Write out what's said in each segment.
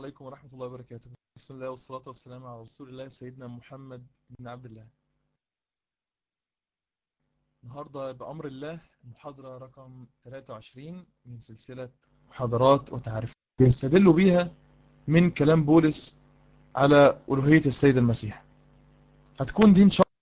عليكم ورحمة الله وبركاته. بسم الله والصلاة والسلام على رسول الله سيدنا محمد بن عبد الله. النهاردة بأمر الله المحاضرة رقم 23 من سلسلة محاضرات وتعريف بيستدلوا بيها من كلام بولس على ألوهية السيد المسيح. هتكون دي إن شاء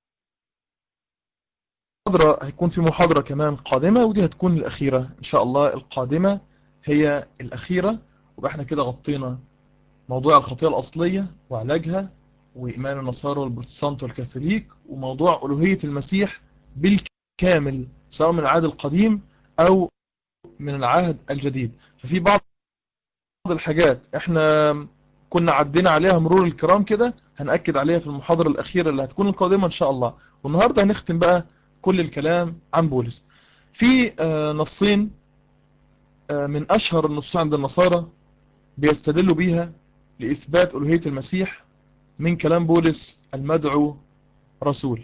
الله هيكون في محاضرة كمان قادمة، ودي هتكون الأخيرة إن شاء الله. القادمة هي الأخيرة، وبقى احنا كده غطينا موضوع الخطيئة الأصلية وعلاجها، وإيمان النصارى والبروتستانت والكاثوليك، وموضوع ألوهية المسيح بالكامل سواء من العهد القديم أو من العهد الجديد. ففي بعض الحاجات احنا كنا عدينا عليها مرور الكرام كده، هنأكد عليها في المحاضرة الأخيرة اللي هتكون القادمة إن شاء الله. والنهاردة هنختم بقى كل الكلام عن بولس في نصين من أشهر النصوص عند النصارى بيستدلوا بيها لإثبات ألوهية المسيح من كلام بولس المدعو رسول.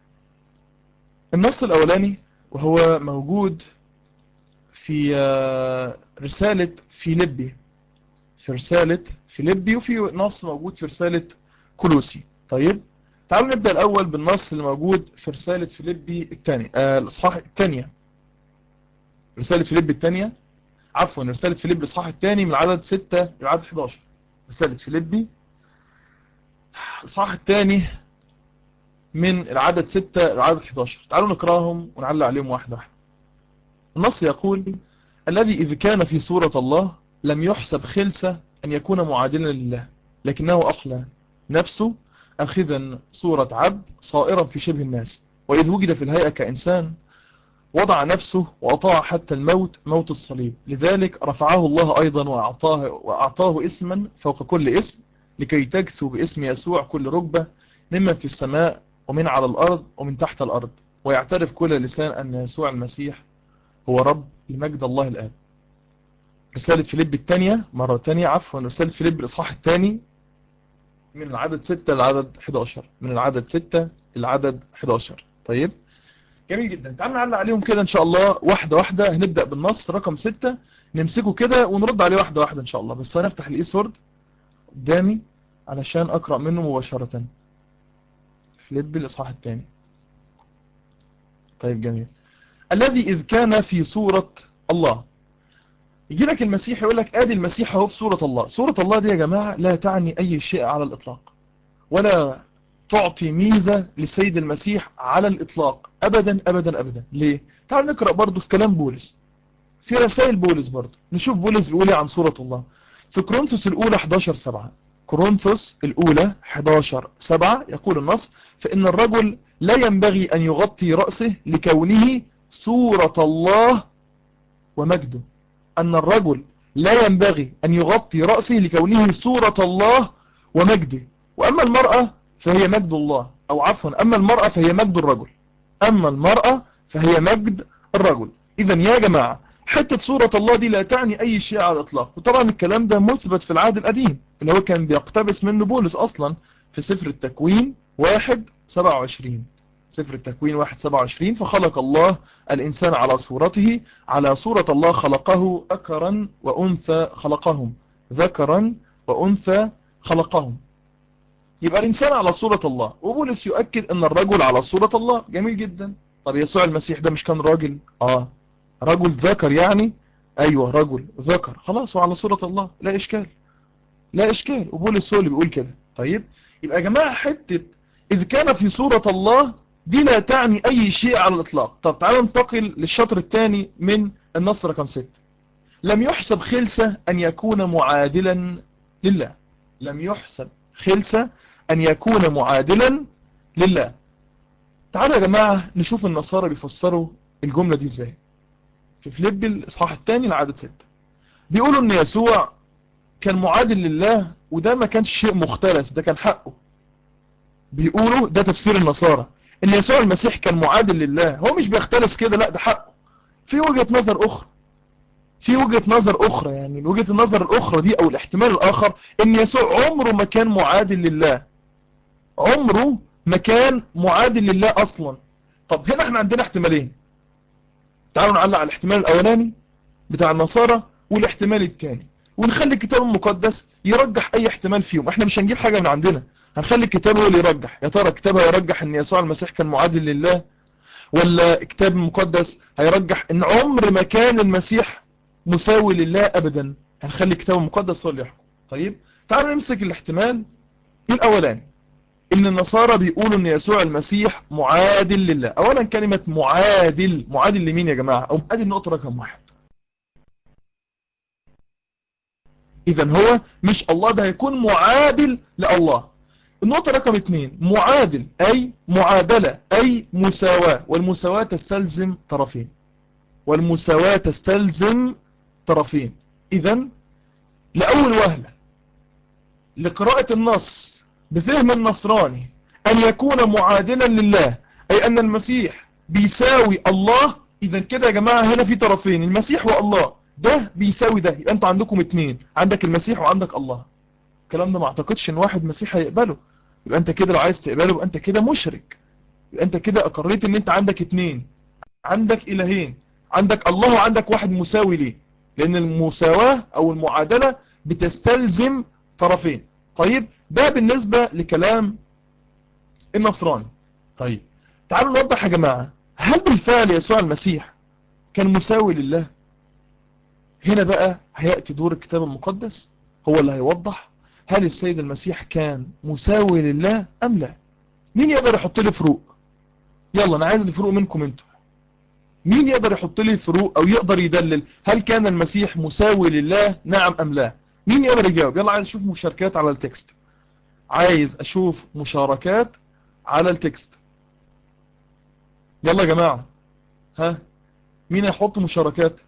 النص الأولاني وهو موجود في رسالة فيليبي، وفي نص موجود في رسالة كولوسي. طيب تعالوا نبدأ الأول بالنص اللي موجود في رسالة فيليبي الثانية، الإصحاح الثانية. رسالة فيليبي الثانية، عفوا رسالة فيليبي الإصحاح الثاني من العدد 6 للعدد 11. رسالة فيليبي الإصحاح الثاني من العدد 6 للعدد 11. تعالوا نقراهم ونعلق عليهم واحدة واحدة. النص يقول: الذي إذ كان في صورة الله لم يحسب خلسة أن يكون معادلا لله، لكنه أخلى نفسه أخذا صورة عبد صائرا في شبه الناس، وإذ وجد في الهيئة كإنسان وضع نفسه وأطاع حتى الموت، موت الصليب. لذلك رفعه الله أيضا وأعطاه اسما فوق كل اسم، لكي تجثو باسم يسوع كل ركبة، ممن في السماء ومن على الأرض ومن تحت الأرض، ويعترف كل لسان أن يسوع المسيح هو رب، لمجد الله الآب. رسالة فيليبي الثانية مرة ثانية، عفوا رسالة فيليبي الإصحاح الثاني من العدد 6 للعدد 11. من العدد 6 للعدد 11. طيب جميل جدا. تعالوا نعلق عليهم كده إن شاء الله واحدة واحدة. هنبدأ بالنص رقم 6، نمسكه كده ونرد عليه واحدة واحدة إن شاء الله. بس هنفتح الإيسورد قدامي علشان أقرأ منه مباشرة. فيليبي الإصحاح الثاني. طيب جميل. الذي إذ كان في صورة الله. يجي لك المسيح يقول لك ادي المسيح اهو في صورة الله. صورة الله دي يا جماعة لا تعني اي شيء على الاطلاق، ولا تعطي ميزة للسيد المسيح على الاطلاق ابدا ابدا ابدا. ليه؟ تعال نقرأ برضو في كلام بولس في رسائل بولس، برضو نشوف بولس بيقول عن صورة الله في كورنثوس الاولى 11:7. كورنثوس الاولى 11:7 يقول النص: فان الرجل لا ينبغي ان يغطي رأسه لكونه صورة الله ومجده. أن الرجل لا ينبغي أن يغطي رأسه لكونه صورة الله ومجده. وأما المرأة فهي مجد الله، أو عفوا أما المرأة فهي مجد الرجل. أما المرأة فهي مجد الرجل. إذن يا جماعة حتة صورة الله دي لا تعني أي شيء على الإطلاق. وطبعا الكلام ده مثبت في العهد القديم اللي هو كان بيقتبس منه بولس أصلا في سفر التكوين 1:27. سفر التكوين 1:27: فخلق الله الإنسان على صورته، على صورة الله خلقه، ذكرا وأنثى خلقهم، ذكرا وأنثى خلقهم. يبقى الإنسان على صورة الله، وبولس يؤكد أن الرجل على صورة الله. جميل جدا. طب يسوع المسيح ده مش كان راجل؟ رجل ذكر يعني، أيوة رجل ذكر، خلاص هو على صورة الله، لا إشكال لا إشكال. وبولس هو اللي بيقول كده. طيب يبقى يا جماعة حتة إذ كان في صورة الله دي لا تعني أي شيء على الإطلاق. طب تعالوا ننتقل للشطر الثاني من النص رقم 6. لم يحسب خلسة أن يكون معادلا لله. لم يحسب خلسة أن يكون معادلا لله. تعالوا يا جماعة نشوف النصارى بيفسروا الجملة دي إزاي. في فيليبي الإصحاح الثاني العدد 6 بيقولوا أن يسوع كان معادل لله، وده ما كانش شيء مختلس، ده كان حقه. بيقولوا ده تفسير النصارى ان يسوع المسيح كان معادل لله، هو مش بيختلس كده، لا ده حقه. في وجهة نظر اخرى، يعني وجهة النظر الاخرى دي او الاحتمال الاخر ان يسوع عمره ما كان معادل لله، عمره ما كان معادل لله اصلا. طب هنا احنا عندنا احتمالين. تعالوا نعلق على الاحتمال الاولاني بتاع النصارى والاحتمال الثاني. ونخلي الكتاب المقدس يرجح اي احتمال فيهم. احنا مش هنجيب حاجة من عندنا، هنخلي الكتاب هو اللي يرجح. يا ترى الكتاب هيرجح ان يسوع المسيح كان معادل لله، ولا الكتاب المقدس هيرجح ان عمر ما كان المسيح مساوي لله ابدا؟ هنخلي الكتاب المقدس هو اللي يحكم. طيب تعالوا نمسك الاحتمال الاولاني، ان النصارى بيقولوا ان يسوع المسيح معادل لله. اولا كلمة معادل، معادل لمين يا جماعة؟ او ادي النقطة رقم 1. اذا هو مش الله، ده هيكون معادل لله. النقطة رقم 2، معادل اي معادلة اي مساواة، والمساواة تستلزم طرفين، والمساواة تستلزم طرفين. اذا لأول وهلة لقراءة النص بفهم النصراني أن يكون معادلا لله، أي أن المسيح بيساوي الله، إذا كده يا جماعة هنا في طرفين، المسيح والله، ده بيساوي ده، يبقى أنتوا عندكم اتنين، عندك المسيح وعندك الله. الكلام ده ما اعتقدش ان واحد مسيحي هيقبله. يبقى انت كده لو عايز تقبله يبقى انت كده مشرك، يبقى انت كده اقريت ان انت عندك اتنين، عندك الهين، عندك الله وعندك واحد مساوي ليه، لان المساواة او المعادلة بتستلزم طرفين. طيب ده بالنسبة لكلام النصراني. طيب تعالوا نوضح يا جماعة، هل بالفعل يسوع المسيح كان مساوي لله؟ هنا بقى هيأتي دور الكتاب المقدس هو اللي هيوضح هل السيد المسيح كان مساوي لله أم لا. مين يقدر يحط لي فروق؟ يلا أنا عايز الفروق منكم انتوا. مين يقدر يحط لي فروق أو يقدر يدلل هل كان المسيح مساوي لله نعم أم لا؟ مين يقدر يجاوب؟ يلا عايز أشوف مشاركات على التكست، عايز أشوف مشاركات على التكست. يلا يا جماعة، ها مين يحط مشاركات؟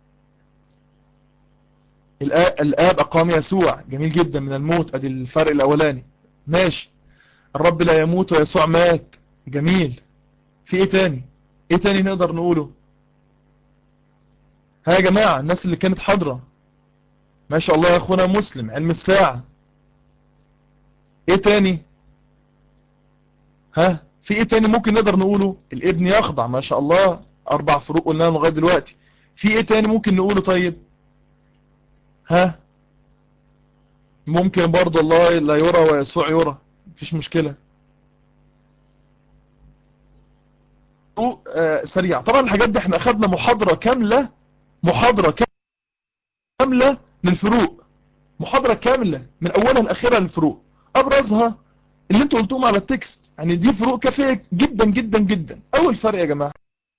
الآب أقام يسوع، جميل جدا، من الموت، أدي الفرق الأولاني، ماشي. الرب لا يموت ويسوع مات، جميل. في ايه تاني؟ ايه تاني نقدر نقوله؟ ها يا جماعة الناس اللي كانت حاضرة، ما شاء الله يا اخونا مسلم، علم الساعة. ايه تاني؟ ها في ايه تاني ممكن نقدر نقوله؟ الابن يخضع، ما شاء الله، 4 فروق قلناها لغاية دلوقتي. في ايه تاني ممكن نقوله؟ طيب ها ممكن برضه الله لا يرى ويسوع يرى، مفيش مشكلة. سريع. طبعا الحاجات دي احنا اخدنا محاضرة كاملة، محاضرة كاملة للفروق، محاضرة كاملة من أولها لآخرها للفروق، أبرزها اللي انتوا قلتوهم على التكست. يعني دي فروق كافية جدا جدا جدا. أول فرق يا جماعة،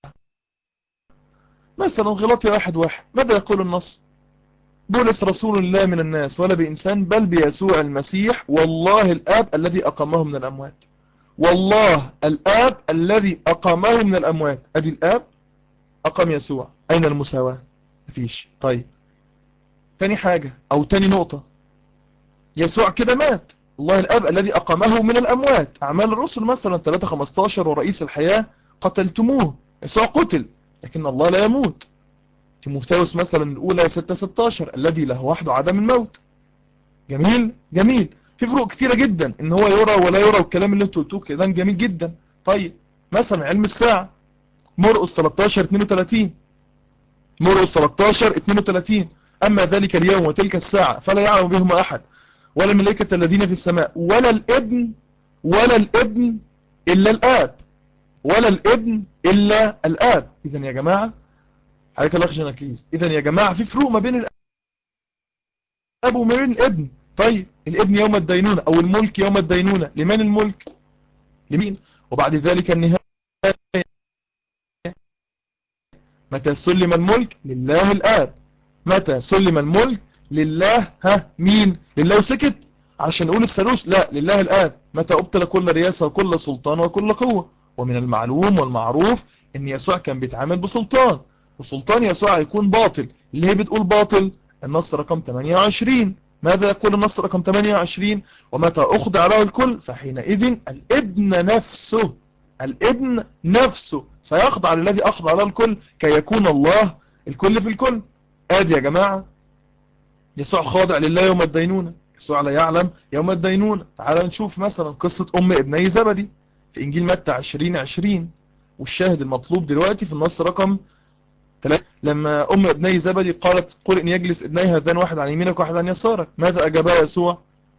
مثلا غلاطي 1:1، ماذا يقول النص؟ بولس رسول الله من الناس ولا بإنسان بل بيسوع المسيح والله الآب الذي أقامه من الأموات. والله الآب الذي أقامه من الأموات، أدي الآب أقام يسوع، أين المساواة؟ مفيش. طيب تاني حاجة أو تاني نقطة، يسوع كده مات، الله الأب الذي أقامه من الأموات، أعمال الرسل مثلا 3:15 ورئيس الحياة قتلتموه، يسوع قتل لكن الله لا يموت. تيموثاوس مثلا الأولى 6:16 الذي له وحده عدم الموت. جميل جميل. في فروق كتيرة جدا، ان هو يرى ولا يرى والكلام اللي انتوا قلتوه كلام جميل جدا. طيب مثلا علم الساعة، مرقس 13:32، مرقس 13:32، أما ذلك اليوم وتلك الساعة فلا يعلم بهما أحد ولا الملائكة الذين في السماء ولا الابن، ولا الابن إلا الآب، ولا الابن إلا الآب. إذن يا جماعة عليك الله خشنا كليز، إذن يا جماعة في فروق ما بين الآب وما بين الابن. طيب الابن يوم الدينونة أو الملك يوم الدينونة، لمن الملك؟ لمين؟ وبعد ذلك النهاية، متى سلم الملك؟ لله الآب. متى سلم الملك؟ لله، ها مين؟ لله وسكت عشان نقول الثالوث؟ لا، لله الآب. متى أبطل كل رياسة وكل سلطان وكل قوة؟ ومن المعلوم والمعروف ان يسوع كان بيتعامل بسلطان، وسلطان يسوع هيكون باطل. ليه بتقول باطل؟ النص رقم 28، ماذا يقول النص رقم 28؟ ومتى أخضع له الكل فحينئذ الابن نفسه، الابن نفسه سيخضع للذي أخضع له الكل كي يكون الله الكل في الكل. ادي يا جماعة يسوع خاضع لله يوم الدينونة، يسوع لا يعلم يوم الدينونة. تعال نشوف مثلا قصة ابني زبدي في إنجيل متى 20:20، والشاهد المطلوب دلوقتي في النص رقم لما أم ابني زبدي قالت قل إن يجلس ابني هذان واحد عن يمينك واحد عن يسارك، ماذا أجابها يسوع؟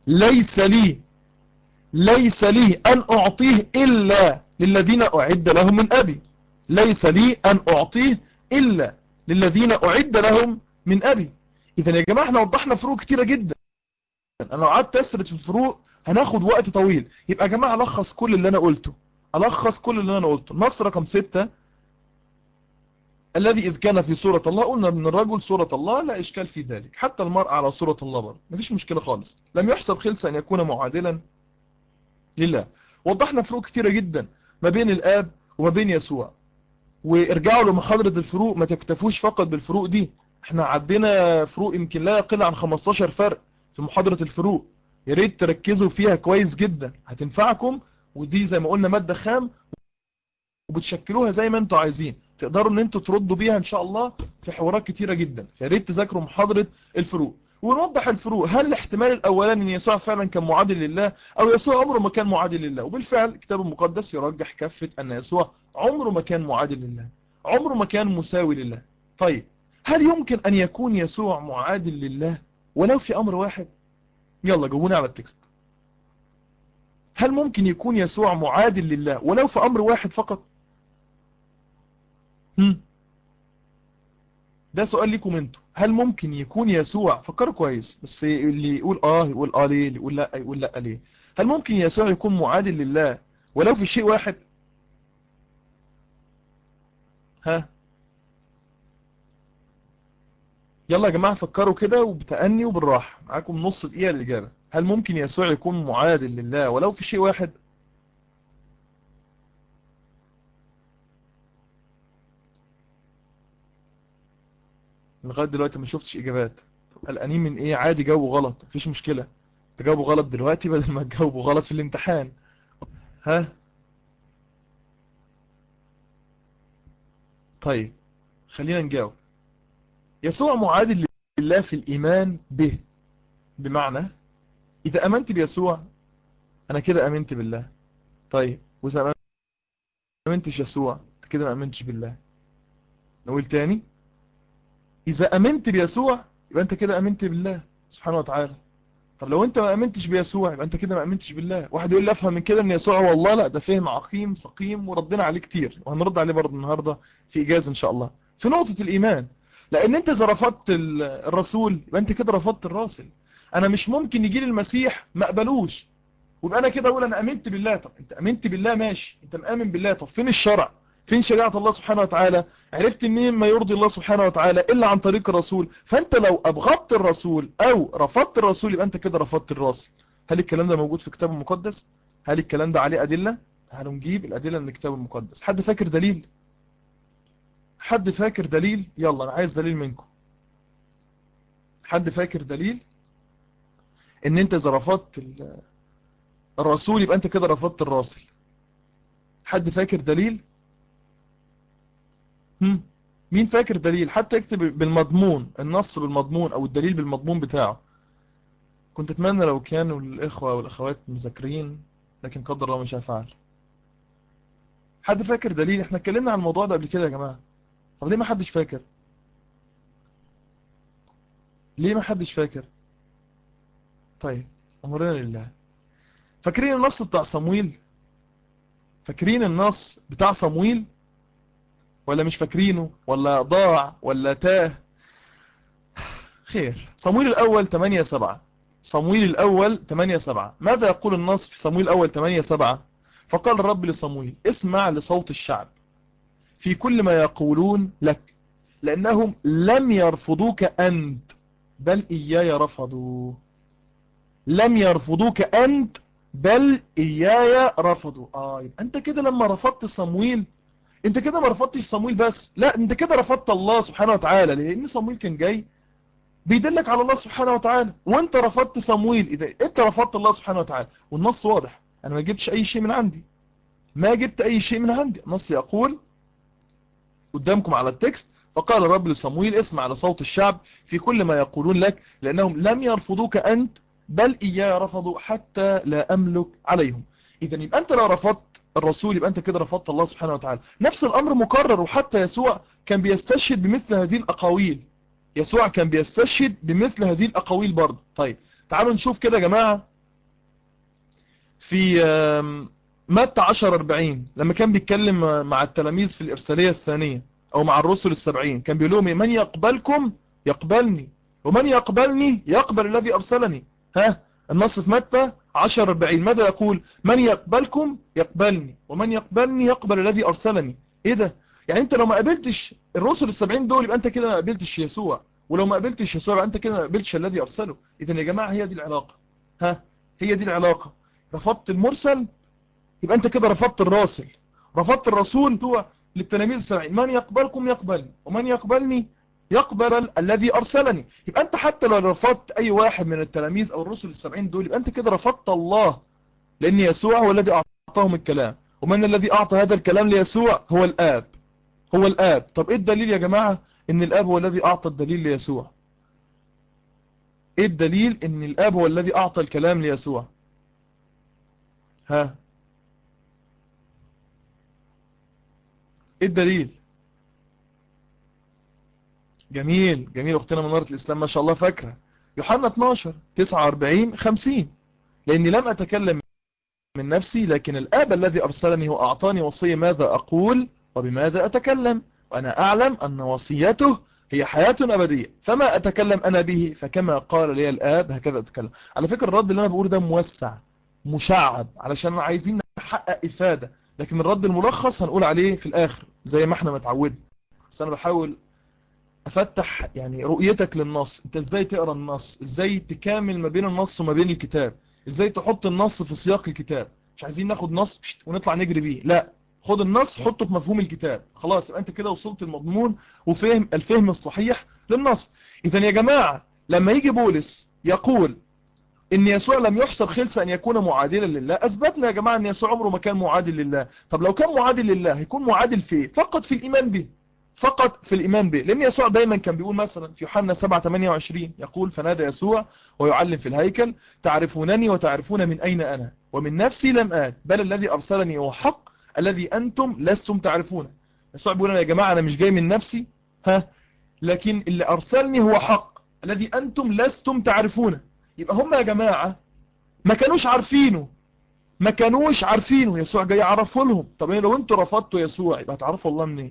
ليس لي أن أعطيه إلا للذين أعد لهم من أبي. ليس لي أن أعطيه إلا للذين أعد لهم من أبي. إذن يا جماعة احنا وضحنا فروق كتيرة جدا. أنا لو قعدت أسرد في الفروق هناخد وقت طويل. يبقى يا جماعة ألخص كل اللي أنا قلته. نص رقم 6: الذي إذ كان في صورة الله. قلنا من الرجل صورة الله لا إشكال في ذلك، حتى المرأة على صورة الله برضه مفيش مشكلة خالص. لم يحسب خلص أن يكون معادلا لله. وضحنا فروق كتيرة جدا ما بين الآب وما بين يسوع. وارجعوا لمحاضرة الفروق، ما تكتفوش فقط بالفروق دي. احنا عدينا فروق يمكن لا يقل عن 15 فرق في محاضرة الفروق. يا ريت تركزوا فيها كويس جدا، هتنفعكم. ودي زي ما قلنا مادة خام وبتشكلوها زي ما انتوا عايزين، تقدروا ان انتوا تردوا بيها ان شاء الله في حوارات كتيرة جدا. فيا ريت تذاكروا محاضرة الفروق ونوضح الفروق. هل الاحتمال الاولاني ان يسوع فعلا كان معادل لله، او يسوع عمره ما كان معادل لله؟ وبالفعل الكتاب المقدس يرجح كفة ان يسوع عمره ما كان معادل لله، عمره ما كان مساوي لله. طيب هل يمكن ان يكون يسوع معادل لله ولو في امر واحد؟ يلا جاوبوني على التكست. هل ممكن يكون يسوع معادل لله ولو في امر واحد فقط؟ ده سؤال ليكم انتوا. هل ممكن يكون يسوع، فكروا كويس بس، اللي يقول يقول ليه، اللي يقول لا يقول لا ليه. هل ممكن يسوع يكون معادل لله ولو في شيء واحد؟ ها يلا يا جماعة فكروا كده وبتأني وبالراحة، معاكم نص دقيقة الإجابة. هل ممكن يسوع يكون معادل لله ولو في شيء واحد؟ لغاية دلوقتي ما شفتش إجابات. قلقانين من إيه؟ عادي جاوبوا غلط، مفيش مشكلة. تجاوبوا غلط دلوقتي بدل ما تجاوبوا غلط في الامتحان. ها طيب خلينا نجاوب. يسوع معادل لله في الإيمان به. بمعنى إذا أمنت بيسوع أنا كده أمنت بالله. طيب وإذا ما أمنتش يسوع أنت كده ما أمنتش بالله. نقول تاني: إذا أمنت بيسوع يبقى أنت كده أمنت بالله سبحانه وتعالى. طب لو أنت ما أمنتش بيسوع يبقى أنت كده ما أمنتش بالله. واحد يقول لي أفهم من كده أن يسوع هو الله. لا، ده فهم عقيم سقيم وردنا عليه كتير وهنرد عليه برضه النهاردة في إجازة إن شاء الله في نقطة الإيمان. لأن أنت إذا رفضت الرسول يبقى أنت كده رفضت الراسل. أنا مش ممكن يجي لي المسيح ما أقبلوش ويبقى انا كده اقول انا امنت بالله. طب انت امنت بالله ماشي، انت مآمن بالله، طب فين الشرع؟ فين شريعة الله سبحانه وتعالى؟ عرفت منين ما يرضي الله سبحانه وتعالى الا عن طريق الرسول؟ فانت لو ابغضت الرسول او رفضت الرسول يبقى انت كده رفضت الراسل. هل الكلام ده موجود في الكتاب المقدس؟ هل الكلام ده عليه ادلة؟ تعالوا نجيب الادلة من الكتاب المقدس. حد فاكر دليل؟ حد فاكر دليل؟ يلا انا عايز دليل منكم. حد فاكر دليل ان انت اذا رفضت الرسول يبقى انت كده رفضت الراسل؟ حد فاكر دليل؟ مين فاكر دليل؟ حتى يكتب بالمضمون، النص بالمضمون او الدليل بالمضمون بتاعه. كنت اتمنى لو كانوا الاخوة والاخوات مذاكرين، لكن قدر الله مش هيفعل. حد فاكر دليل؟ احنا اتكلمنا عن الموضوع ده قبل كده يا جماعة. طب ليه ما حدش فاكر؟ ليه ما حدش فاكر؟ طيب امرنا لله. فاكرين النص بتاع صمويل؟ فاكرين النص بتاع صمويل ولا مش فاكرينه ولا ضاع ولا تاه؟ خير. صمويل الأول 8:7. صمويل الأول 8:7 ماذا يقول النص في صمويل الأول 8:7؟ فقال الرب لصمويل: اسمع لصوت الشعب في كل ما يقولون لك، لأنهم لم يرفضوك أنت بل إياي رفضوا. لم يرفضوك أنت بل إياي رفضوا. يبقى أنت كده لما رفضت صمويل أنت كده ما رفضتش صمويل بس، لا أنت كده رفضت الله سبحانه وتعالى، لأن صمويل كان جاي بيدلك على الله سبحانه وتعالى وانت رفضت صمويل. اذا انت رفضت الله سبحانه وتعالى والنص واضح، انا ما جبتش اي شيء من عندي، ما جبت اي شيء من عندي. النص يقول قدامكم على التكست: فقال الرب لصمويل: اسمع لصوت الشعب في كل ما يقولون لك، لانهم لم يرفضوك انت بل اياي رفضوا حتى لا املك عليهم. إذا يبقى أنت لو رفضت الرسول يبقى أنت كده رفضت الله سبحانه وتعالى. نفس الأمر مكرر، وحتى يسوع كان بيستشهد بمثل هذه الأقاويل. يسوع كان بيستشهد بمثل هذه الأقاويل برضه. طيب تعالوا نشوف كده يا جماعة في متى 10:40 لما كان بيتكلم مع التلاميذ في الإرسالية الثانية أو مع الرسل ال70، كان بيقول لهم من يقبلكم يقبلني، ومن يقبلني يقبل الذي أرسلني. ها النص في متى 10:40 ماذا يقول؟ من يقبلكم يقبلني، ومن يقبلني يقبل الذي أرسلني. إيه ده؟ يعني أنت لو ما قبلتش الرسل ال70 دول يبقى أنت كده ما قبلتش يسوع، ولو ما قبلتش يسوع يبقى أنت كده ما قبلتش الذي أرسله. إذا يا جماعة هي دي العلاقة. ها هي دي العلاقة. رفضت المرسل يبقى أنت كده رفضت الراسل، رفضت الرسول بتوع للتلاميذ ال70. من يقبلكم يقبلني، ومن يقبلني يقبل الذي أرسلني. يبقى أنت حتى لو رفضت أي واحد من التلاميذ أو الرسل ال70 دول يبقى أنت كده رفضت الله، لأن يسوع هو الذي أعطاهم الكلام، ومن الذي أعطى هذا الكلام ليسوع؟ هو الآب. هو الآب. طب إيه الدليل يا جماعة إن الآب هو الذي أعطى الدليل ليسوع؟ إيه الدليل إن الآب هو الذي أعطى الكلام ليسوع؟ ها إيه الدليل؟ جميل جميل، أختنا منارة الإسلام ما شاء الله فاكرة. يوحنا 12:49-50 لأني لم أتكلم من نفسي، لكن الآب الذي أرسلني هو أعطاني وصية ماذا أقول وبماذا أتكلم، وأنا أعلم أن وصيته هي حياة أبدية، فما أتكلم أنا به فكما قال لي الآب هكذا أتكلم. على فكرة الرد اللي أنا بقوله ده موسع مشعب علشان عايزين نحقق إفادة، لكن الرد الملخص هنقول عليه في الآخر زي ما احنا متعودين. بس أنا بحاول افتح يعني رؤيتك للنص، انت ازاي تقرأ النص، ازاي تكامل ما بين النص وما بين الكتاب، ازاي تحط النص في سياق الكتاب. مش عايزين ناخد نص ونطلع نجري بيه، لا، خد النص حطه في مفهوم الكتاب، خلاص يبقى انت كده وصلت المضمون وفهم الفهم الصحيح للنص. اذا يا جماعة لما يجي بولس يقول ان يسوع لم يحسب خلسة ان يكون معادلا لله، اثبتنا يا جماعة ان يسوع عمره ما كان معادل لله. طب لو كان معادل لله هيكون معادل في ايه؟ فقط في الايمان به، فقط في الإيمان به. لأن يسوع دايما كان بيقول مثلا في يوحنا 7:28 يقول فنادى يسوع ويعلم في الهيكل تعرفونني وتعرفون من أين أنا، ومن نفسي لم آت، بل الذي أرسلني هو حق الذي أنتم لستم تعرفونه. يسوع بيقول يا جماعة أنا مش جاي من نفسي، لكن اللي أرسلني هو حق الذي أنتم لستم تعرفونه. يبقى هم يا جماعة ما كانوش عارفينه، ما كانوش عارفينه، يسوع جاي يعرفه لهم. طب لو انتوا رفضتوا يسوع يبقى هتعرفوا الله منين؟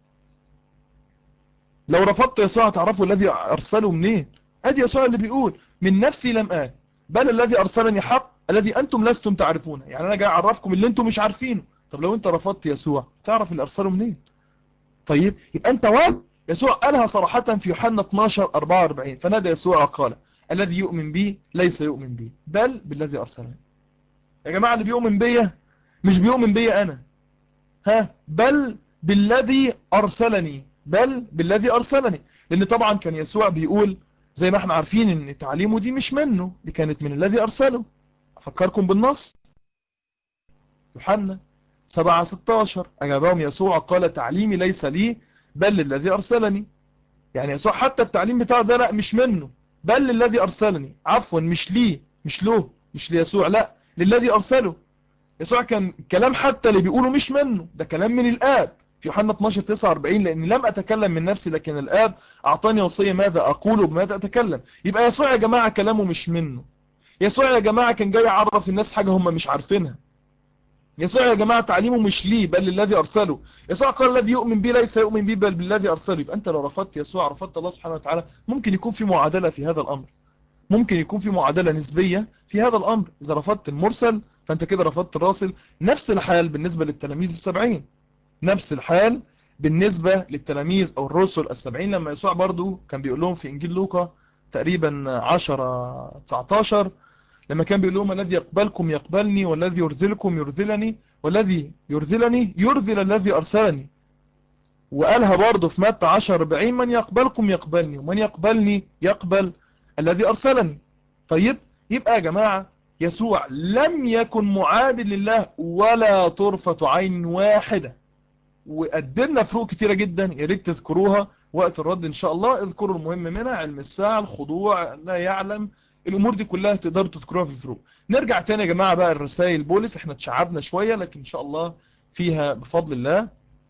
لو رفضت يسوع هتعرفوا الذي أرسله منين؟ ادي يسوع اللي بيقول من نفسي لم آت، بل الذي أرسلني حق الذي أنتم لستم تعرفونه. يعني أنا جاي أعرفكم اللي أنتم مش عارفينه. طب لو أنت رفضت يسوع تعرف اللي أرسله منين؟ طيب يبقى أنت واثق. يسوع قالها صراحة في يوحنا 12:44 فنادى يسوع وقال الذي يؤمن بي ليس يؤمن بي بل بالذي أرسلني. يا جماعة اللي بيؤمن بي مش بيؤمن بي أنا، بل بالذي أرسلني، بل بالذي أرسلني. لأن طبعا كان يسوع بيقول زي ما احنا عارفين ان تعليمه دي مش منه، دي كانت من الذي أرسله. أفكركم بالنص يوحنا 7:16 أجابهم يسوع قال تعليمي ليس لي بل للذي أرسلني. يعني يسوع حتى التعليم بتاعه ده لا مش منه، بل للذي أرسلني، عفوا مش ليه، مش له، مش ليسوع، لا للذي أرسله. يسوع كان الكلام حتى اللي بيقوله مش منه، ده كلام من الآب في يوحنا 12:49 لأني لم أتكلم من نفسي لكن الآب أعطاني وصية ماذا أقول وبماذا أتكلم. يبقى يسوع يا جماعة كلامه مش منه. يسوع يا جماعة كان جاي يعرف الناس حاجة هم مش عارفينها. يسوع يا جماعة تعليمه مش ليه بل للذي أرسله. يسوع قال الذي يؤمن بي ليس يؤمن بي بل بالذي أرسله. يبقى أنت لو رفضت يسوع رفضت الله سبحانه وتعالى. ممكن يكون في معادلة في هذا الأمر، ممكن يكون في معادلة نسبية في هذا الأمر. إذا رفضت المرسل فأنت كده رفضت الراسل. نفس الحال بالنسبة للتلاميذ ال70، نفس الحال بالنسبة للتلاميذ أو الرسل ال70 لما يسوع برضو كان بيقول لهم في إنجيل لوقا تقريبا 10:19 لما كان بيقول لهم الذي يقبلكم يقبلني والذي يرذلكم يرذلني والذي يرذلني يرذل الذي أرسلني. وقالها برضو في متى 10:40 من يقبلكم يقبلني ومن يقبلني يقبل الذي أرسلني. طيب يبقى يا جماعة يسوع لم يكن معادل لله ولا طرفة عين واحدة. وقدمنا فروق كتيرة جدا يا ريت تذكروها وقت الرد إن شاء الله. اذكروا المهم منها علم الساعة، الخضوع، لا يعلم، الامور دي كلها تقدروا تذكروها في الفروق. نرجع تاني يا جماعة بقى الرسائل بولس، احنا اتشعبنا شوية لكن ان شاء الله فيها بفضل الله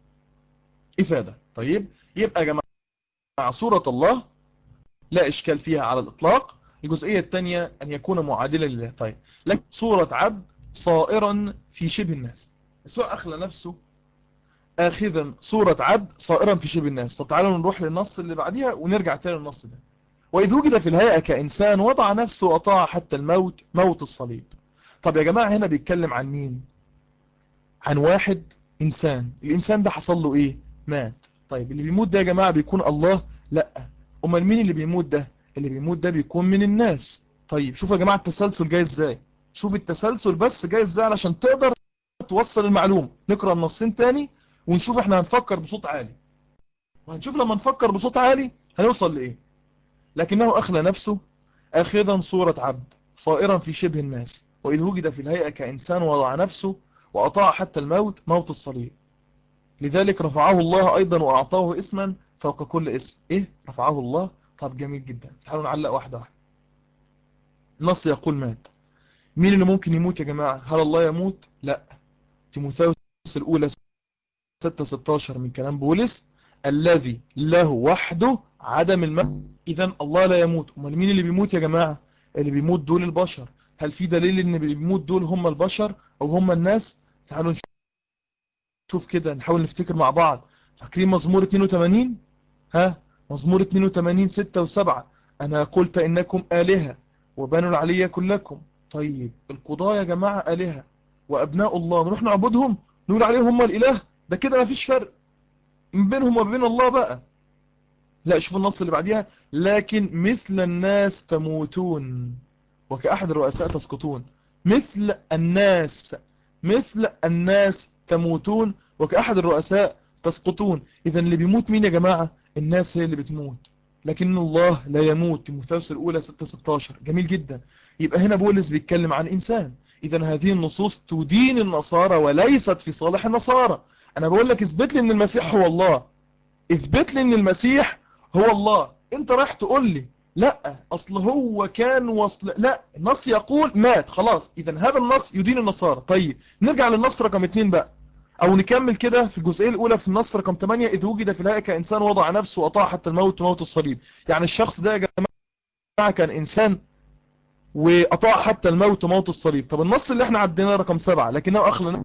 افادة. طيب يبقى يا جماعة صورة الله لا اشكال فيها على الاطلاق. الجزئية الثانية ان يكون معادلا لله. طيب لكن صورة عبد صائرا في شبه الناس، يسوع اخلى نفسه اخذا صورة عبد صائرا في شبه الناس. طب تعالوا نروح للنص اللي بعديها ونرجع تاني للنص ده. وإذ وجد في الهيئة كإنسان وضع نفسه وأطاع حتى الموت، موت الصليب. طب يا جماعة هنا بيتكلم عن مين؟ عن واحد إنسان. الإنسان ده حصل له إيه؟ مات. طيب اللي بيموت ده يا جماعة بيكون الله؟ لا. أمال مين اللي بيموت ده؟ اللي بيموت ده بيكون من الناس. طيب شوفوا يا جماعة التسلسل جاي إزاي. شوف التسلسل بس جاي إزاي علشان تقدر توصل المعلومة. نقرأ النصين تاني ونشوف احنا هنفكر بصوت عالي، وهنشوف لما نفكر بصوت عالي هنوصل لإيه. لكنه أخلى نفسه آخذا صورة عبد صائرا في شبه الناس، وإذ وجد في الهيئة كإنسان وضع نفسه وأطاع حتى الموت، موت الصليب. لذلك رفعه الله أيضا وأعطاه اسما فوق كل اسم. إيه رفعه الله؟ طب جميل جدا. تعالوا نعلق واحدة واحدة. النص يقول مات. مين اللي ممكن يموت يا جماعة؟ هل الله يموت؟ لا. تيموثاوس الأولى 6:16 من كلام بولس: الذي له وحده عدم الموت. إذن الله لا يموت. أمال مين اللي بيموت يا جماعة؟ اللي بيموت دول البشر. هل في دليل ان اللي بيموت دول هم البشر او هم الناس؟ تعالوا نشوف كده، نحاول نفتكر مع بعض. فاكرين مزمور 82؟ ها، مزمور 82 6 و7: انا قلت انكم آلهة وبنو العلي كلكم. طيب القضاة يا جماعة آلهة وابناء الله، نروح نعبدهم نقول عليهم هم الاله؟ ده كده ما فيش فرق من بينهم وبين الله بقى. لا، شوف النص اللي بعديها: لكن مثل الناس تموتون وكأحد الرؤساء تسقطون. مثل الناس، مثل الناس تموتون وكأحد الرؤساء تسقطون. إذا اللي بيموت مين يا جماعة؟ الناس هي اللي بتموت، لكن الله لا يموت. تيموثاوس الأولى 6:16. جميل جدا. يبقى هنا بولس بيتكلم عن إنسان. إذا هذه النصوص تدين النصارى وليست في صالح النصارى. أنا بقول لك اثبت لي إن المسيح هو الله، اثبت لي إن المسيح هو الله. أنت رايح تقول لي لا اصل هو كان وصل، لا، النص يقول مات خلاص. اذا هذا النص يدين النصارى. طيب نرجع للنص رقم 2 بقى، او نكمل كده في الجزئيه الاولى في النص رقم 8: اذ وجد في الهيئه كانسان وضع نفسه واطاع حتى الموت، موت الصليب. يعني الشخص ده يا جماعه كان انسان واطاع حتى الموت، موت الصليب. طب النص اللي احنا عديناه رقم 7: لكنه اخلى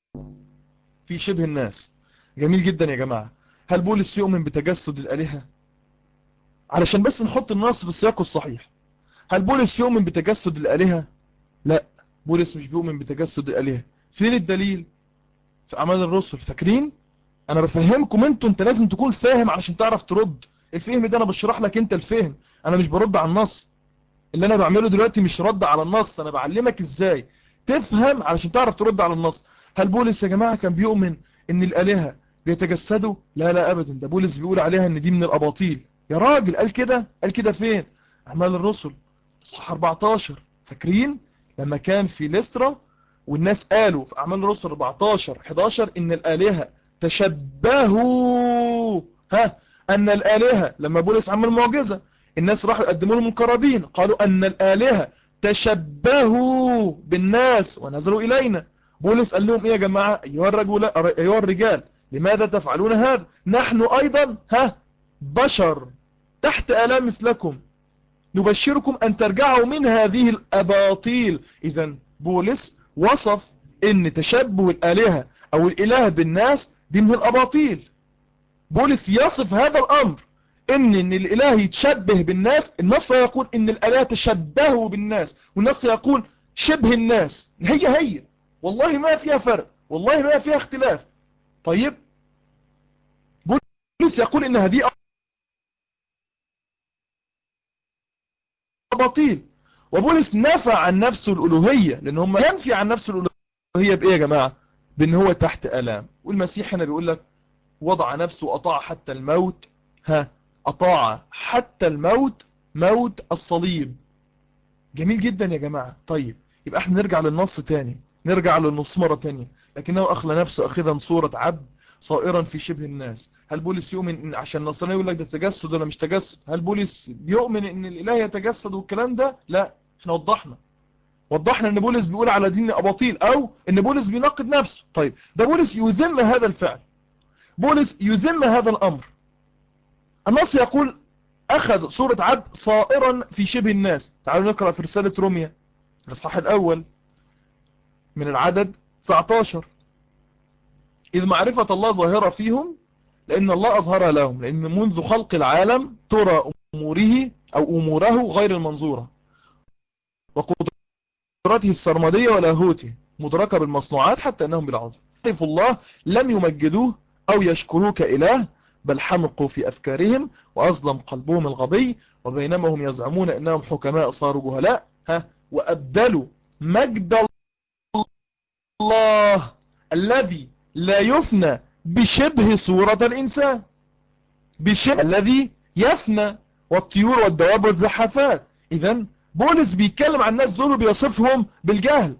في شبه الناس. جميل جدا يا جماعه. هل بولس يؤمن بتجسد الالهه؟ علشان بس نحط النص في سياقه الصحيح. هل بولس يؤمن بتجسد الآلهة؟ لا، بولس مش بيؤمن بتجسد الآلهة. فين الدليل؟ في أعمال الرسل. فاكرين؟ أنا بفهمكم انت لازم تكون فاهم علشان تعرف ترد. الفهم ده أنا بشرح لك انت الفهم، أنا مش برد على النص. اللي أنا بعمله دلوقتي مش رد على النص، أنا بعلمك إزاي تفهم علشان تعرف ترد على النص. هل بولس يا جماعة كان بيؤمن إن الآلهة بيتجسدوا؟ لا لا أبدا. ده بولس بيقول عليها إن دي من الأباطيل. يا راجل قال كده؟ قال كده فين؟ أعمال الرسل اصحاح 14. فاكرين لما كان في ليسترا والناس قالوا في اعمال الرسل 14:11 ان الالهه تشبهوا، ان الالهه لما بولس عمل معجزه الناس راحوا يقدموا لهم قرابين، قالوا ان الالهه تشبهوا بالناس ونزلوا الينا. بولس قال لهم ايه يا جماعه؟ ايها الرجال لماذا تفعلون هذا؟ نحن ايضا بشر تحت آلام مثلكم، نبشركم أن ترجعوا من هذه الأباطيل. إذا بولس وصف أن تشبه الآلهة أو الإله بالناس دي من الأباطيل. بولس يصف هذا الأمر أن الإله يتشبه بالناس. النص يقول أن الآلهة تشبهوا بالناس، والنص يقول شبه الناس. هي والله ما فيها فرق، والله ما فيها اختلاف. طيب بولس يقول أن هذه أباطيل، وبولس نفى عن نفسه الألوهية، لأن هم ينفي عن نفسه الألوهية بإيه يا جماعة؟ بأن هو تحت آلام. والمسيح هنا بيقول لك وضع نفسه أطاع حتى الموت، أطاع حتى الموت، موت الصليب. جميل جدا يا جماعة. طيب يبقى احنا نرجع للنص تاني، نرجع للنص مرة تانية: لكنه أخلى نفسه أخذا صورة عبد صائرا في شبه الناس. هل بولس يؤمن إن عشان النصراني يقول لك ده تجسد ولا مش تجسد؟ هل بولس بيؤمن ان الإله يتجسد والكلام ده؟ لا. احنا وضحنا ان بولس بيقول على دين اباطيل، او ان بولس بيناقض نفسه. طيب ده بولس يذم هذا الفعل، بولس يذم هذا الامر. النص يقول اخذ صورة عبد صائرا في شبه الناس. تعالوا نقرأ في رسالة روميا الاصحاح الاول من العدد 19: إذ معرفة الله ظاهرة فيهم لأن الله أظهرها لهم، لأن منذ خلق العالم ترى أموره غير المنظورة، وقدرته السرمدية ولاهوته مدركة بالمصنوعات، حتى أنهم بالعظم عرفوا الله لم يمجدوه أو يشكروه كإله، بل حمقوا في أفكارهم وأظلم قلبهم الغبي، وبينما هم يزعمون أنهم حكماء صاروا جهلاء. وأبدلوا مجد الله الذي لا يفنى بشبه صورة الإنسان، بشبه الذي يفنى، والطيور والدواب والزحافات. إذن بولس بيتكلم عن الناس دول وبيصفهم بالجهل،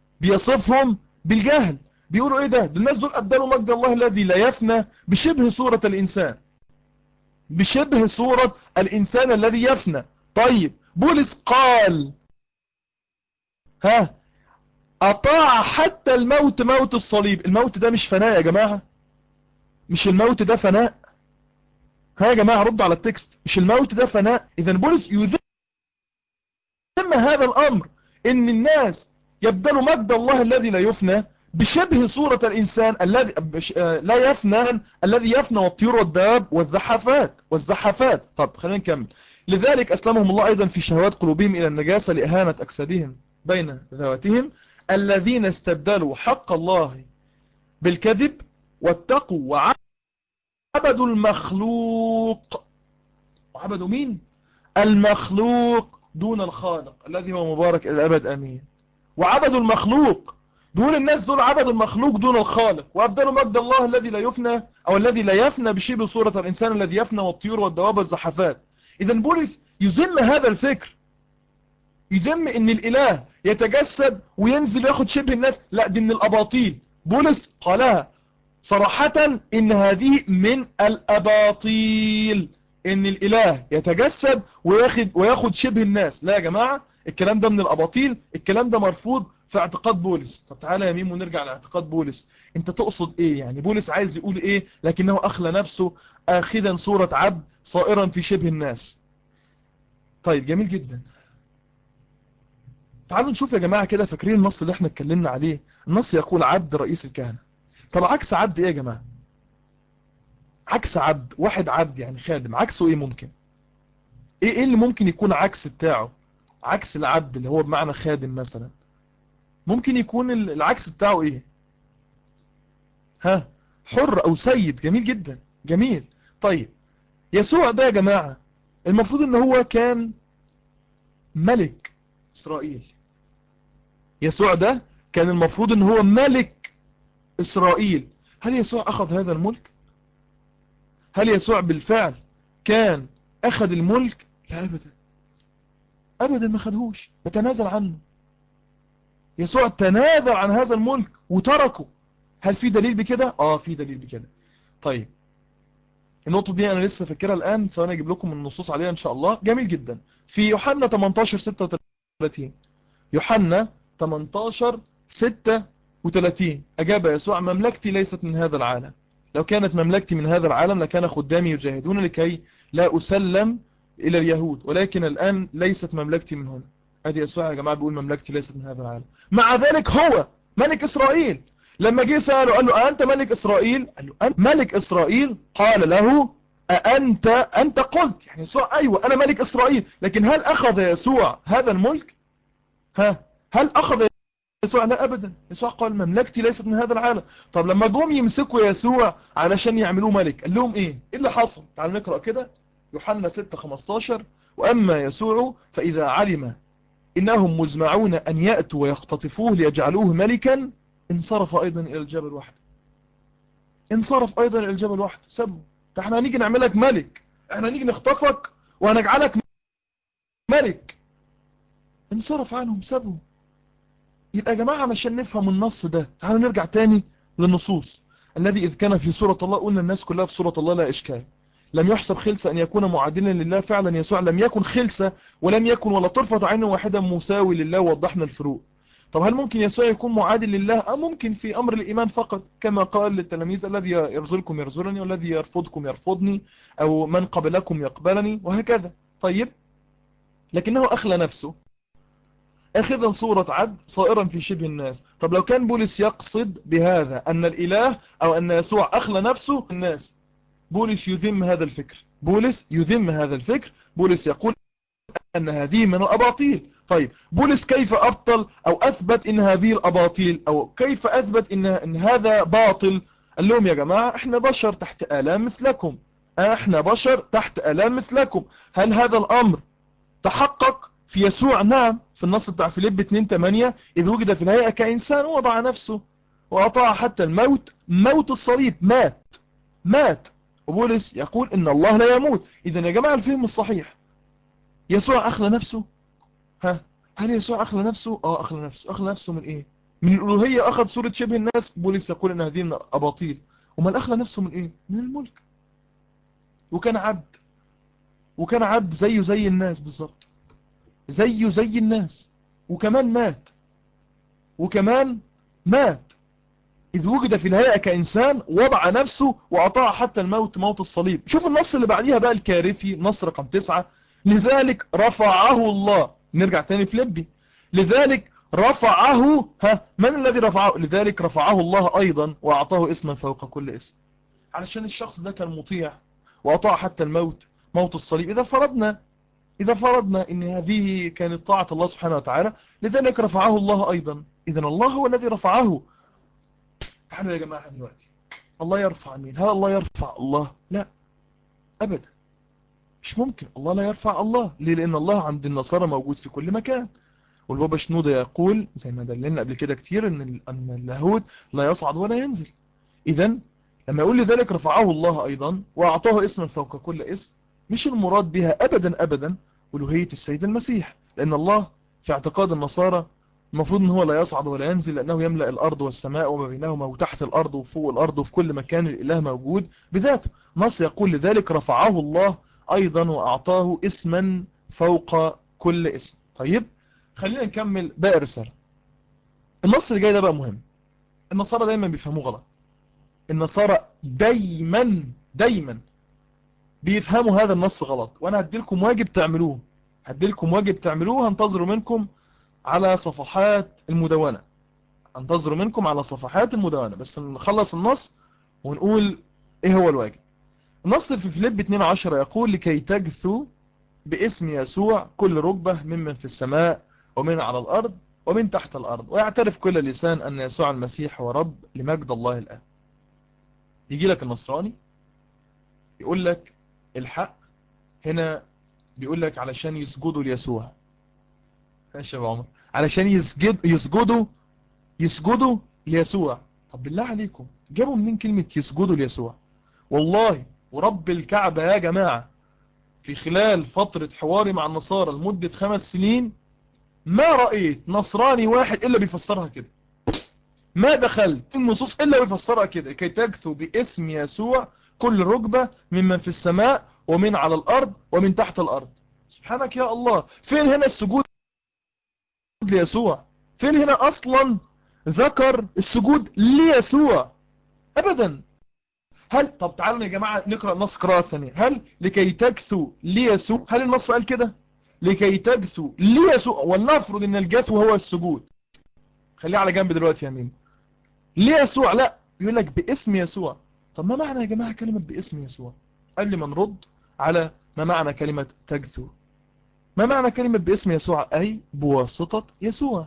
بيقولوا ايه ده الناس دول أبدلوا مجد الله الذي لا يفنى بشبه صورة الإنسان، بشبه صورة الإنسان الذي يفنى. طيب بولس قال أطاع حتى الموت، موت الصليب. الموت ده مش فناء يا جماعة، مش الموت ده فناء. يا جماعة ردوا على التكست، مش الموت ده فناء. إذن بولس يذم هذا الأمر، إن الناس يبدلوا مجد الله الذي لا يفنى بشبه صورة الإنسان الذي لا يفنى، الذي يفنى، والطيور والدواب والزحافات. طب خلينا نكمل. لذلك أسلمهم الله أيضا في شهوات قلوبهم إلى النجاسة لإهانة أجسادهم بين ذواتهم، الذين استبدلوا حق الله بالكذب واتقوا وعبدوا المخلوق. وعبدوا مين؟ المخلوق دون الخالق الذي هو مبارك إلى الأبد أمين. وعبدوا المخلوق، دول الناس دول عبدوا المخلوق دون الخالق، وأبدلوا مجد الله الذي لا يفنى، أو الذي لا يفنى بشبه صورة الإنسان الذي يفنى، والطيور والدواب والزحافات. إذن بولس يذم هذا الفكر، يذم ان الاله يتجسد وينزل وياخد شبه الناس. لا، دي من الاباطيل. بولس قالها صراحة ان هذه من الاباطيل، ان الاله يتجسد وياخد شبه الناس. لا يا جماعة، الكلام ده من الاباطيل، الكلام ده مرفوض في اعتقاد بولس. طب تعالى يا ميمو نرجع لاعتقاد بولس. انت تقصد ايه يعني؟ بولس عايز يقول ايه لكنه اخلى نفسه اخذا صورة عبد صائرا في شبه الناس؟ طيب جميل جدا. تعالوا نشوف يا جماعة كده، فاكرين النص اللي احنا اتكلمنا عليه؟ النص يقول عبد رئيس الكهنة. طب عكس عبد ايه يا جماعة؟ عكس عبد، واحد عبد يعني خادم، عكسه ايه ممكن؟ ايه اللي ممكن يكون عكس بتاعه؟ عكس العبد اللي هو بمعنى خادم مثلا، ممكن يكون العكس بتاعه ايه؟ حر او سيد. جميل جدا، جميل. طيب يسوع ده يا جماعة المفروض ان هو كان ملك اسرائيل. يسوع ده كان المفروض ان هو ملك إسرائيل. هل يسوع أخذ هذا الملك؟ هل يسوع بالفعل كان أخذ الملك؟ لا أبدا، أبدا ما أخذهوش، بتنازل عنه. يسوع تنازل عن هذا الملك وتركه. هل في دليل بكده؟ في دليل بكده. طيب النقطة دي أنا لسه فاكرها الآن، ثواني أجيب لكم النصوص عليها إن شاء الله. جميل جدا. في يوحنا 18:36، يوحنا 18:36 أجاب يسوع: مملكتي ليست من هذا العالم، لو كانت مملكتي من هذا العالم لكان خدامي يجاهدون لكي لا أسلم إلى اليهود، ولكن الآن ليست مملكتي من هنا. أدي يسوع يا جماعة بيقول مملكتي ليست من هذا العالم. مع ذلك هو ملك إسرائيل. لما جه سأله قال له: أنت ملك إسرائيل؟ قال له: أنت ملك إسرائيل؟ قال له: أنت قلت. يعني يسوع أيوة أنا ملك إسرائيل، لكن هل أخذ يسوع هذا الملك؟ هل أخذ يسوع؟ لا أبدا. يسوع قال مملكتي ليست من هذا العالم. طب لما جم يمسكوا يسوع علشان يعملوه ملك قال لهم إيه اللي حصل؟ تعالوا نقرأ كده يوحنا 6:15: وأما يسوع فإذا علم إنهم مزمعون أن يأتوا ويختطفوه ليجعلوه ملكا انصرف أيضا إلى الجبل وحده. انصرف أيضا إلى الجبل وحده، سبه. احنا هنيجي نعملك ملك، احنا هنيجي نخطفك وهنجعلك ملك. انصرف عنهم، سبه. يبقى يا جماعة علشان نفهم النص ده تعالوا نرجع تاني للنصوص. الذي إذ كان في صورة الله، قلنا الناس كلها في صورة الله لا إشكال، لم يحسب خلسة أن يكون معادلا لله. فعلا يسوع لم يكن خلسة، ولم يكن ولا طرفة عين واحدة مساوي لله، ووضحنا الفروق. طب هل ممكن يسوع يكون معادل لله؟ ممكن في أمر الإيمان فقط، كما قال للتلاميذ: الذي يرزلكم يرزلني، والذي يرفضكم يرفضني، أو من قبلكم يقبلني، وهكذا. طيب، لكنه أخلى نفسه أخذا صورة عبد صائرا في شبه الناس. طب لو كان بولس يقصد بهذا أن الإله أو أن يسوع أخلى نفسه الناس، بولس يذم هذا الفكر. بولس يذم هذا الفكر. بولس يقول أن هذه من الأباطيل. طيب، بولس كيف أبطل أو أثبت أن هذه الأباطيل، أو كيف أثبت أن هذا باطل؟ قال لهم: يا جماعة، احنا بشر تحت آلام مثلكم. احنا بشر تحت آلام مثلكم. هل هذا الأمر تحقق في يسوع؟ نعم، في النص بتاع فيليب 2:8: إذ وجد في الهيئة كإنسان وضع نفسه وأطاع حتى الموت، موت الصليب، مات. وبولس يقول إن الله لا يموت. إذا يا جماعة، الفهم الصحيح: يسوع أخلى نفسه. هل يسوع أخلى نفسه؟ أخلى نفسه. أخلى نفسه من إيه؟ من الألوهية أخذ صورة شبه الناس. بولس يقول إن هذه من أباطيل. ومن أخلى نفسه من إيه؟ من الملك. وكان عبد، وكان عبد زيه زي الناس بالظبط، زيه زي الناس، وكمان مات. إذ وجد في الهيئة كإنسان وضع نفسه وأطاع حتى الموت، موت الصليب. شوف النص اللي بعديها بقى الكارثي، نص رقم 9: لذلك رفعه الله. نرجع تاني فيليبي: لذلك رفعه. من الذي رفعه؟ لذلك رفعه الله أيضا وأعطاه اسما فوق كل اسم. علشان الشخص ده كان مطيع وأطاع حتى الموت، موت الصليب. إذا فرضنا إن هذه كانت طاعة الله سبحانه وتعالى، لذلك رفعه الله أيضا. إذا الله هو الذي رفعه. تعالوا يا جماعة دلوقتي، الله يرفع مين؟ هل الله يرفع الله؟ لا، أبدا، مش ممكن. الله لا يرفع الله. ليه؟ لأن الله عند النصارى موجود في كل مكان. والبابا شنودة يقول، زي ما دللنا قبل كده كتير، أن اللاهوت لا يصعد ولا ينزل. إذا لما يقول لذلك رفعه الله أيضا وأعطاه اسما فوق كل اسم، مش المراد بها أبدا أبدا ألوهية السيد المسيح. لأن الله في اعتقاد النصارى المفروض أن هو لا يصعد ولا ينزل، لأنه يملأ الأرض والسماء وما بينهما، وتحت الأرض وفوق الأرض، وفي كل مكان الإله موجود بذاته. نص يقول لذلك رفعه الله أيضا وأعطاه اسما فوق كل اسم. طيب، خلينا نكمل باقي الرسالة. النص اللي جاي ده بقى مهم. النصارى دايما بيفهموه غلط. النصارى دايما بيفهموا هذا النص غلط. وانا هديلكم واجب تعملوه. هنتظروا منكم على صفحات المدونة. بس نخلص النص ونقول ايه هو الواجب. النص في فيليب 2:10 يقول: لكي تجثو باسم يسوع كل ركبة ممن في السماء ومن على الأرض ومن تحت الأرض، ويعترف كل لسان أن يسوع المسيح هو رب، لمجد الله الآب. يجي لك النصراني يقول لك الحق هنا بيقول لك علشان يسجدوا ليسوع. ماشي يا أبو عمر، علشان يسجدوا ليسوع. طب بالله عليكم، جابوا منين كلمة يسجدوا ليسوع؟ والله ورب الكعبة يا جماعة، في خلال فترة حواري مع النصارى لمدة 5 سنين ما رأيت نصراني واحد إلا بيفسرها كده. ما دخلت النصوص إلا بيفسرها كده: كي تجثو باسم يسوع كل ركبة ممن في السماء ومن على الأرض ومن تحت الأرض. سبحانك يا الله، فين هنا السجود ليسوع؟ فين هنا أصلا ذكر السجود ليسوع؟ أبدا. طب تعالوا يا جماعة نقرأ النص قراءة ثانية. هل لكي تجثو ليسوع؟ هل النص قال كده؟ لكي تجثو ليسوع، ولنفرض ان الجثو هو السجود، خليه على جنب دلوقتي يا مين. ليسوع لا، يقول لك باسم يسوع. طب ما معنى يا جماعة كلمة باسم يسوع؟ قبل ما نرد على ما معنى كلمة تجثو، ما معنى كلمة باسم يسوع؟ أي بواسطة يسوع.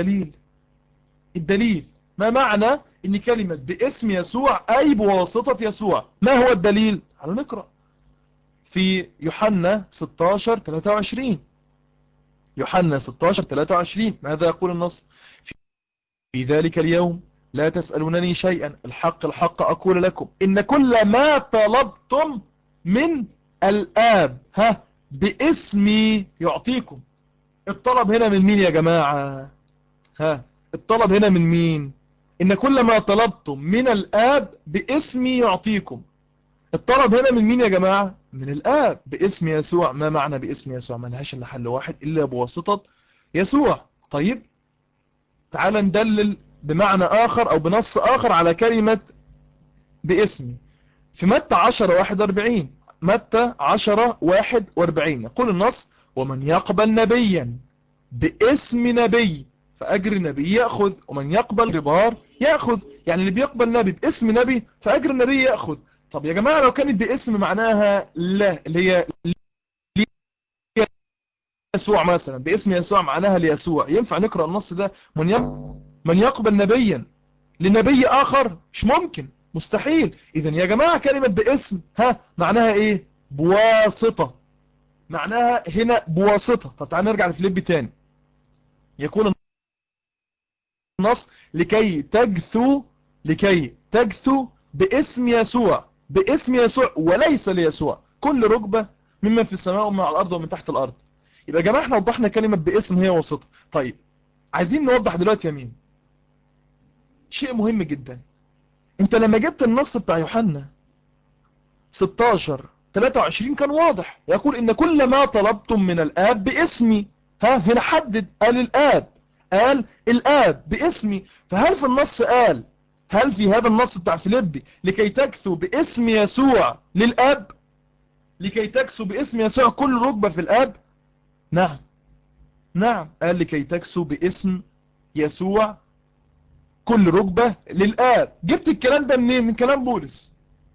الدليل ما معنى ان كلمة باسم يسوع أي بواسطة يسوع؟ ما هو الدليل؟ تعالوا نقرأ في يوحنا 16:23. يوحنا 16:23 ماذا يقول النص؟ في ذلك اليوم لا تسألونني شيئا، الحق أقول لكم إن كل ما طلبتم من الآب باسمي يعطيكم. الطلب هنا من مين يا جماعة؟ الطلب هنا من مين؟ إن كل ما طلبتم من الآب باسمي يعطيكم. الطلب هنا من مين يا جماعة؟ من الآب باسم يسوع. ما معنى باسم يسوع؟ ما لهاش إلا حل واحد إلا بواسطة يسوع. طيب تعال ندلل بمعنى آخر أو بنص آخر على كلمة باسمي. في متى 10:41، متى 10:41 يقول النص: ومن يقبل نبيا باسم نبي فأجر نبي يأخذ، ومن يقبل ربار يأخذ. يعني اللي بيقبل نبي باسم نبي فأجر النبي يأخذ. طب يا جماعة لو كانت باسم معناها لا، اللي هي يسوع مثلا، باسم يسوع معناها ليسوع، ينفع نقرأ النص ده من يقبل نبيا لنبي آخر؟ مش ممكن، مستحيل. إذن يا جماعة كلمة باسم معناها إيه؟ بواسطة. معناها هنا بواسطة. طب تعال نرجع لفيليبي تاني. يكون النص لكي تجثو باسم يسوع، باسم يسوع وليس ليسوع كل ركبة ممن في السماء ومن على الأرض ومن تحت الأرض. يبقى يا جماعة احنا وضحنا كلمة باسم هي واسطة. طيب عايزين نوضح دلوقتي يا مين شيء مهم جدا. انت لما جبت النص بتاع يوحنا 16:23 كان واضح، يقول إن كل ما طلبتم من الآب باسمي. هنا حدد، قال الآب باسمي. فهل في النص هل في هذا النص بتاع فيليبي لكي تكثو باسم يسوع للآب؟ لكي تكثو باسم يسوع كل ركبة في الآب؟ نعم، نعم، قال لكي تكثو باسم يسوع كل ركبة للآب. جبت الكلام ده منين؟ من كلام بولس.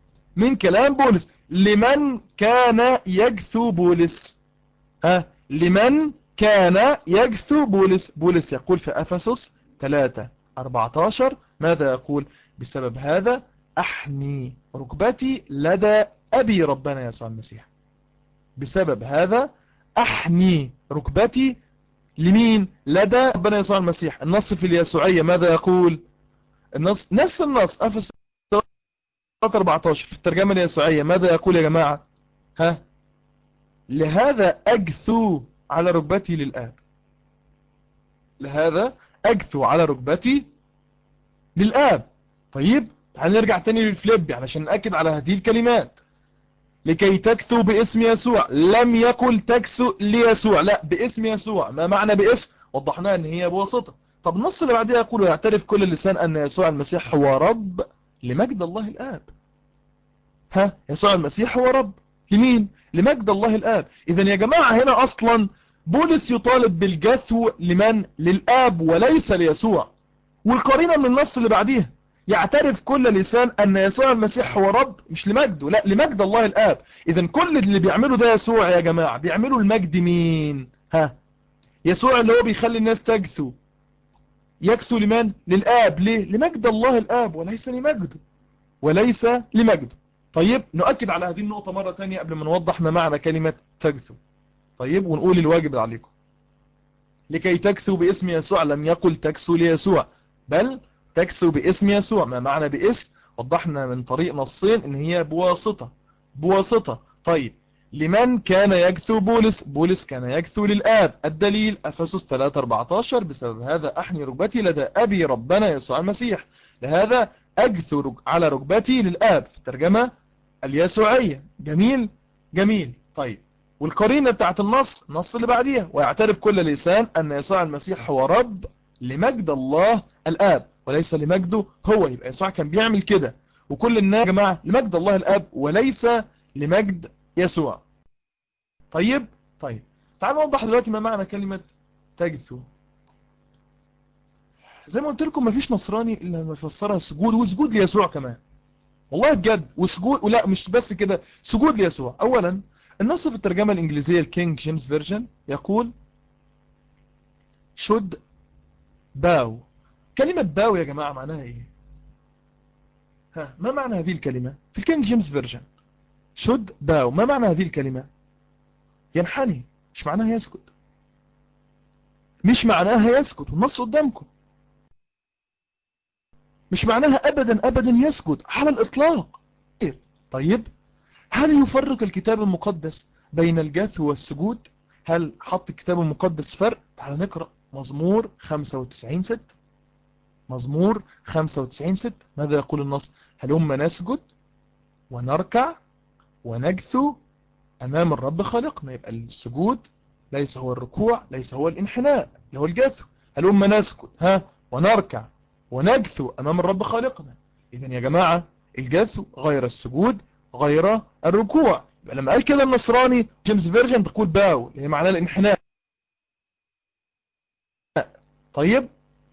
لمن كان يجثو بولس. لمن كان يجثو بولس يقول في أفسس 3:14 ماذا يقول؟ بسبب هذا أحني ركبتي لدى أبي ربنا يسوع المسيح. بسبب هذا أحني ركبتي لمين؟ لدى ربنا يسوع المسيح. النص في اليسوعية ماذا يقول؟ النص نفس النص أفسس 3:14 في الترجمة اليسوعية ماذا يقول يا جماعة؟ لهذا أجثو على ركبتي للآب. لهذا أجثو على ركبتي للآب. طيب تعال نرجع تاني للفليبي علشان نأكد على هذه الكلمات. لكي تكثو باسم يسوع، لم يقل تكثو ليسوع، لا، باسم يسوع. ما معنى باسم؟ وضحناها ان هي بواسطة. طب النص اللي بعدها يقول: ويعترف كل اللسان أن يسوع المسيح هو رب لمجد الله الآب. يسوع المسيح هو رب لمين؟ لمجد الله الآب. إذن يا جماعة هنا أصلا بولس يطالب بالجثو لمن؟ للآب وليس ليسوع. والقرينة من النص اللي بعديها: يعترف كل لسان أن يسوع المسيح هو رب، مش لمجده، لا، لمجد الله الآب. إذن كل اللي بيعمله ده يسوع يا جماعة بيعمله المجد مين؟ يسوع اللي هو بيخلي الناس تجثو. يجثو لمن؟ للآب. ليه؟ لمجد الله الآب وليس لمجده، وليس لمجده. طيب نؤكد على هذه النقطة مرة تانية قبل ما نوضح ما معنى كلمة تجثو. طيب ونقول الواجب اللي عليكم: لكي تكثو باسم يسوع، لم يقل تكثو ليسوع، بل تكثو باسم يسوع. ما معنى باسم؟ وضحنا من طريق نصين ان هي بواسطة. طيب لمن كان يجثو بولس كان يجثو للآب. الدليل أفسس 3:14 بسبب هذا أحني ركبتي لدى أبي ربنا يسوع المسيح. لهذا أجثو على ركبتي للآب في الترجمة اليسوعية. جميل. طيب والقرينة بتاعت النص اللي بعديها: ويعترف كل لسان أن يسوع المسيح هو رب لمجد الله الآب وليس لمجده هو. يبقى يسوع كان بيعمل كده، وكل الناس يا جماعة لمجد الله الآب وليس لمجد يسوع. طيب تعالوا نوضح دلوقتي ما معنى كلمة تجثو. زي ما قلت لكم مفيش نصراني إلا لما يفسرها سجود، وسجود ليسوع كمان، والله بجد، وسجود، ولا مش بس كده، سجود ليسوع. أولا النص في الترجمة الإنجليزية الكينج جيمس فيرجن يقول should bow. كلمة باو يا جماعة معناها ايه؟ ما معنى هذه الكلمة في الكينج جيمس فيرجن؟ should bow، ما معنى هذه الكلمة؟ ينحني، مش معناها يسكت، والنص قدامكم. مش معناها أبدا يسكت على الإطلاق. طيب هل يفرق الكتاب المقدس بين الجثو والسجود؟ هل حط الكتاب المقدس فرق؟ تعال نقرأ مزمور 95:6. مزمور 95:6 ماذا يقول النص؟ هلما نسجد ونركع ونجثو أمام الرب خالقنا. يبقى السجود ليس هو الركوع، ليس هو الانحناء، هو الجثو. هلما نسجد ونركع ونجثو أمام الرب خالقنا. إذن يا جماعة الجثو غير السجود غير الركوع. يبقى لما قال كده النصراني جيمس فيرجن تقول باو اللي هي معناه الانحناء. طيب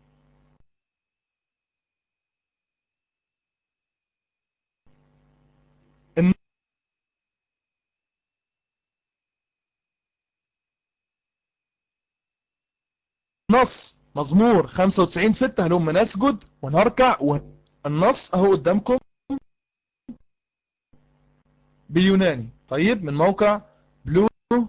النص مزمور 95:6 هلما نسجد ونركع. والنص اهو قدامكم باليوناني. طيب من موقع بلو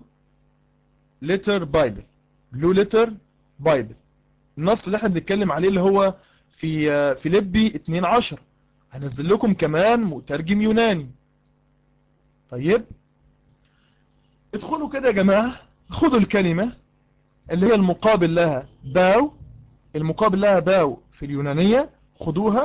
ليتر بايبل. بلو ليتر بايبل. النص اللي احنا بنتكلم عليه اللي هو في فيليبي 2:10. هنزل لكم كمان مترجم يوناني. طيب ادخلوا كده يا جماعة، خدوا الكلمة اللي هي المقابل لها باو. المقابل لها باو في اليونانية خدوها،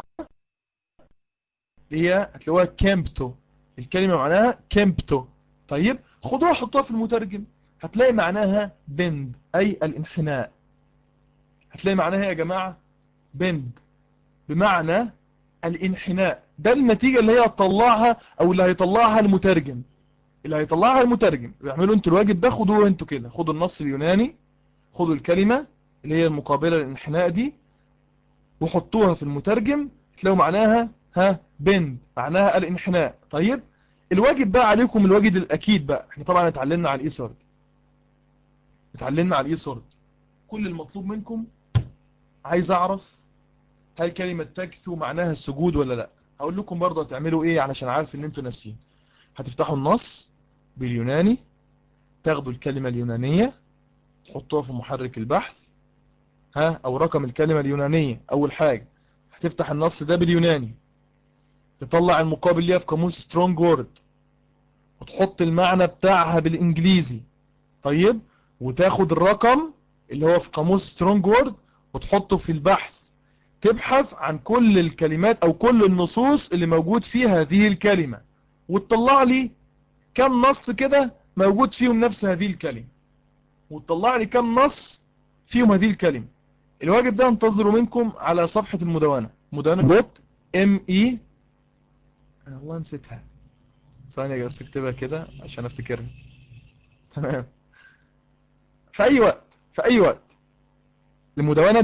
اللي هي هتلاقوها كامبتو. الكلمة معناها كامبتو. طيب خدوها حطوها في المترجم، هتلاقي معناها بند أي الانحناء. هتلاقي معناها يا جماعة بند بمعنى الانحناء. ده النتيجة اللي هي هتطلعها أو اللي هيطلعها المترجم. اللي هيطلعها المترجم بيعملوا انتوا الواجب ده، خدوه انتوا كده. خدوا النص اليوناني، خدوا الكلمة اللي هي المقابلة للانحناء دي وحطوها في المترجم، تلاقوا معناها بند معناها الانحناء. طيب الواجب بقى عليكم، الواجب الأكيد بقى. احنا طبعا اتعلمنا على الإيسورد، اتعلمنا على الإيسورد. كل المطلوب منكم عايز أعرف هل كلمة تكثو معناها السجود ولا لا. هقول لكم برضه هتعملوا ايه علشان عارف ان انتوا ناسيين. هتفتحوا النص باليوناني، تاخدوا الكلمة اليونانية تحطوها في محرك البحث او رقم الكلمة اليونانية. اول حاجة هتفتح النص ده باليوناني، تطلع المقابل ليها في قاموس سترونج وورد وتحط المعنى بتاعها بالانجليزي. طيب وتاخد الرقم اللي هو في قاموس سترونج وورد وتحطه في البحث، تبحث عن كل الكلمات او كل النصوص اللي موجود فيها هذه الكلمة، وتطلع لي كم نص كده موجود فيهم نفس هذه الكلمة، وتطلع لي كم نص فيهم هذه الكلمة. الواجب ده انتظره منكم على صفحة المدونة، مدونة دوت ام اي. والله نسيتها، ثانية بس اكتبها كده عشان افتكرها. تمام. في اي وقت، في اي وقت، المدونة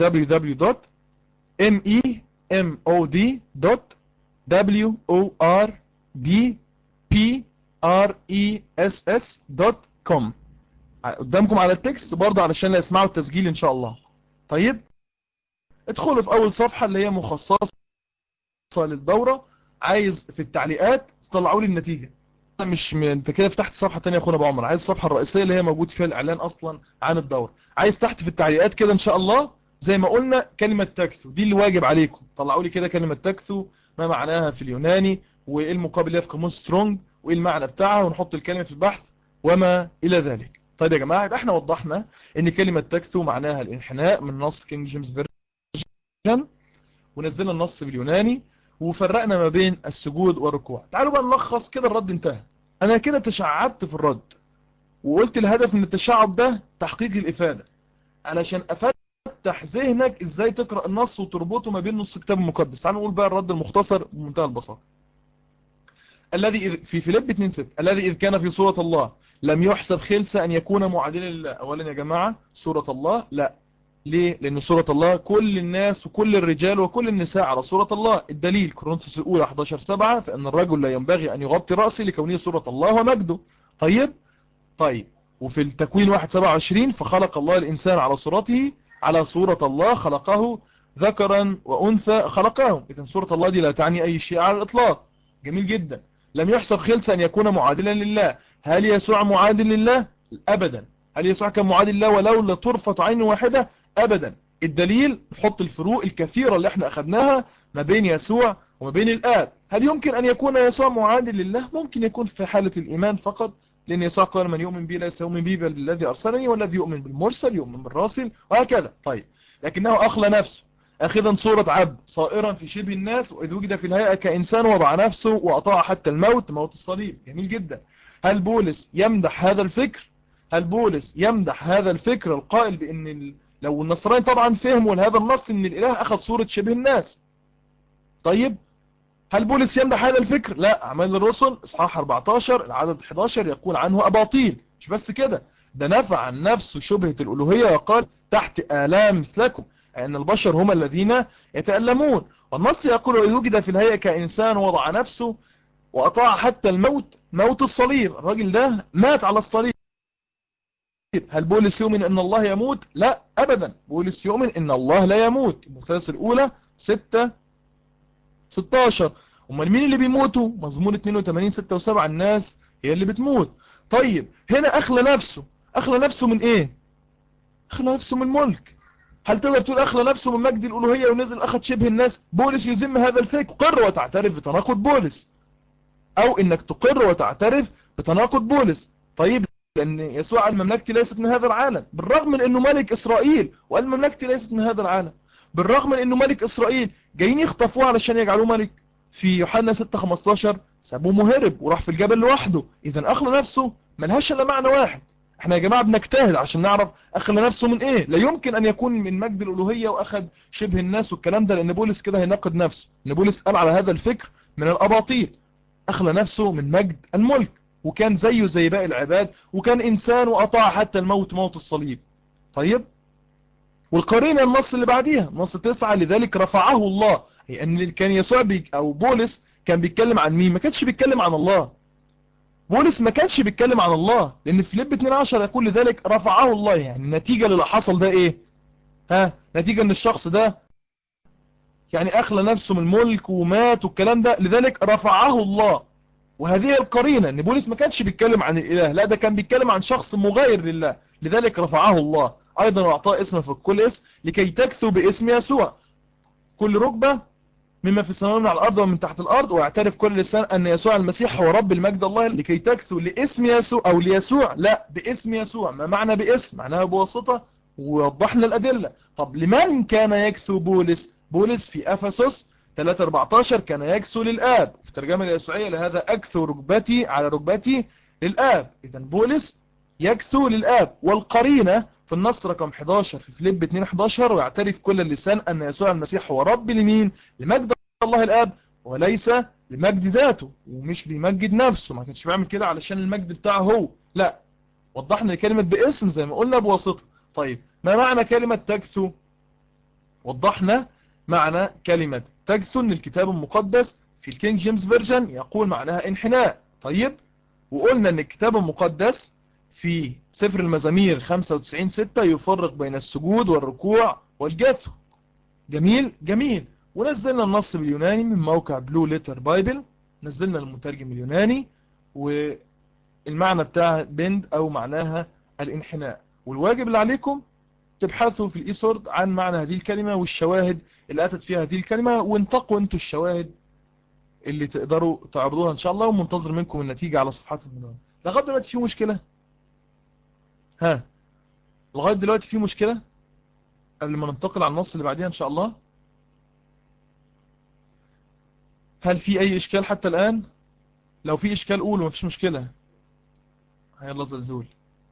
www.memod.wordpress.com. قدامكم على التكست برضه علشان لا يسمعوا التسجيل ان شاء الله. طيب ادخلوا في اول صفحة اللي هي مخصصة للدورة. عايز في التعليقات تطلعوا لي النتيجة. انت كده فتحت صفحة تانية يا اخونا ابو عمر. عايز الصفحة الرئيسية اللي هي موجود فيها الاعلان اصلا عن الدورة. عايز تحت في التعليقات كده ان شاء الله زي ما قلنا كلمة تكثو دي اللي واجب عليكم. طلعوا لي كده كلمة تكثو ما معناها في اليوناني، وايه المقابل ليها في قاموس سترونج، وايه المعنى بتاعها، ونحط الكلمة في البحث وما الى ذلك. طيب يا جماعة يبقى احنا وضحنا ان كلمة تكثو معناها الانحناء من نص كينج جيمس فيرجن، ونزلنا النص باليوناني، وفرقنا ما بين السجود والركوع. تعالوا بقى نلخص كده. الرد انتهى. انا كده تشعبت في الرد، وقلت الهدف من التشعب ده تحقيق الافادة علشان افتح ذهنك ازاي تقرأ النص وتربطه ما بين نص الكتاب المقدس. تعالوا نقول بقى الرد المختصر بمنتهى البساطة. الذي في فيليب 2:6 الذي إذ كان في صورة الله لم يحسب خلسة أن يكون معادلا لله. أولا يا جماعة صورة الله لا. ليه؟ لأن صورة الله كل الناس وكل الرجال وكل النساء على صورة الله. الدليل كورنثوس الأولى 11:7 فإن الرجل لا ينبغي أن يغطي رأسه لكونه صورة الله ومجده. طيب وفي التكوين 1:27 فخلق الله الإنسان على صورته، على صورة الله خلقه ذكرا وأنثى خلقهم. إذن صورة الله دي لا تعني أي شيء على الإطلاق. جميل جدا. لم يحسب خلسا أن يكون معادلا لله. هل يسوع معادل لله؟ أبدا. هل يسوع كان معادل لله ولو لطرفة عين واحدة؟ أبدا. الدليل نحط الفروق الكثيرة اللي احنا أخذناها ما بين يسوع وما بين الآب. هل يمكن أن يكون يسوع معادل لله؟ ممكن يكون في حالة الإيمان فقط، لأن يسوع قال من يؤمن بي ليس يؤمن بي بل بالذي أرسلني، والذي يؤمن بالمرسل يؤمن بالراسل، وهكذا. طيب لكنه أخلى نفسه أخذا صورة عبد صائرا في شبه الناس، وإذ وجد في الهيئة كإنسان وضع نفسه وأطاع حتى الموت، موت الصليب. جميل جدا. هل بولس يمدح هذا الفكر؟ هل بولس يمدح هذا الفكر القائل بأن لو النصراني طبعا فهموا هذا النص أن الإله أخذ صورة شبه الناس؟ طيب هل بولس يمدح هذا الفكر؟ لا. أعمال الرسل إصحاح 14 العدد 11 يقول عنه أباطيل. مش بس كده، ده نفى عن نفسه شبهة الألوهية وقال تحت آلام مثلكم، أن البشر هم الذين يتألمون. والنص يقول إذ وجد في الهيئة كإنسان وضع نفسه وأطاع حتى الموت، موت الصليب. الراجل ده مات على الصليب. هل بولس يؤمن أن الله يموت؟ لا أبدا. بولس يؤمن أن الله لا يموت. المثالث الأولى 16. امال مين اللي بيموتوا؟ مزمور 82 6 و7 الناس هي اللي بتموت. طيب هنا اخلى نفسه. اخلى نفسه من ايه؟ اخلى نفسه من الملك. هل تقدر تقول اخلى نفسه من مجد الالوهيه ونزل اخذ شبه الناس؟ بولس يذم هذا الفكر. تقر وتعترف بتناقض بولس، او انك تقر وتعترف بتناقض بولس. طيب لان يسوع قال مملكتي ليست من هذا العالم، بالرغم من انه ملك اسرائيل، وقال مملكتي ليست من هذا العالم. بالرغم من انه ملك اسرائيل، جايين يخطفوه علشان يجعلوه ملك. في يوحنا 6:15 سابوه مهرب وراح في الجبل لوحده. اذا اخلى نفسه ملهاش الا معنى واحد. احنا يا جماعه بنجتهد عشان نعرف اخلى نفسه من ايه. لا يمكن ان يكون من مجد الالوهيه واخذ شبه الناس والكلام ده، لان بولس كده هيناقض نفسه. ان بولس قال على هذا الفكر من الاباطيل. أخلى نفسه من مجد الملك، وكان زيه زي باقي العباد، وكان إنسان وأطاع حتى الموت، موت الصليب. طيب والقرينة النص اللي بعديها نص 9 لذلك رفعه الله. هي أن كان يسوع أو بولس كان بيتكلم عن مين؟ ما كانش بيتكلم عن الله. بولس ما كانش بيتكلم عن الله، لأن في فيليب 12 يقول لذلك رفعه الله. يعني النتيجة اللي حصل ده إيه؟ نتيجة أن الشخص ده يعني أخلى نفسه من الملك ومات والكلام ده، لذلك رفعه الله. وهذه القرينة ان بولس ما كانش بيتكلم عن الاله، لا ده كان بيتكلم عن شخص مغاير لله. لذلك رفعه الله ايضا واعطاه اسم في كل اسم لكي تكثو باسم يسوع كل ركبة مما في السماء ومن على الارض ومن تحت الارض، ويعترف كل لسان ان يسوع المسيح هو رب المجد الله. لكي تكثو لاسم يسوع او ليسوع، لا باسم يسوع. ما معنى باسم؟ معناها بواسطة، ووضحنا الادلة. طب لمن كان يكثو بولس؟ بولس في افسس 3:14 كان يكثو للآب. في الترجمة اليسوعية لهذا أكثو ركبتي على ركبتي للآب. إذا بولس يكثو للآب. والقرينة في النص رقم 11 في فيليب 2:11 ويعترف كل اللسان أن يسوع المسيح هو رب لمين؟ لمجد الله الآب، وليس لمجد ذاته. ومش بيمجد نفسه، ما كانش بيعمل كده علشان المجد بتاعه هو، لا. وضحنا كلمة باسم زي ما قلنا بواسطة. طيب ما معنى كلمة تكثو؟ وضحنا معنى كلمة تكثو ان الكتاب المقدس في الكينج جيمس فيرجن يقول معناها انحناء. طيب وقلنا ان الكتاب المقدس في سفر المزامير 95:6 يفرق بين السجود والركوع والجثو. جميل جميل. ونزلنا النص باليوناني من موقع بلو ليتر بايبل، نزلنا المترجم اليوناني، والمعنى بتاع بند او معناها الانحناء. والواجب اللي عليكم تبحثوا في الإيسورد عن معنى هذه الكلمة والشواهد اللي أتت فيها هذه الكلمة، وانتقوا أنتوا الشواهد اللي تقدروا تعرضوها إن شاء الله، ومنتظر منكم النتيجة على صفحات المنوال. لغاية دلوقتي في مشكلة؟ لغاية دلوقتي في مشكلة قبل ما ننتقل على النص اللي بعديها إن شاء الله؟ هل في أي إشكال حتى الآن؟ لو في إشكال قولوا، مفيش مشكلة. يلا زلزول.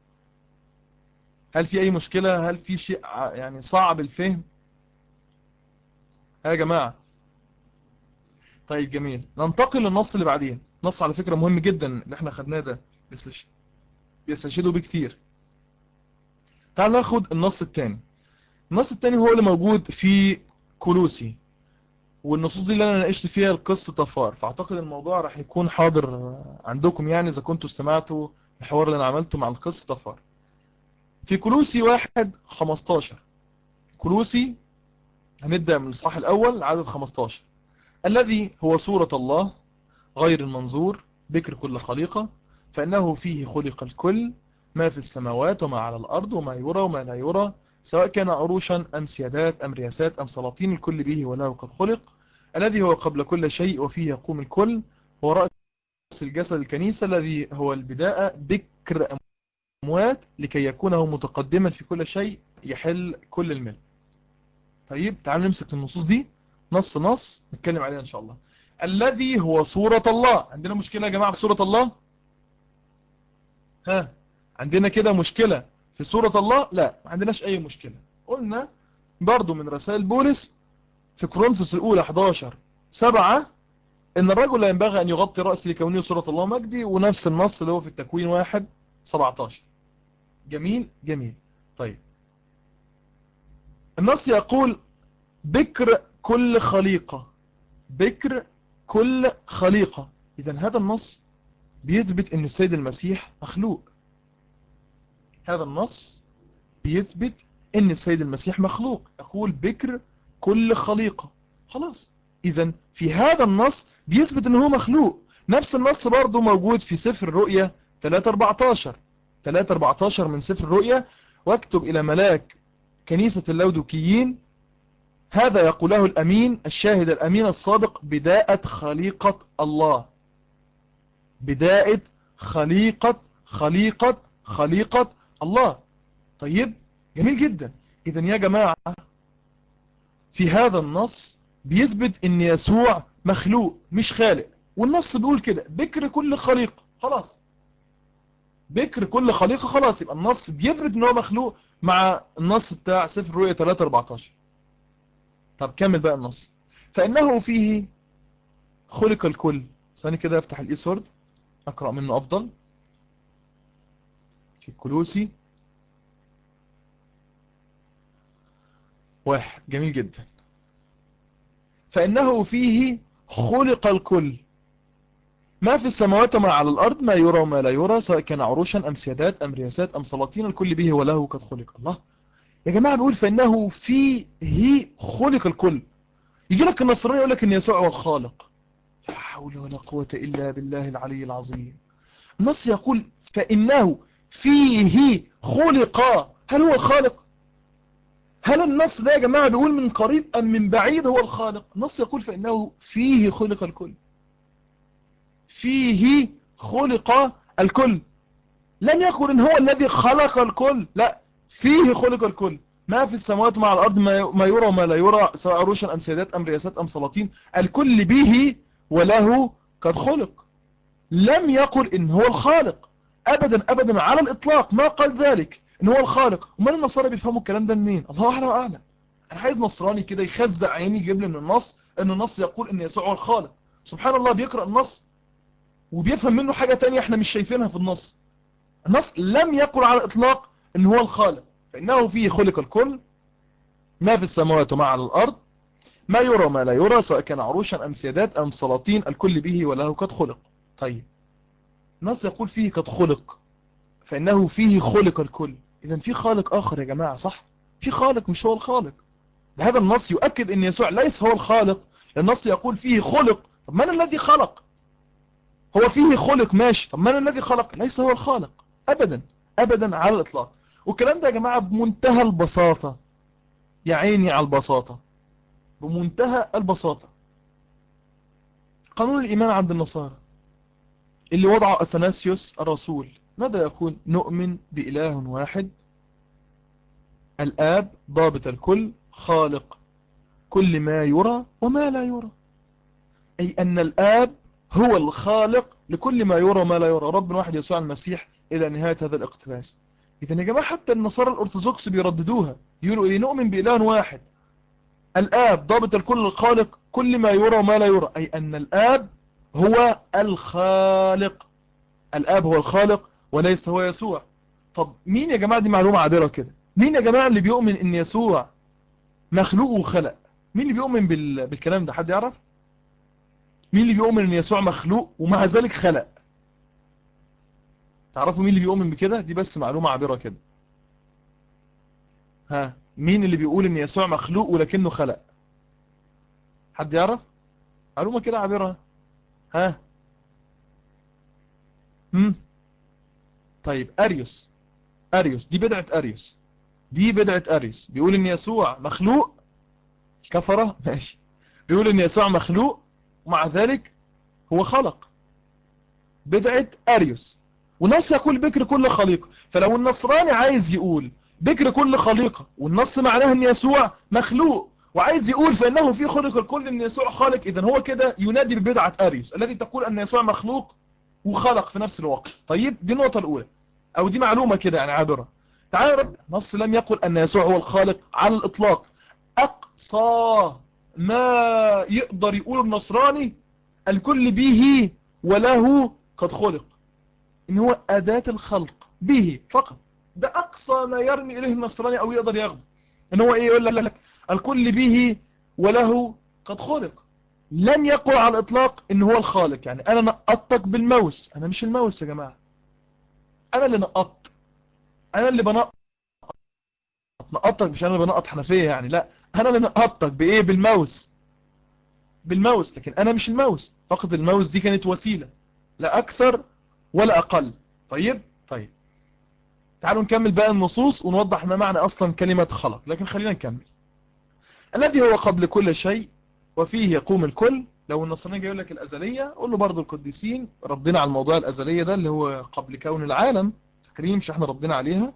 هل في أي مشكلة؟ هل في شيء يعني صعب الفهم؟ يا جماعة. طيب جميل. ننتقل للنص اللي بعدين. نص على فكرة مهم جدا اللي احنا خدناه ده، بس بيستشهدوا بيه كتير. تعال ناخد النص الثاني. النص الثاني هو اللي موجود في كولوسي، والنصوص دي اللي انا ناقشت فيها القصة طفار، فاعتقد الموضوع راح يكون حاضر عندكم يعني اذا كنتوا استمعتوا الحوار اللي انا عملته مع القصة طفار. في كولوسي 1:15. كولوسي هنبدأ من الإصحاح الأول عدد 15. الذي هو صورة الله غير المنظور بكر كل خليقة، فإنه فيه خلق الكل، ما في السماوات وما على الأرض وما يرى وما لا يرى، سواء كان عروشا أم سيادات أم رياسات أم سلاطين، الكل به وله قد خلق. الذي هو قبل كل شيء وفيه يقوم الكل، هو رأس الجسد الكنيسة، الذي هو البداءة بكر أموات لكي يكون هو متقدما في كل شيء يحل كل الملك. طيب تعالوا نمسك النصوص دي نص نتكلم عليها ان شاء الله. الذي هو صورة الله. عندنا مشكلة يا جماعة في صورة الله؟ ها، عندنا كده مشكلة في صورة الله؟ لا، ما عندناش اي مشكلة. قلنا برضو من رسائل بولس في كورنثوس الاولى 11:7 ان الرجل لا ينبغي ان يغطي رأسه لكونه صورة الله مجدي، ونفس النص اللي هو في التكوين 1:17. جميل. طيب النص يقول بكر كل خليقة. بكر كل خليقة. إذن هذا النص بيثبت أن السيد المسيح مخلوق. هذا النص بيثبت أن السيد المسيح مخلوق. يقول بكر كل خليقة. خلاص، إذن في هذا النص بيثبت أنه هو مخلوق. نفس النص برضو موجود في سفر الرؤيا 3:14 من سفر الرؤيا: واكتب إلى ملاك كنيسة اللودوكيين هذا يقوله الأمين الشاهد الأمين الصادق بداءة خليقة الله. بداءة خليقة الله. طيب جميل جدا. إذن يا جماعة في هذا النص بيثبت ان يسوع مخلوق مش خالق، والنص بيقول كده بكر كل خليقة. خلاص، بكر كل خليقة. خلاص، يبقى النص بيثبت ان هو مخلوق مع النص بتاع سفر الرؤيا 3:14. طب كمل بقى النص: فإنه فيه خلق الكل. ثاني كده افتح الإيسورد أقرأ منه أفضل. في كولوسي 1. جميل جدا. فإنه فيه خلق الكل، ما في السماوات وما على الأرض، ما يرى وما لا يرى، سواء كان عروشا أم سيادات أم رياسات أم سلاطين، الكل به وله قد خلق. الله يا جماعة بيقول فإنه فيه خلق الكل. يجي لك النصراني يقول لك إن يسوع هو الخالق. لا حول ولا قوة إلا بالله العلي العظيم. النص يقول فإنه فيه خلق. هل هو الخالق؟ هل النص ده يا جماعة بيقول من قريب أم من بعيد هو الخالق؟ النص يقول فإنه فيه خلق الكل. فيه خلق الكل. لم يقل إن هو الذي خلق الكل، لا، فيه خلق الكل. ما في السماوات وما على الأرض، ما يرى وما لا يرى، سواء عروشا أم سيادات أم رياسات أم سلاطين، الكل به وله قد خلق. لم يقل إن هو الخالق أبدا على الإطلاق، ما قال ذلك إن هو الخالق. ومن النصارى بيفهموا الكلام ده منين؟ الله أعلم وأعلم. أنا عايز نصراني كده يخزع عيني يجيب لي من النص إن النص يقول إن يسوع هو الخالق. سبحان الله، بيقرأ النص وبيفهم منه حاجة تانية احنا مش شايفينها في النص. النص لم يقل على الإطلاق إن هو الخالق. فإنه فيه خلق الكل، ما في السماوات وما على الأرض، ما يرى وما لا يرى، سواء كان عروشا أم سيادات أم سلاطين، الكل به وله قد خلق. طيب النص يقول فيه قد خلق، فإنه فيه خلق الكل. إذا في خالق آخر يا جماعة، صح؟ في خالق مش هو الخالق. هذا النص يؤكد أن يسوع ليس هو الخالق. النص يقول فيه خلق. طب من الذي خلق؟ هو فيه خلق ماشي، طب من الذي خلق؟ ليس هو الخالق أبدا على الإطلاق. والكلام ده يا جماعة بمنتهى البساطة. يا عيني على البساطة، بمنتهى البساطة. قانون الإيمان عند النصارى اللي وضعه أثناسيوس الرسول ماذا يقول؟ نؤمن بإله واحد، الآب ضابط الكل، خالق كل ما يرى وما لا يرى. أي أن الآب هو الخالق لكل ما يرى وما لا يرى، رب واحد يسوع المسيح إلى نهاية هذا الاقتباس. إذن يا جماعة حتى النصارى الأرثوذكس بيرددوها، يقولوا إيه؟ نؤمن بإله واحد، الآب ضابط الكل، الخالق كل ما يرى وما لا يرى. أي أن الآب هو الخالق. الآب هو الخالق وليس هو يسوع. طب مين يا جماعة؟ دي معلومة عابرة كده. مين يا جماعة اللي بيؤمن إن يسوع مخلوق وخلق؟ مين اللي بيؤمن بالكلام ده؟ حد يعرف؟ مين اللي بيؤمن إن يسوع مخلوق ومع ذلك خلق؟ تعرفوا مين اللي بيؤمن بكده؟ دي بس معلومة عابرة كده. ها، مين اللي بيقول إن يسوع مخلوق ولكنه خلق؟ حد يعرف؟ معلومة كده عابرة. ها. طيب أريوس دي بدعة أريوس بيقول إن يسوع مخلوق. كفرة ماشي. بيقول إن يسوع مخلوق ومع ذلك هو خلق. بدعة أريوس. والنص يقول بكر كل خليقة. فلو النصراني عايز يقول بكر كل خليقة والنص معناه إن يسوع مخلوق وعايز يقول فإنه في خلق الكل أن يسوع خالق، إذن هو كده ينادي ببدعة أريوس الذي تقول أن يسوع مخلوق وخلق في نفس الوقت. طيب دي النقطة الأولى، أو دي معلومة كده يعني عابرة. تعالى نص لم يقل أن يسوع هو الخالق على الإطلاق. أقصى ما يقدر يقول النصراني الكل به وله قد خلق، إن هو أداة الخلق به فقط. ده أقصى ما يرمي إليه النصراني أو يقدر ياخده، إن هو إيه؟ يقول لك الكل به وله قد خلق. لن يقول على الإطلاق إن هو الخالق. يعني أنا نقطتك بالماوس، أنا مش الماوس يا جماعة، أنا اللي نقطت، أنا اللي نقطتك، مش أنا اللي بنقط حنفية يعني، لا، أنا اللي نقطتك بإيه؟ بالماوس، بالماوس، لكن أنا مش الماوس فقط. الماوس دي كانت وسيلة لا أكثر ولا أقل. طيب تعالوا نكمل بقى النصوص ونوضح ما معنى أصلا كلمة خلق، لكن خلينا نكمل. الذي هو قبل كل شيء وفيه يقوم الكل. لو النصراني جاي يقول لك الأزلية، قول له برضو القديسين ردنا على الموضوع الأزلية ده اللي هو قبل كون العالم. فاكرين مش احنا ردنا عليها؟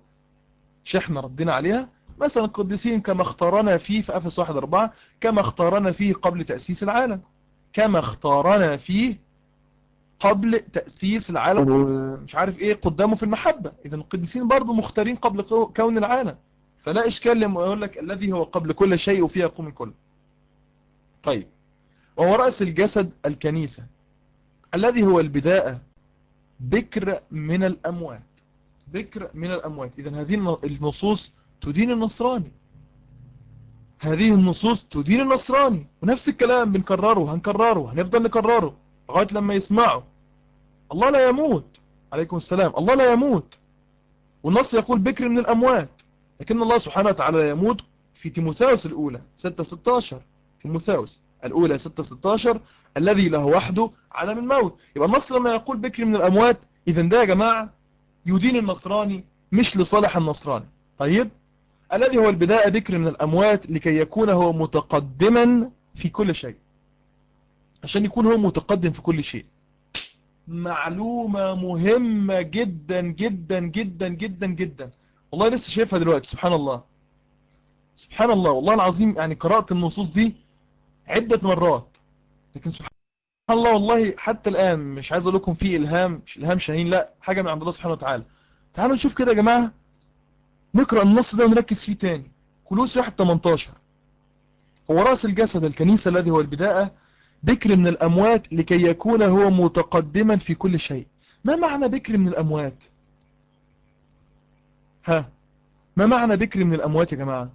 مثلا القديسين كما اختارنا فيه في أفس 1:4، كما اختارنا فيه قبل تأسيس العالم، كما اختارنا فيه قبل تأسيس العالم، مش عارف ايه قدامه في المحبة. اذا القديسين برضو مختارين قبل كون العالم، فلا اشكال لما يقول لك الذي هو قبل كل شيء وفيه يقوم الكل. طيب، وهو رأس الجسد الكنيسة الذي هو البداية، بكر من الأموات. بكر من الأموات. إذن هذه النصوص تدين النصراني، هذه النصوص تدين النصراني، ونفس الكلام بنكرره، هنفضل نكرره لغاية لما يسمعوا. الله لا يموت، عليكم السلام، الله لا يموت، والنص يقول بكر من الأموات، لكن الله سبحانه وتعالى لا يموت. في تيموثاوس الأولى 6:16، تيموثاوس الأولى 6:16 الذي له وحده عدم الموت. يبقى النص لما يقول بكر من الأموات، إذن ده يا جماعة يدين النصراني مش لصالح النصراني. طيب، الذي هو البداية بكر من الأموات لكي يكون هو متقدما في كل شيء، عشان يكون هو متقدم في كل شيء. معلومة مهمة جدا جدا جدا جدا جدا، والله لسه شايفها دلوقتي. سبحان الله، سبحان الله، والله العظيم، يعني قرأت النصوص دي عدة مرات، لكن سبحان الله والله حتى الآن مش عايز أقول لكم في إلهام، مش إلهام شاهين، لا، حاجة من عند الله سبحانه وتعالى. تعالوا نشوف كده يا جماعة، نقرأ النص ده ونركز فيه تاني. كولوس 1:18، هو رأس الجسد الكنيسة الذي هو البداية، بكر من الأموات لكي يكون هو متقدما في كل شيء. ما معنى بكر من الأموات؟ ما معنى بكر من الأموات يا جماعة؟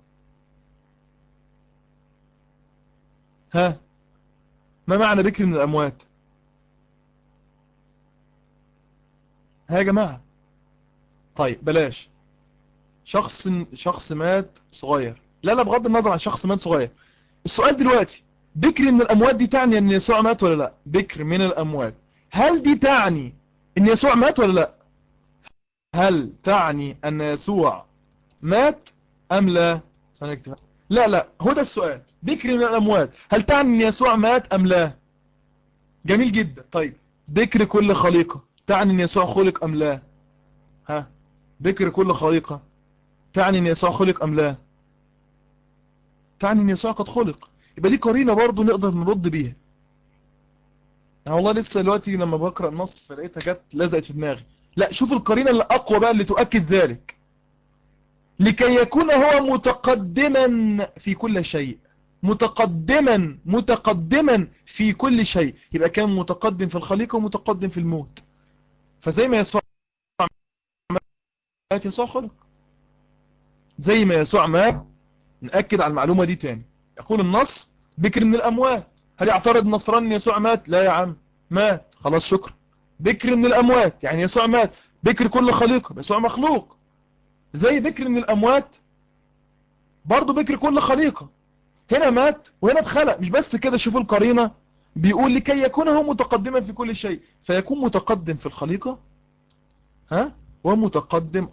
ها ما معنى بكر من الأموات؟ ها يا جماعة؟ طيب بلاش شخص مات صغير، لا بغض النظر عن شخص مات صغير. السؤال دلوقتي، بكر من الأموات دي تعني أن يسوع مات ولا لا؟ بكر من الأموات، هل دي تعني أن يسوع مات ولا لا؟ هل تعني أن يسوع مات أم لا؟ لا، هو ده السؤال. بكر من الأموات هل تعني أن يسوع مات أم لا؟ جميل جدا. طيب، بكر كل خليقة تعني أن يسوع خلق أم لا؟ بكر كل خليقة تعني أن يسوع خلق أم لا؟ تعني أن يسوع قد خلق. يبقى دي قرينة برضو نقدر نرد بيها. يعني والله لسه دلوقتي لما بقرأ النص فلقيتها جت لزقت في دماغي. لا، شوف القرينة اللي أقوى بقى اللي تؤكد ذلك، لكي يكون هو متقدما في كل شيء. متقدما في كل شيء، يبقى كان متقدم في الخليقة ومتقدم في الموت. فزي ما يسوع مات يسوع خلق، زي ما يسوع مات. نأكد على المعلومة دي تاني. يقول النص بكر من الأموات. هل يعترض نصراني يسوع مات؟ لا يا عم، مات خلاص شكرا. بكر من الأموات يعني يسوع مات. بكر كل خليقة، يسوع مخلوق. زي بكر من الأموات برضو بكر كل خليقة، هنا مات وهنا اتخلق. مش بس كده، شوفوا القرينة، بيقول لكي يكون هو متقدما في كل شيء، فيكون متقدم في الخليقة ومتقدم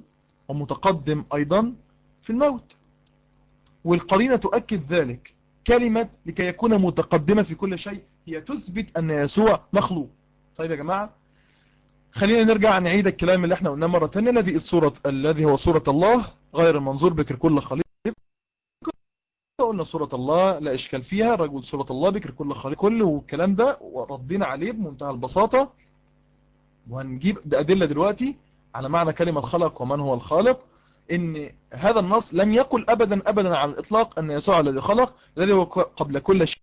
أيضا في الموت. والقرينة تؤكد ذلك. كلمة لكي يكون متقدما في كل شيء هي تثبت أن يسوع مخلوق. طيب يا جماعة، خلينا نرجع نعيد الكلام اللي احنا قلناه مرة تانية. الذي هو صورة الله غير المنظور، بكر كل خليقة، قلنا سورة الله لا إشكال فيها، رجل سورة الله بكر كل خليق كله والكلام ده، وردينا عليه بمنتهى البساطة. وهنجيب أدلة دلوقتي على معنى كلمة الخلق ومن هو الخالق. إن هذا النص لم يقل أبدا على الإطلاق أن يسوع الذي خلق، الذي هو قبل كل شيء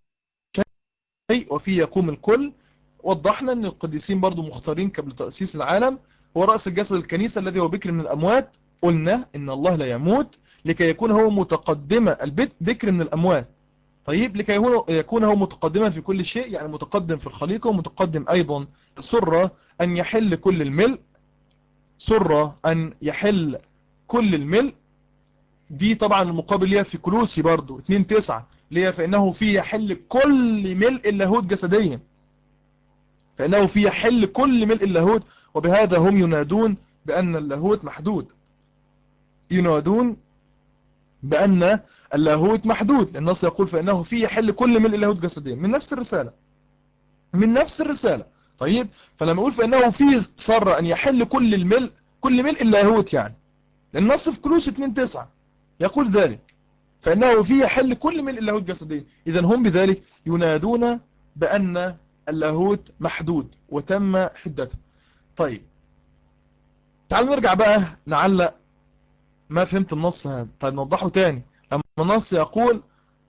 وفيه يقوم الكل. وضحنا أن القديسين برضو مختارين قبل تأسيس العالم، هو رأس الجسد الكنيسة الذي هو بكر من الأموات. قلنا إن الله لا يموت لكي يكون هو متقدمة البكر من الأموات. طيب لكي يكون هو متقدما في كل شيء، يعني متقدم في الخليقة ومتقدم أيضا سرة أن يحل كل الملء. سرة أن يحل كل الملء دي طبعا المقابل ليها في كلوسي برضو 2:9 ليها فإنه فيه يحل كل ملء اللاهوت جسديا، فإنه فيه يحل كل ملء اللاهوت. وبهذا هم ينادون بأن اللاهوت محدود، ينادون بأن اللاهوت محدود. النص يقول فإنه فيه يحل كل ملء اللاهوت جسديا، من نفس الرسالة، من نفس الرسالة. طيب فلما يقول فإنه فيه صر أن يحل كل الملء، كل ملء اللاهوت يعني، النص في كلوس 2:9 يقول ذلك، فإنه فيه يحل كل ملء اللاهوت جسديا. إذن هم بذلك ينادون بأن اللاهوت محدود وتم حدته. طيب تعالوا نرجع بقى نعلق ما فهمت النص هذا. طيب نوضحه تاني. لما النص يقول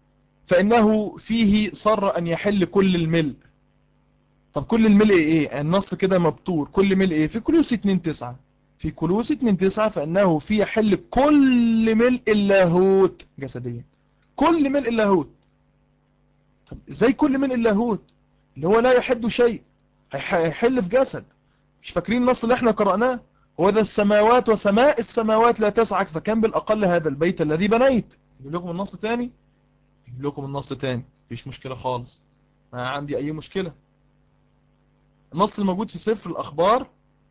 فإنه فيه صر أن يحل كل الملء، طب كل الملء ايه؟ النص كده مبتور، كل ملء ايه؟ في كلوس 2:9، في كلوس 2:9 فإنه فيه يحل كل ملء اللاهوت جسديا، كل ملء اللاهوت. طب ازاي كل ملء اللاهوت اللي هو لا يحد شيء هيحل في جسد؟ مش فاكرين النص اللي احنا قرأناه؟ وذا السماوات وسماء السماوات لا تسعك فكان بالأقل هذا البيت الذي بنيت. يجيب لكم النص تاني، يجيب لكم النص تاني، مفيش مشكلة خالص، ما عندي أي مشكلة. النص الموجود في سفر الأخبار،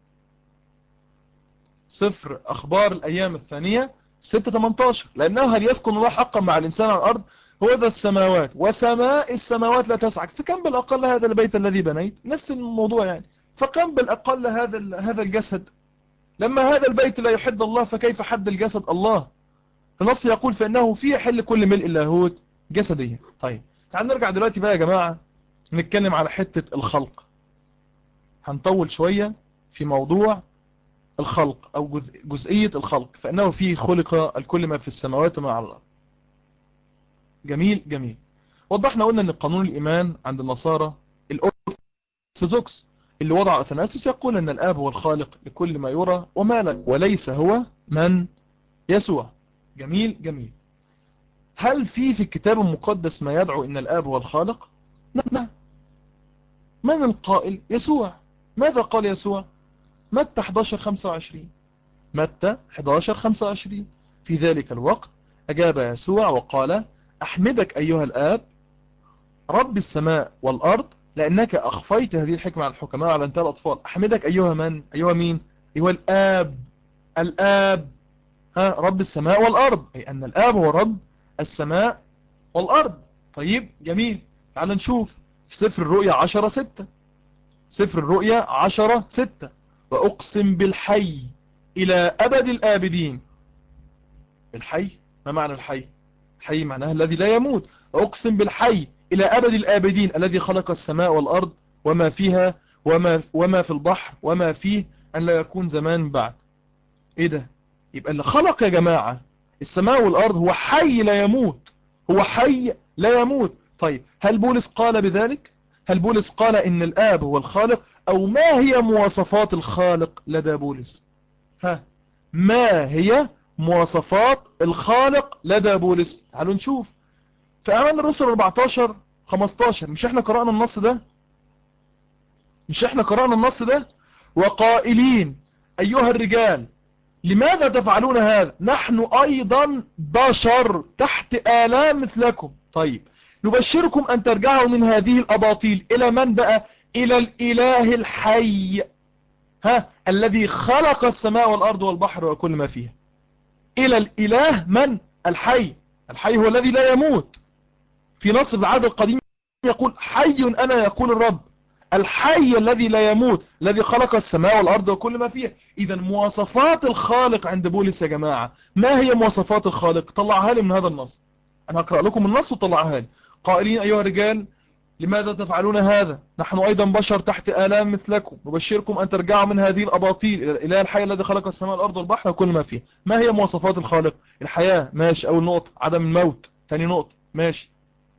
سفر أخبار الأيام الثانية 6:18 لأنه هل يسكن الله حقا مع الإنسان على الأرض؟ هو ذا السماوات وسماء السماوات لا تسعك فكم بالأقل هذا البيت الذي بنيت. نفس الموضوع يعني، فكم بالأقل هذا الجسد. لما هذا البيت لا يحد الله فكيف حد الجسد الله؟ النص يقول فإنه في يحل كل ملء اللاهوت جسديا. طيب تعال نرجع دلوقتي بقى يا جماعة نتكلم على حتة الخلق. هنطول شوية في موضوع الخلق أو جزئية الخلق، فإنه فيه خلق الكل ما في السماوات وما على الأرض. جميل جميل. وضحنا قلنا أن قانون الإيمان عند النصارى الأرثوذكس اللي وضع أثناسيوس يقول أن الآب هو الخالق لكل ما يرى وما لا، وليس هو من يسوع. جميل جميل. هل في الكتاب المقدس ما يدعو أن الآب هو الخالق؟ نعم. من القائل؟ يسوع. ماذا قال يسوع؟ متى 11:25، متى 11:25 في ذلك الوقت أجاب يسوع وقال أحمدك أيها الآب رب السماء والأرض لأنك أخفيت هذه الحكمة على الحكماء وعلمتها الأطفال. أحمدك أيها من؟ أيها مين؟ أيها الآب. الآب رب السماء والأرض، أي أن الآب هو رب السماء والأرض. طيب جميل. تعال نشوف في سفر الرؤيا 10:6، سفر الرؤيا 10:6 وأقسم بالحي إلى أبد الآبدين. الحي، ما معنى الحي؟ الحي معناه الذي لا يموت. وأقسم بالحي إلى أبد الآبدين الذي خلق السماء والأرض وما فيها وما في البحر وما فيه أن لا يكون زمان بعد. إيه ده؟ يبقى اللي خلق يا جماعة السماء والأرض هو حي لا يموت، هو حي لا يموت. طيب هل بولس قال بذلك؟ هل بولس قال إن الآب هو الخالق؟ أو ما هي مواصفات الخالق لدى بولس؟ ما هي مواصفات الخالق لدى بولس؟ تعالوا نشوف في أعمال الرسل 14:15. مش احنا قرأنا النص ده؟ مش احنا قرأنا النص ده؟ وقائلين أيها الرجال لماذا تفعلون هذا؟ نحن أيضا بشر تحت آلام مثلكم. طيب نبشركم أن ترجعوا من هذه الأباطيل إلى من بقى؟ إلى الإله الحي الذي خلق السماء والأرض والبحر وكل ما فيها. إلى الإله من؟ الحي. الحي هو الذي لا يموت. في نص العهد القديم يقول حي أنا يقول الرب. الحي الذي لا يموت الذي خلق السماء والأرض وكل ما فيها. إذا مواصفات الخالق عند بولس يا جماعة، ما هي مواصفات الخالق؟ طلعها لي من هذا النص. أنا هقرأ لكم النص وطلعها لي. قائلين أيها الرجال لماذا تفعلون هذا؟ نحن أيضا بشر تحت آلام مثلكم، نبشركم أن ترجعوا من هذه الأباطيل إلى الإله الحي الذي خلق السماء والأرض والبحر وكل ما فيه. ما هي مواصفات الخالق؟ الحياة، ماشي. أول نقطة عدم الموت. ثاني نقطة ماشي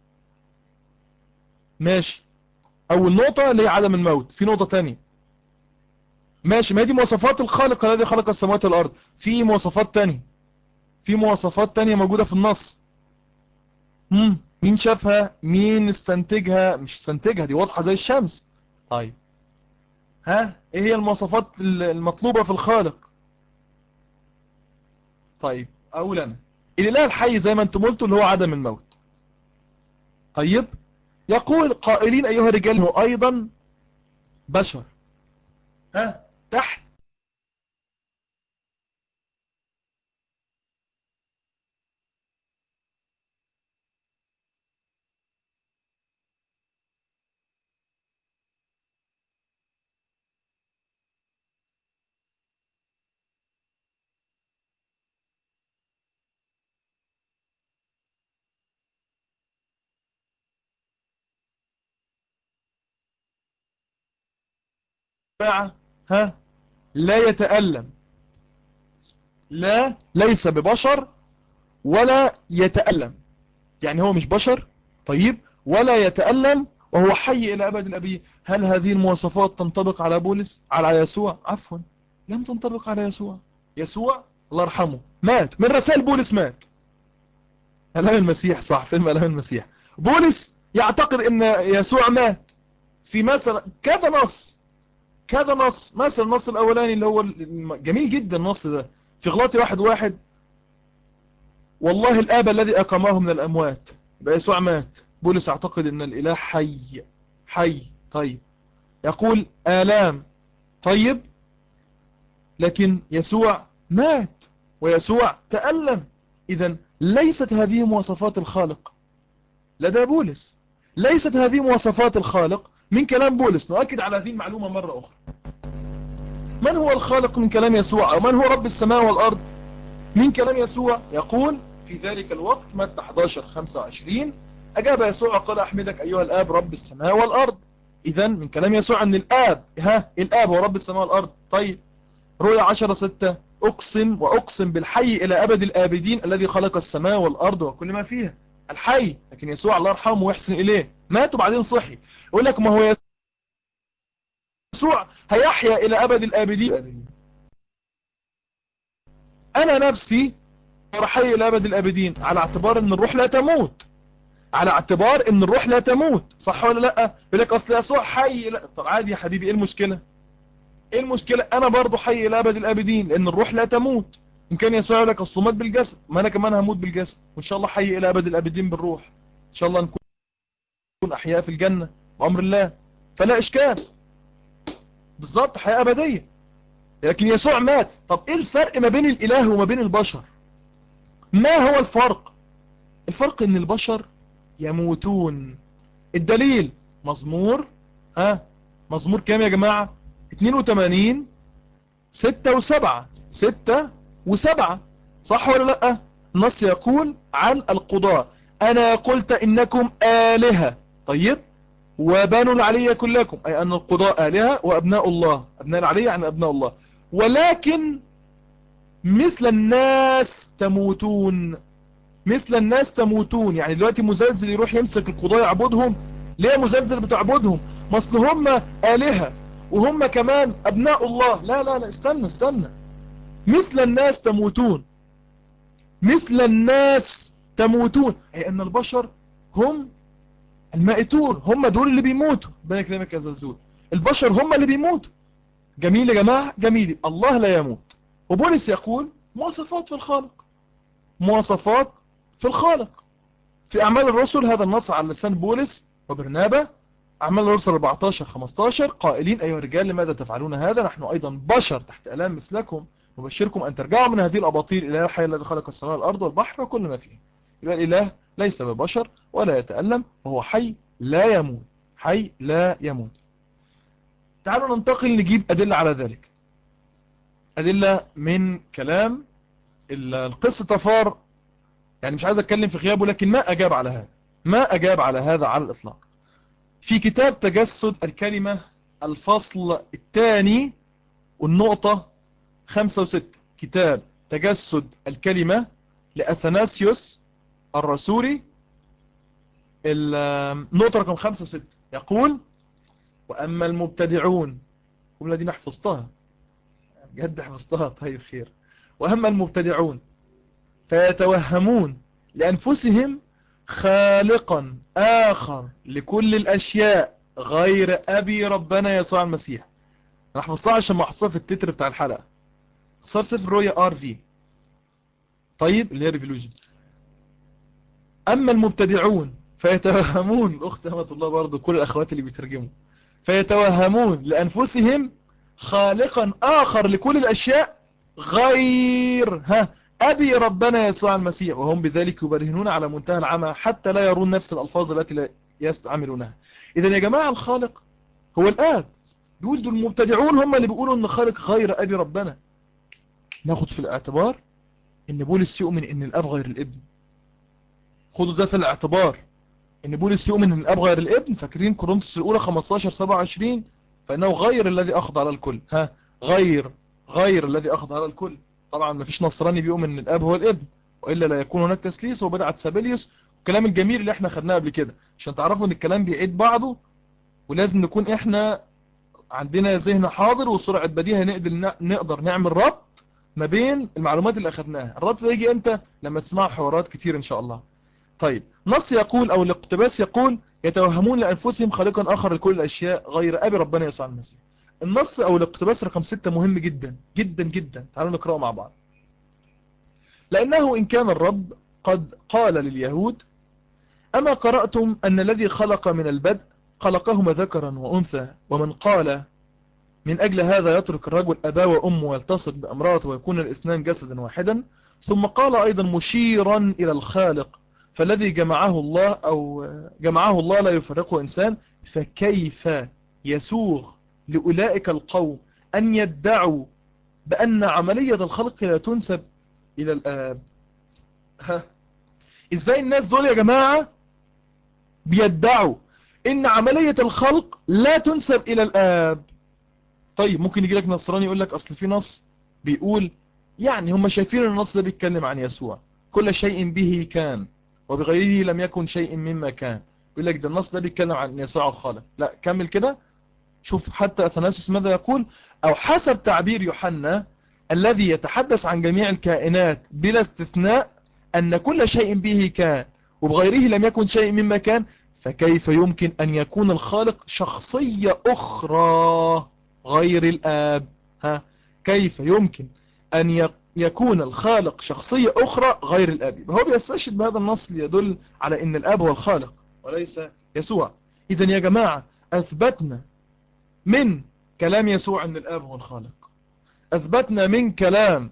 ماشي. أول نقطة اللي هي عدم الموت. في نقطة تانية ماشي، ما هي دي مواصفات الخالق الذي خلق السماوات والأرض. في مواصفات تانية، في مواصفات تانية موجودة في النص. مين شافها؟ مين استنتجها؟ مش استنتجها، دي واضحة زي الشمس. طيب ها، ايه هي المواصفات المطلوبة في الخالق؟ طيب اقول انا الاله الحي زي ما انتم قلتوا اللي هو عدم الموت. طيب يقول قائلين ايها الرجال هو ايضا بشر، ها، تحت جماعة، ها، لا يتألم، لا ليس ببشر ولا يتألم. يعني هو مش بشر، طيب، ولا يتألم، وهو حي إلى أبد الأبدين. هل هذه المواصفات تنطبق على بولس، على يسوع؟ عفوا، لم تنطبق على يسوع. يسوع الله يرحمه مات، من رسائل بولس مات. ألام المسيح، صح، فيلم ألام المسيح. بولس يعتقد أن يسوع مات في مثلا كذا نص، كذا نص. مثلا النص الأولاني اللي هو جميل جدا النص ده في غلاطي 1:1، والله الآب الذي أقامه من الأموات. يبقى يسوع مات. بولس اعتقد ان الإله حي، حي. طيب يقول آلام، طيب، لكن يسوع مات ويسوع تألم. إذن ليست هذه مواصفات الخالق لدى بولس، ليست هذه مواصفات الخالق من كلام بولس. نؤكد على هذه المعلومة مرة أخرى. من هو الخالق من كلام يسوع، أو من هو رب السماء والأرض من كلام يسوع؟ يقول في ذلك الوقت متى 11:25 أجاب يسوع قال أحمدك أيها الآب رب السماء والأرض. إذن من كلام يسوع أن الآب، الآب هو رب السماء والأرض. طيب رؤيا 10:6 أقسم وأقسم بالحي إلى أبد الآبدين الذي خلق السماء والأرض وكل ما فيها. الحي، لكن يسوع الله يرحمه ويحسن إليه مات وبعدين صحي. يقول لك ما هو يسوع هيحيا إلى أبد الآبدين. أنا نفسي حي إلى أبد الآبدين على اعتبار أن الروح لا تموت، على اعتبار أن الروح لا تموت، صح ولا لا؟ يقول لك أصل يسوع حي. لا، طب عادي يا حبيبي، إيه المشكلة؟ إيه المشكلة؟ أنا برضو حي إلى أبد الآبدين لأن الروح لا تموت. إن كان يسوع يقول لك أصله مات بالجسد، ما أنا كمان هموت بالجسد، وإن شاء الله حي إلى أبد الآبدين بالروح. إن شاء الله نكون أحياء في الجنة بأمر الله، فلا إشكال. بالظبط، حياة أبدية. لكن يسوع مات. طب إيه الفرق ما بين الإله وما بين البشر؟ ما هو الفرق؟ الفرق ان البشر يموتون. الدليل مزمور، مزمور كام يا جماعة؟ 82 6 و7، 6 و7، صح ولا لا؟ النص يقول عن القضاء انا قلت انكم آلهة، طيب، وبنو العلي كلكم، اي ان القضاء آلهة وابناء الله، ابناء العلي عن ابناء الله، ولكن مثل الناس تموتون. مثل الناس تموتون، يعني دلوقتي مزلزل يروح يمسك القضاة يعبدهم. ليه مزلزل بتعبدهم؟ ما اصل هم آلهة وهم كمان أبناء الله. لا لا لا، استنى استنى. مثل الناس تموتون، مثل الناس تموتون، أي أن البشر هم المائتون، هم دول اللي بيموتوا. بنا كلامك يا زلزول، البشر هم اللي بيموتوا. جميل يا جماعة، جميل. الله لا يموت. وبولس يقول مواصفات في الخالق، مواصفات في الخالق. في أعمال الرسل هذا النص على لسان بولس وبرنابا، أعمال الرسل 14:15 قائلين أيها الرجال لماذا تفعلون هذا؟ نحن أيضا بشر تحت آلام مثلكم، نبشركم أن ترجعوا من هذه الأباطيل إلى الحي الذي خلق السماء والأرض والبحر وكل ما فيه. يبقى الإله ليس ببشر ولا يتألم، وهو حي لا يموت، حي لا يموت. تعالوا ننتقل نجيب أدلة على ذلك، أدلة من كلام القس طفار. يعني مش عايز أتكلم في غيابه، لكن ما أجاب على هذا، ما أجاب على هذا على الإطلاق. في كتاب تجسد الكلمة الفصل الثاني والنقطة 5 و6، كتاب تجسد الكلمة لأثناسيوس الرسولي، النقطة رقم 5 و6 يقول: وأما المبتدعون، الجملة دي حفظتها بجد، حفظتها، طيب خير. وأما المبتدعون فيتوهمون لأنفسهم خالقا آخر لكل الأشياء غير أبي ربنا يسوع المسيح. أنا حفظتها عشان محفوظة في التتر بتاع الحلقة، اختصار سفر رؤيا ار في، طيب اللي هي ريفولوجن. أما المبتدعون فيتوهمون، الأخت أمة الله برضو كل الأخوات اللي بيترجموا، فيتوهمون لأنفسهم خالقا آخر لكل الأشياء غير أبي ربنا يسوع المسيح، وهم بذلك يبرهنون على منتهى العمى حتى لا يرون نفس الألفاظ التي لا يستعملونها. إذن يا جماعة الخالق هو الآب، بيقول دول المبتدعون هم اللي بيقولوا أن خالق غير أبي ربنا. ناخد في الاعتبار أن بولس يؤمن أن الآب غير الابن، خدوا ده في الاعتبار ان بولس يؤمن ان الاب غير الابن. فاكرين كورنثوس الاولى 15:27 فانه غير الذي اخذ على الكل، غير الذي اخذ على الكل. طبعا ما فيش نصراني بيؤمن ان الاب هو الابن، والا لا يكون هناك تثليث وبدعه سابيليوس والكلام الجميل اللي احنا خدناه قبل كده، عشان تعرفوا ان الكلام بيعيد بعضه، ولازم نكون احنا عندنا ذهن حاضر وسرعه بديهه نقدر نعمل ربط ما بين المعلومات اللي اخدناها. الربط ده يجي امتى؟ لما تسمعوا حوارات كتير ان شاء الله. طيب، نص يقول أو الاقتباس يقول: يتوهمون لأنفسهم خالقا آخر لكل الأشياء غير أبي ربنا يسوع المسيح. النص أو الاقتباس رقم 6 مهم جدا جدا جدا، تعالوا نقرأه مع بعض. لأنه إن كان الرب قد قال لليهود: أما قرأتم أن الذي خلق من البدء خلقهما ذكرا وأنثى، ومن قال من أجل هذا يترك الرجل أباه وأمه ويلتصق بامرأته ويكون الاثنان جسدا واحدا. ثم قال أيضا مشيرا إلى الخالق: فالذي جمعه الله لا يفرقه إنسان. فكيف يسوغ لأولئك القوم أن يدعوا بأن عملية الخلق لا تنسب إلى الآب؟ إزاي الناس دول يا جماعة بيدعوا إن عملية الخلق لا تنسب إلى الآب؟ طيب ممكن يجي لك نصراني يقول لك أصل في نص بيقول، يعني هم شايفين النص ده بيتكلم عن يسوع، كل شيء به كان وبغيره لم يكن شيء مما كان. يقول لك ده النص ده بيتكلم عن يسوع الخالق. لا، كمل كده، شوف حتى أثناسيوس ماذا يقول: أو حسب تعبير يوحنا الذي يتحدث عن جميع الكائنات بلا استثناء أن كل شيء به كان وبغيره لم يكن شيء مما كان، فكيف يمكن أن يكون الخالق شخصية أخرى غير الآب؟ كيف يمكن أن يكون الخالق شخصية أخرى غير الآب؟ هو بيستشهد بهذا النص ليدل على أن الآب هو الخالق وليس يسوع. إذن يا جماعة أثبتنا من كلام يسوع أن الآب هو الخالق، أثبتنا من كلام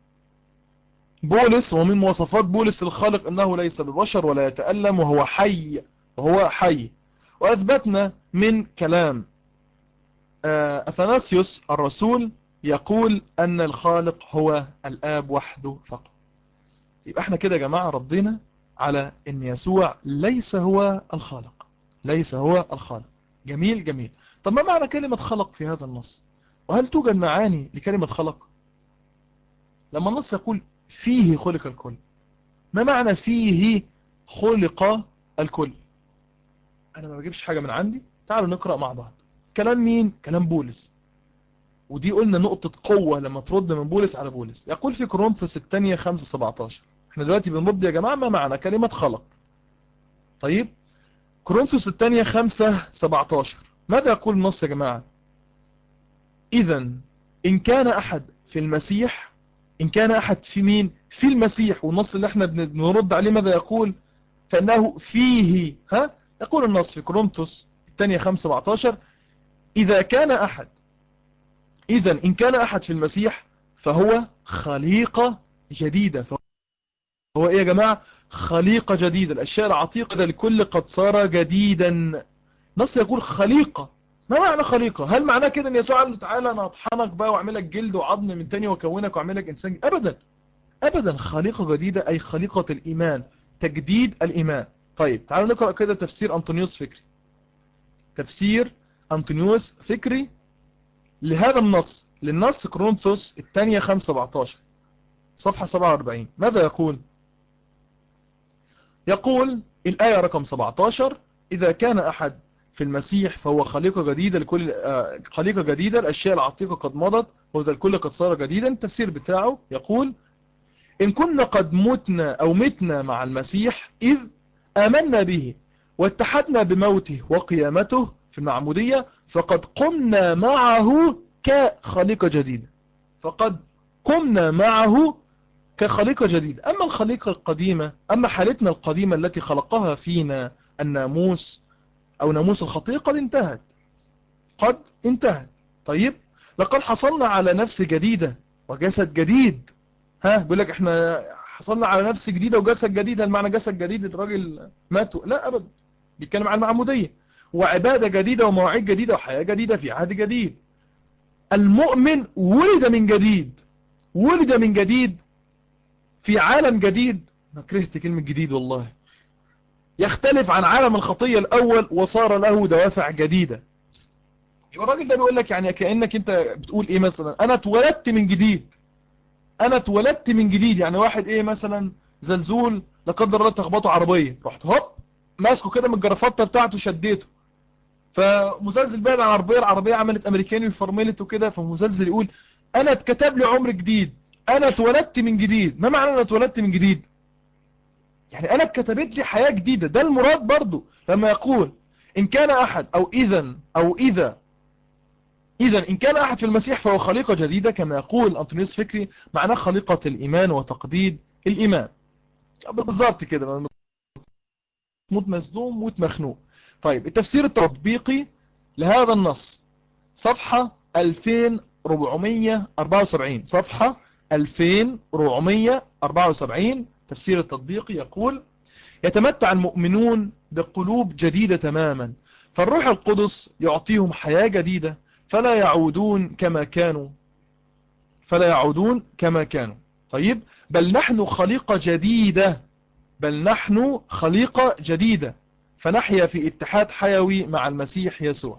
بولس ومن مواصفات بولس الخالق أنه ليس ببشر ولا يتألم وهو حي، وأثبتنا من كلام أثناسيوس الرسول يقول أن الخالق هو الآب وحده فقط. يبقى احنا كده يا جماعة ردينا على أن يسوع ليس هو الخالق، ليس هو الخالق. جميل جميل. طب ما معنى كلمة خلق في هذا النص؟ وهل توجد معاني لكلمة خلق؟ لما النص يقول فيه خلق الكل، ما معنى فيه خلق الكل؟ أنا ما بجيبش حاجة من عندي، تعالوا نقرأ مع بعض. كلام مين؟ كلام بولس، ودي قلنا نقطة قوة لما ترد من بولس على بولس. يقول في كورنثوس الثانية 5:17. احنا دلوقتي بنرد يا جماعة ما معنى كلمة خلق. طيب، كورنثوس الثانية 5:17 ماذا يقول النص يا جماعة؟ إذن إن كان أحد في المسيح، إن كان أحد في مين؟ في المسيح. والنص اللي احنا بنرد عليه ماذا يقول؟ فإنه فيه. يقول النص في كورنثوس الثانية 5:17: إذن إن كان أحد في المسيح فهو خليقة جديدة. فهو إيه يا جماعة؟ خليقة جديدة، الأشياء العتيقة لكل قد صار جديدا. نص يقول خليقة. ما معنى خليقة؟ هل معناه كده ان يسوع قال له تعالى انا هطحنك بقى واعملك جلد وعظم من تاني واكونك واعملك انسان؟ ابدا أبدا. خليقة جديدة أي خليقة الإيمان، تجديد الإيمان. طيب تعالوا نقرأ كده تفسير أنطونيوس فكري. تفسير أنطونيوس فكري لهذا النص، للنص كورنثوس الثانية 5:17 صفحة 47. ماذا يقول؟ يقول الآية رقم 17: إذا كان أحد في المسيح فهو خليقة جديدة، خليقة جديدة، الأشياء العتيقة قد مضت وذا الكل قد صار جديدا. التفسير بتاعه يقول: إن كنا قد متنا أو متنا مع المسيح إذ آمنا به واتحدنا بموته وقيامته في المعمودية، فقد قمنا معه كخليقة جديدة. فقد قمنا معه كخليقة جديدة. أما الخليقة القديمة، أما حالتنا القديمة التي خلقها فينا الناموس أو ناموس الخطية قد انتهت، قد انتهت. طيب لقد حصلنا على نفس جديدة وجسد جديد. بيقول لك احنا حصلنا على نفس جديدة وجسد جديد. هل معنى جسد جديد الراجل مات؟ لا أبدا، بيتكلم عن المعمودية وعبادة جديدة ومواعيد جديدة وحياة جديدة في عهد جديد. المؤمن ولد من جديد، ولد من جديد في عالم جديد. أنا كرهت كلمة جديد والله. يختلف عن عالم الخطية الأول وصار له دوافع جديدة. يبقى الراجل ده بيقول لك يعني كأنك انت بتقول ايه مثلا: انا اتولدت من جديد. انا اتولدت من جديد يعني واحد ايه مثلا زلزول لا قدر الله تخبطه عربية، رحت هوب ماسكه كده من الجرافطه بتاعته شديته، فمزلزل بعد عن العربية، العربية عملت امريكاني وفرملت وكده، فمزلزل يقول انا اتكتب لي عمر جديد، انا اتولدت من جديد. ما معنى انا اتولدت من جديد؟ يعني انا اتكتبت لي حياة جديدة. ده المراد برضو لما يقول ان كان احد او اذا ان كان احد في المسيح فهو خليقة جديدة، كما يقول أنطونيوس فكري معناه خليقة الايمان وتقديد الايمان. بالظبط كده، موت مصدوم موت مخنوق. طيب التفسير التطبيقي لهذا النص صفحة 2474، صفحة 2474. تفسير التطبيقي يقول: يتمتع المؤمنون بقلوب جديدة تماما، فالروح القدس يعطيهم حياة جديدة، فلا يعودون كما كانوا، فلا يعودون كما كانوا. طيب بل نحن خليقة جديدة، بل نحن خليقة جديدة، فنحيا في اتحاد حيوي مع المسيح يسوع.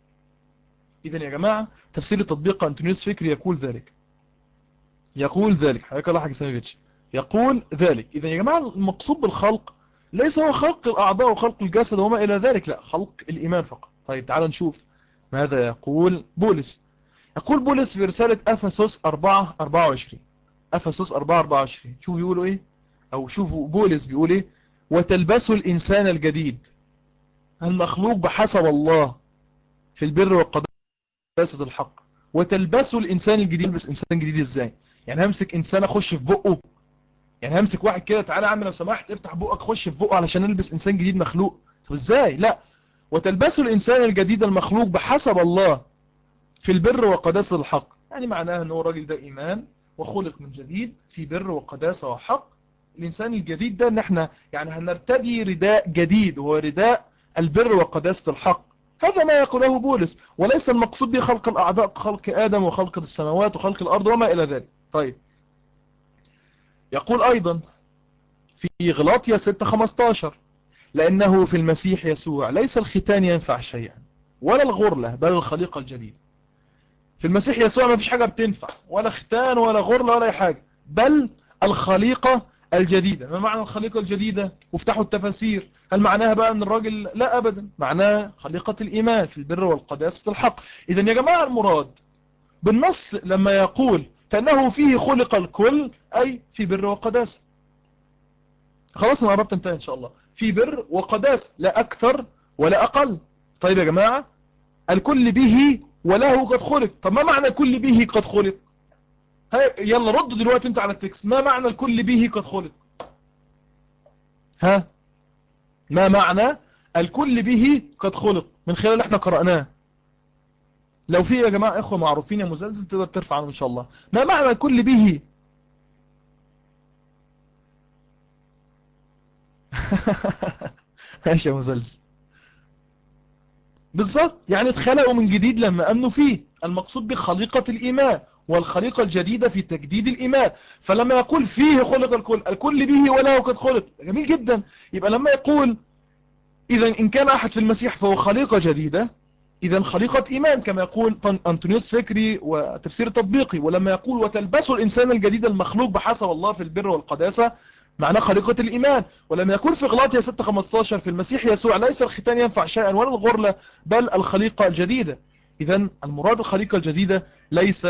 إذن يا جماعة تفسير التطبيق أنطونيوس فكري يقول ذلك، يقول ذلك حياك الله حاج ساميفيتش، يقول ذلك. إذن يا جماعة المقصود بالخلق ليس هو خلق الأعضاء وخلق الجسد وما إلى ذلك، لا، خلق الإيمان فقط. طيب تعال نشوف ماذا يقول بولس. يقول بولس في رسالة أفسس 4:24، أفسس 4:24. شوفوا بيقولوا إيه، أو شوفوا بولس بيقول إيه: وتلبسوا الإنسان الجديد المخلوق بحسب الله في البر والقداسة الحق. وتلبسوا الإنسان الجديد. يلبس إنسان جديد إزاي؟ يعني همسك إنسان أخش في بقه؟ يعني همسك واحد كده تعالى يا عم لو سمحت افتح بقك خش في بقه علشان نلبس إنسان جديد مخلوق؟ طب إزاي؟ لا، وتلبسوا الإنسان الجديد المخلوق بحسب الله في البر وقداسة الحق. يعني معناها أنه الراجل ده إيمان وخلق من جديد في بر وقداسة وحق. الإنسان الجديد ده ان احنا يعني هنرتدي رداء جديد، وهو رداء البر وقداسة الحق. هذا ما يقوله بولس، وليس المقصود به خلق الأعضاء، خلق آدم وخلق السماوات وخلق الأرض وما إلى ذلك. طيب يقول أيضا في غلاطيا 6:15: لأنه في المسيح يسوع ليس الختان ينفع شيئا ولا الغرلة بل الخليقة الجديدة. في المسيح يسوع ما فيش حاجة بتنفع، ولا ختان ولا غرلة ولا أي حاجة، بل الخليقة الجديدة. ما معنى الخليقة الجديدة؟ وافتحوا التفاسير. هل معناها بقى أن الراجل؟ لا أبدا، معناها خليقة الإيمان في البر والقداسة الحق. إذن يا جماعة المراد بالنص لما يقول فإنه فيه خلق الكل، أي في بر وقداسة. خلاص أنا قربت انتهي إن شاء الله. في بر وقداسة، لا أكثر ولا أقل. طيب يا جماعة الكل به وله قد خلق. طب ما معنى الكل به قد خلق؟ يلا ردوا دلوقتي انتوا على التكست. ما معنى الكل به قد خلق؟ ما معنى الكل به قد خلق من خلال اللي احنا قرأناه؟ لو في يا جماعة اخوة معروفين يا مزلزل تقدر ترفع عنهم ان شاء الله. ما معنى الكل به؟ ماشي يا مزلزل. بالظبط، يعني اتخلقوا من جديد لما امنوا فيه. المقصود بخليقة الايمان، والخليقة الجديدة في تجديد الايمان. فلما يقول فيه خلق الكل، الكل به وله قد خلق، جميل جدا. يبقى لما يقول اذا ان كان احد في المسيح فهو خليقة جديدة، اذا خليقة ايمان كما يقول انطونيوس فكري وتفسير تطبيقي. ولما يقول وتلبسوا الانسان الجديد المخلوق بحسب الله في البر والقداسة، معناه خليقة الإيمان. ولما يقول في غلاطيا 6:15 في المسيح يسوع ليس الختان ينفع شيئا ولا الغرلة بل الخليقة الجديدة. إذن المراد الخليقة الجديدة ليس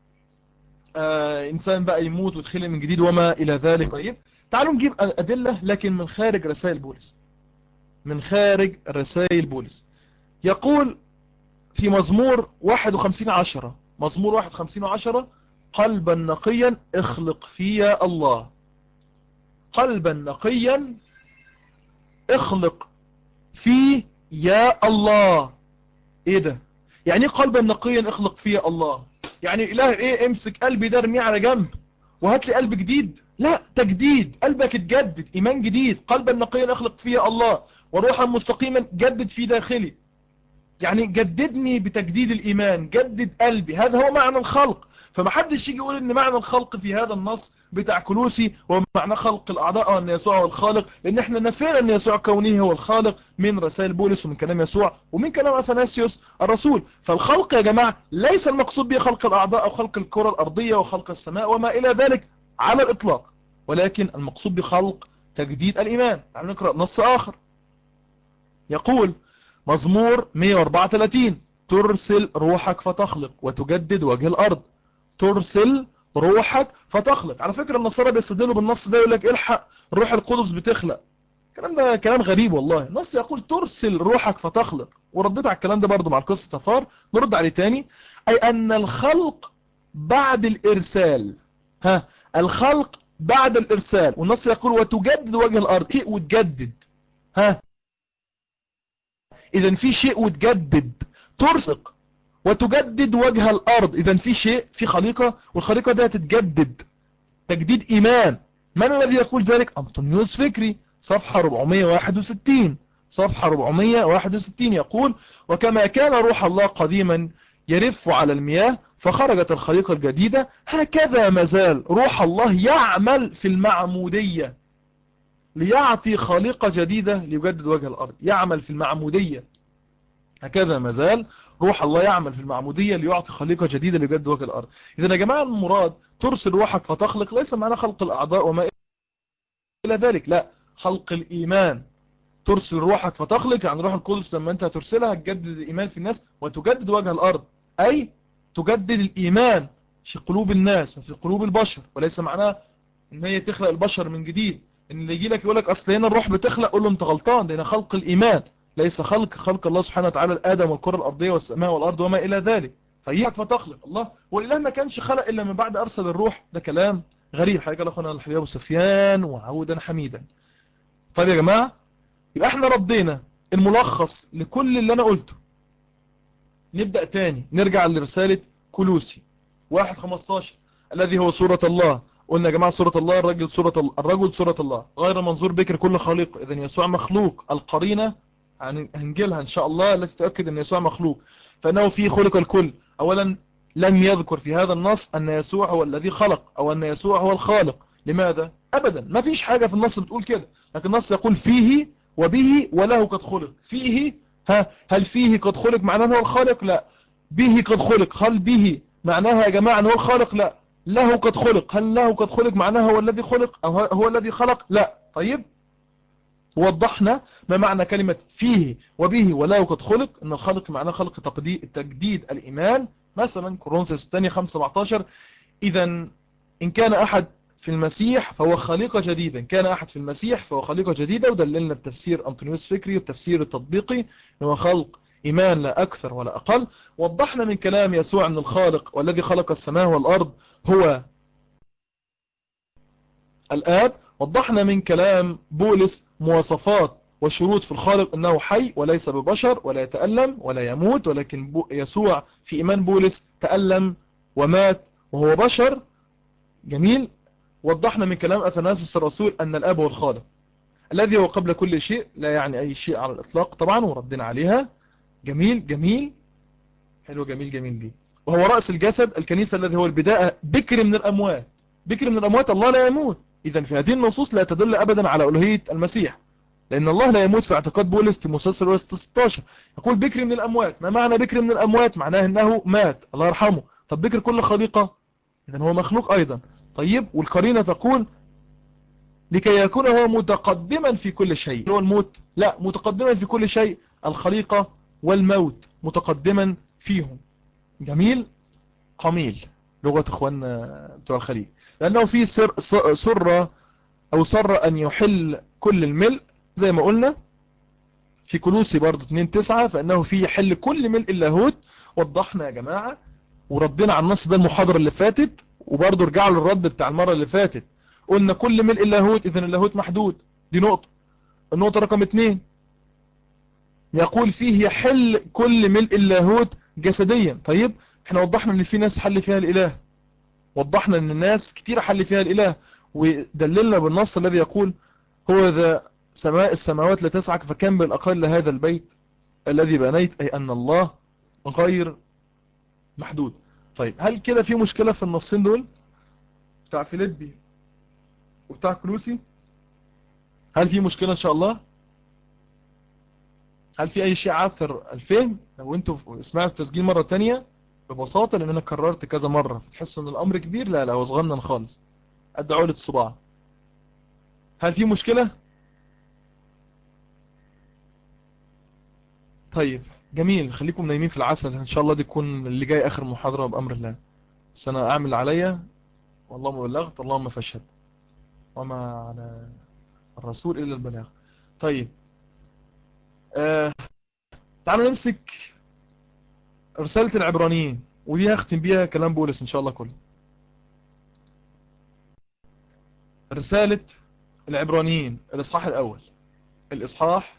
إنسان بقى يموت ويتخلق من جديد وما إلى ذلك. طيب تعالوا نجيب أدلة لكن من خارج رسائل بولس، من خارج رسائل بولس. يقول في مزمور 51:10، مزمور 51:10: قلبا نقيا اخلق فيا الله، قلبا نقيا اخلق في يا الله. ايه ده؟ يعني ايه قلبا نقيا اخلق فيا الله؟ يعني اله ايه؟ امسك قلبي ده ارميه على جنب وهات لي قلب جديد؟ لا، تجديد، قلبك اتجدد، ايمان جديد. قلبا نقيا اخلق فيا الله وروحا مستقيما جدد في داخلي. يعني جددني بتجديد الإيمان، جدد قلبي. هذا هو معنى الخلق. فمحدش يجي يقول ان معنى الخلق في هذا النص بتاع كلوسي ومعنى خلق الأعضاء وأن يسوع هو الخالق، لأن احنا نفينا أن يسوع كونه هو الخالق من رسائل بولس ومن كلام يسوع ومن كلام أثناسيوس الرسول. فالخلق يا جماعة ليس المقصود به خلق الأعضاء أو خلق الكرة الأرضية وخلق السماء وما إلى ذلك على الإطلاق، ولكن المقصود بخلق تجديد الإيمان. تعالوا نقرأ نص آخر. يقول مزمور 134: ترسل روحك فتخلق وتجدد وجه الأرض. ترسل روحك فتخلق. على فكرة النصارى بيستدلوا بالنص ده، يقول لك الحق الروح القدس بتخلق. الكلام ده كلام غريب والله. النص يقول ترسل روحك فتخلق. ورديت على الكلام ده برضو مع القصة تفار، نرد عليه تاني. أي أن الخلق بعد الإرسال. الخلق بعد الإرسال. والنص يقول وتجدد وجه الأرض، شيء وتجدد. إذا في شيء وتجدد، ترسق وتجدد وجه الأرض. إذا في شيء، في خليقة، والخليقة دي تتجدد تجديد إيمان. من الذي يقول ذلك؟ أنطونيوس فكري، صفحة 461. صفحة 461 يقول وكما كان روح الله قديما يرف على المياه فخرجت الخليقة الجديدة، هكذا مازال روح الله يعمل في المعمودية ليعطي خليقة جديدة ليجدد وجه الأرض. يعمل في المعمودية، هكذا مازال روح الله يعمل في المعمودية ليعطي خليقة جديدة ليجدد وجه الأرض. إذا يا جماعة المراد ترسل روحك فتخلق ليس معنى خلق الأعضاء وما إلى ذلك، لا، خلق الإيمان. ترسل روحك فتخلق يعني روح القدس لما أنت ترسلها تجدد الإيمان في الناس وتجدد وجه الأرض، أي تجدد الإيمان في قلوب الناس وفي قلوب البشر. وليس معناه ان هي تخلق البشر من جديد. ان اللي يجي لك يقول لك اصل هنا الروح بتخلق، قول له انت غلطان، ده هنا خلق الايمان، ليس خلق الله سبحانه وتعالى الادم والكره الارضيه والسماء والارض وما الى ذلك. فيحك فتخلق الله، والاله ما كانش خلق الا من بعد ارسل الروح. ده كلام غريب. حاجه قال اخونا الحبيب ابو سفيان وعودا حميدا. طيب يا جماعه، يبقى احنا ردينا الملخص لكل اللي انا قلته. نبدا تاني، نرجع لرساله كولوسي 1:15 الذي هو صورة الله. قلنا يا جماعة صورة الله، الرجل صورة الله غير منظور بكر كل خليق. إذن يسوع مخلوق. القرينة هنجيلها إن شاء الله التي تؤكد أن يسوع مخلوق. فإنه فيه خلق الكل. أولا لم يذكر في هذا النص أن يسوع هو الذي خلق أو أن يسوع هو الخالق. لماذا؟ أبدا ما فيش حاجة في النص بتقول كده. لكن النص يقول فيه وبه وله قد خلق. فيه، هل فيه قد خلق معناه هو الخالق؟ لا. به قد خلق، هل به معناها يا جماعة أنه هو الخالق؟ لا. له قد خلق، هل له قد خلق معناها هو الذي خلق أو هو الذي خلق؟ لا. طيب وضحنا ما معنى كلمة فيه وبه وله قد خلق. أن الخلق معناه خلق تجديد الإيمان. مثلا كورنثوس الثانية 5:17 إذا إن كان أحد في المسيح فهو خليقة جديدة. إن كان أحد في المسيح فهو خليقة جديدة. ودللنا بتفسير أنطونيوس فكري والتفسير التطبيقي هو خلق إيمان لا أكثر ولا أقل. وضحنا من كلام يسوع أن الخالق والذي خلق السماء والأرض هو الآب. وضحنا من كلام بولس مواصفات وشروط في الخالق أنه حي وليس ببشر ولا يتألم ولا يموت. ولكن يسوع في إيمان بولس تألم ومات وهو بشر. جميل. وضحنا من كلام أثناسيوس الرسول أن الآب هو الخالق الذي هو قبل كل شيء، لا يعني أي شيء على الإطلاق طبعا، وردنا عليها. جميل جميل، حلو، جميل جميل دي. وهو رأس الجسد الكنيسة الذي هو البداية، بكر من الأموات. بكر من الأموات، الله لا يموت. إذا في هذه النصوص لا تدل أبدا على ألوهية المسيح، لأن الله لا يموت في اعتقاد بولس تيموثاوس الأولى 16 يقول بكر من الأموات. ما معنى بكر من الأموات؟ معناه أنه مات، الله يرحمه. طب بكر كل خليقة، إذا هو مخلوق أيضا. طيب، والقرينة تقول لكي يكون هو متقدما في كل شيء. هو الموت؟ لا، متقدما في كل شيء، الخليقة والموت متقدما فيهم. جميل قميل، لغة اخواننا بتوع الخليج. لأنه في سر أو سر أن يحل كل الملء، زي ما قلنا في كولوسي برضو 2:9، فإنه في يحل كل ملء اللاهوت. وضحنا يا جماعة وردنا على النص ده المحاضرة اللي فاتت، وبرضو رجعوا للرد بتاع المرة اللي فاتت. قلنا كل ملء اللاهوت، إذن اللاهوت محدود. دي نقطة. النقطة رقم 2، يقول فيه يحل كل ملء اللاهوت جسديا. طيب، احنا وضحنا ان في ناس حل فيها الإله، وضحنا ان الناس كتير حل فيها الإله، ودللنا بالنص الذي يقول هو ذا سماء السماوات لا تسعك فكم بالأقل هذا البيت الذي بنيت، أي أن الله غير محدود. طيب، هل كده في مشكلة في النصين دول بتاع فيليبي وبتاع كلوسي؟ هل في مشكلة إن شاء الله؟ هل في أي شيء عاثر الفهم؟ لو أنتوا سمعتوا التسجيل مرة تانية ببساطة، لأن أنا كررت كذا مرة فتحسوا أن الأمر كبير. لا لا، هو صغنن خالص قد عولة الصباع. هل في مشكلة؟ طيب جميل، خليكم نايمين في العسل إن شاء الله. دي تكون اللي جاي آخر محاضرة بأمر الله. بس أنا أعمل عليا، والله ما بلغت اللهم فاشهد، وما على الرسول إلا البلاغ. طيب، تعالوا نمسك رسالة العبرانيين، ودي هختم بيها كلام بولس إن شاء الله كله. رسالة العبرانيين الإصحاح الأول، الإصحاح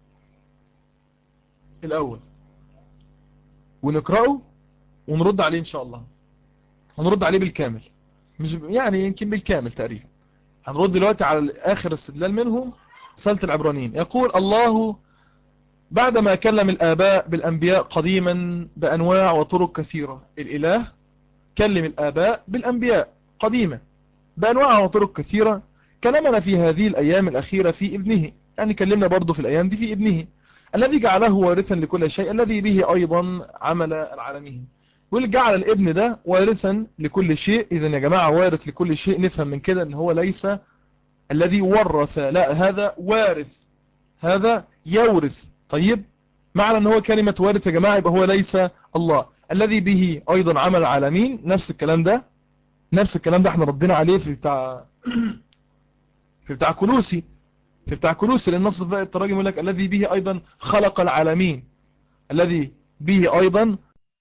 الأول، ونقرأه ونرد عليه إن شاء الله. هنرد عليه بالكامل، مش يعني يمكن بالكامل تقريبا. هنرد دلوقتي على آخر استدلال منهم. رسالة العبرانيين يقول الله بعدما كلم الآباء بالأنبياء قديما بأنواع وطرق كثيرة. الإله كلم الآباء بالأنبياء قديما بأنواع وطرق كثيرة، كلمنا في هذه الأيام الأخيرة في ابنه. يعني كلمنا برضو في الأيام دي في ابنه الذي جعله وارثا لكل شيء، الذي به أيضا عمل العالمين. واللي جعل الابن ده وارثا لكل شيء. إذا يا جماعة وارث لكل شيء، نفهم من كده ان هو ليس الذي ورث، لا، هذا وارث، هذا يورث. طيب، معنى ان هو كلمة وارث يا جماعة يبقى هو ليس الله. الذي به أيضا عمل العالمين، نفس الكلام ده، نفس الكلام ده احنا ردينا عليه في بتاع في بتاع كلوسي، في بتاع كلوسي. لأن النص في التراجم يقول لك الذي به أيضا خلق العالمين، الذي به أيضا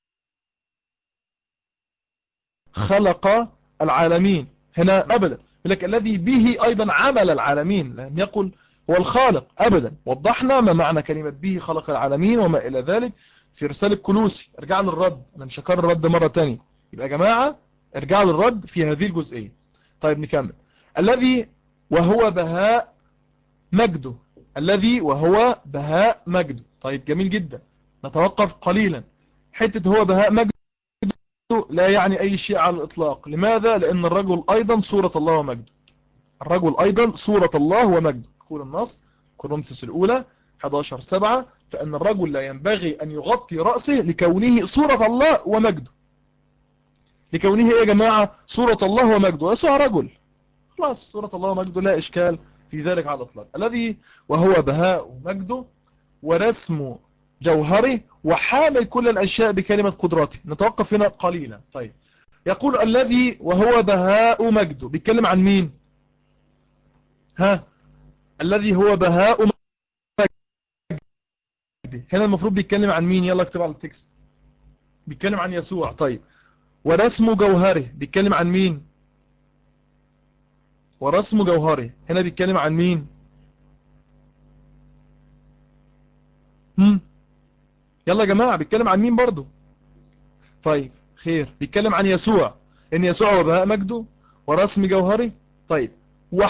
خلق العالمين. هنا أبدا يقول لك الذي به أيضا عمل العالمين، لم يقل هو الخالق أبدا. وضحنا ما معنى كلمة به خلق العالمين وما إلى ذلك في رسالة كلوسي. ارجع للرد، أنا مش هكرر الرد مرة تانية. يبقى يا جماعة ارجعوا للرد في هذه الجزئية. طيب نكمل. الذي وهو بهاء مجده، الذي وهو بهاء مجده. طيب جميل جدا، نتوقف قليلا. حتة هو بهاء مجده لا يعني أي شيء على الإطلاق. لماذا؟ لأن الرجل أيضا صورة الله ومجده، الرجل أيضا صورة الله ومجده. يقول النص كورنثوس الأولى 11:7 فإن الرجل لا ينبغي أن يغطي رأسه لكونه صورة الله ومجده. لكونه يا جماعة صورة الله ومجده، يسوع رجل، خلاص صورة الله ومجده لا إشكال في ذلك على الإطلاق. الذي وهو بهاء مجده ورسم جوهره وحامل كل الأشياء بكلمة قدرته. نتوقف هنا قليلا. طيب، يقول الذي وهو بهاء مجده، بيتكلم عن مين؟ ها، الذي هو بهاء مجده، هنا المفروض بيتكلم عن مين؟ يلا اكتب على التكست. بيتكلم عن يسوع. طيب، ورسم جوهره بيتكلم عن مين؟ ورسم جوهره هنا بيتكلم عن مين؟ يلا يا جماعة، بيتكلم عن مين برضو؟ طيب خير، بيتكلم عن يسوع، ان يسوع هو بهاء مجده ورسم جوهره. طيب،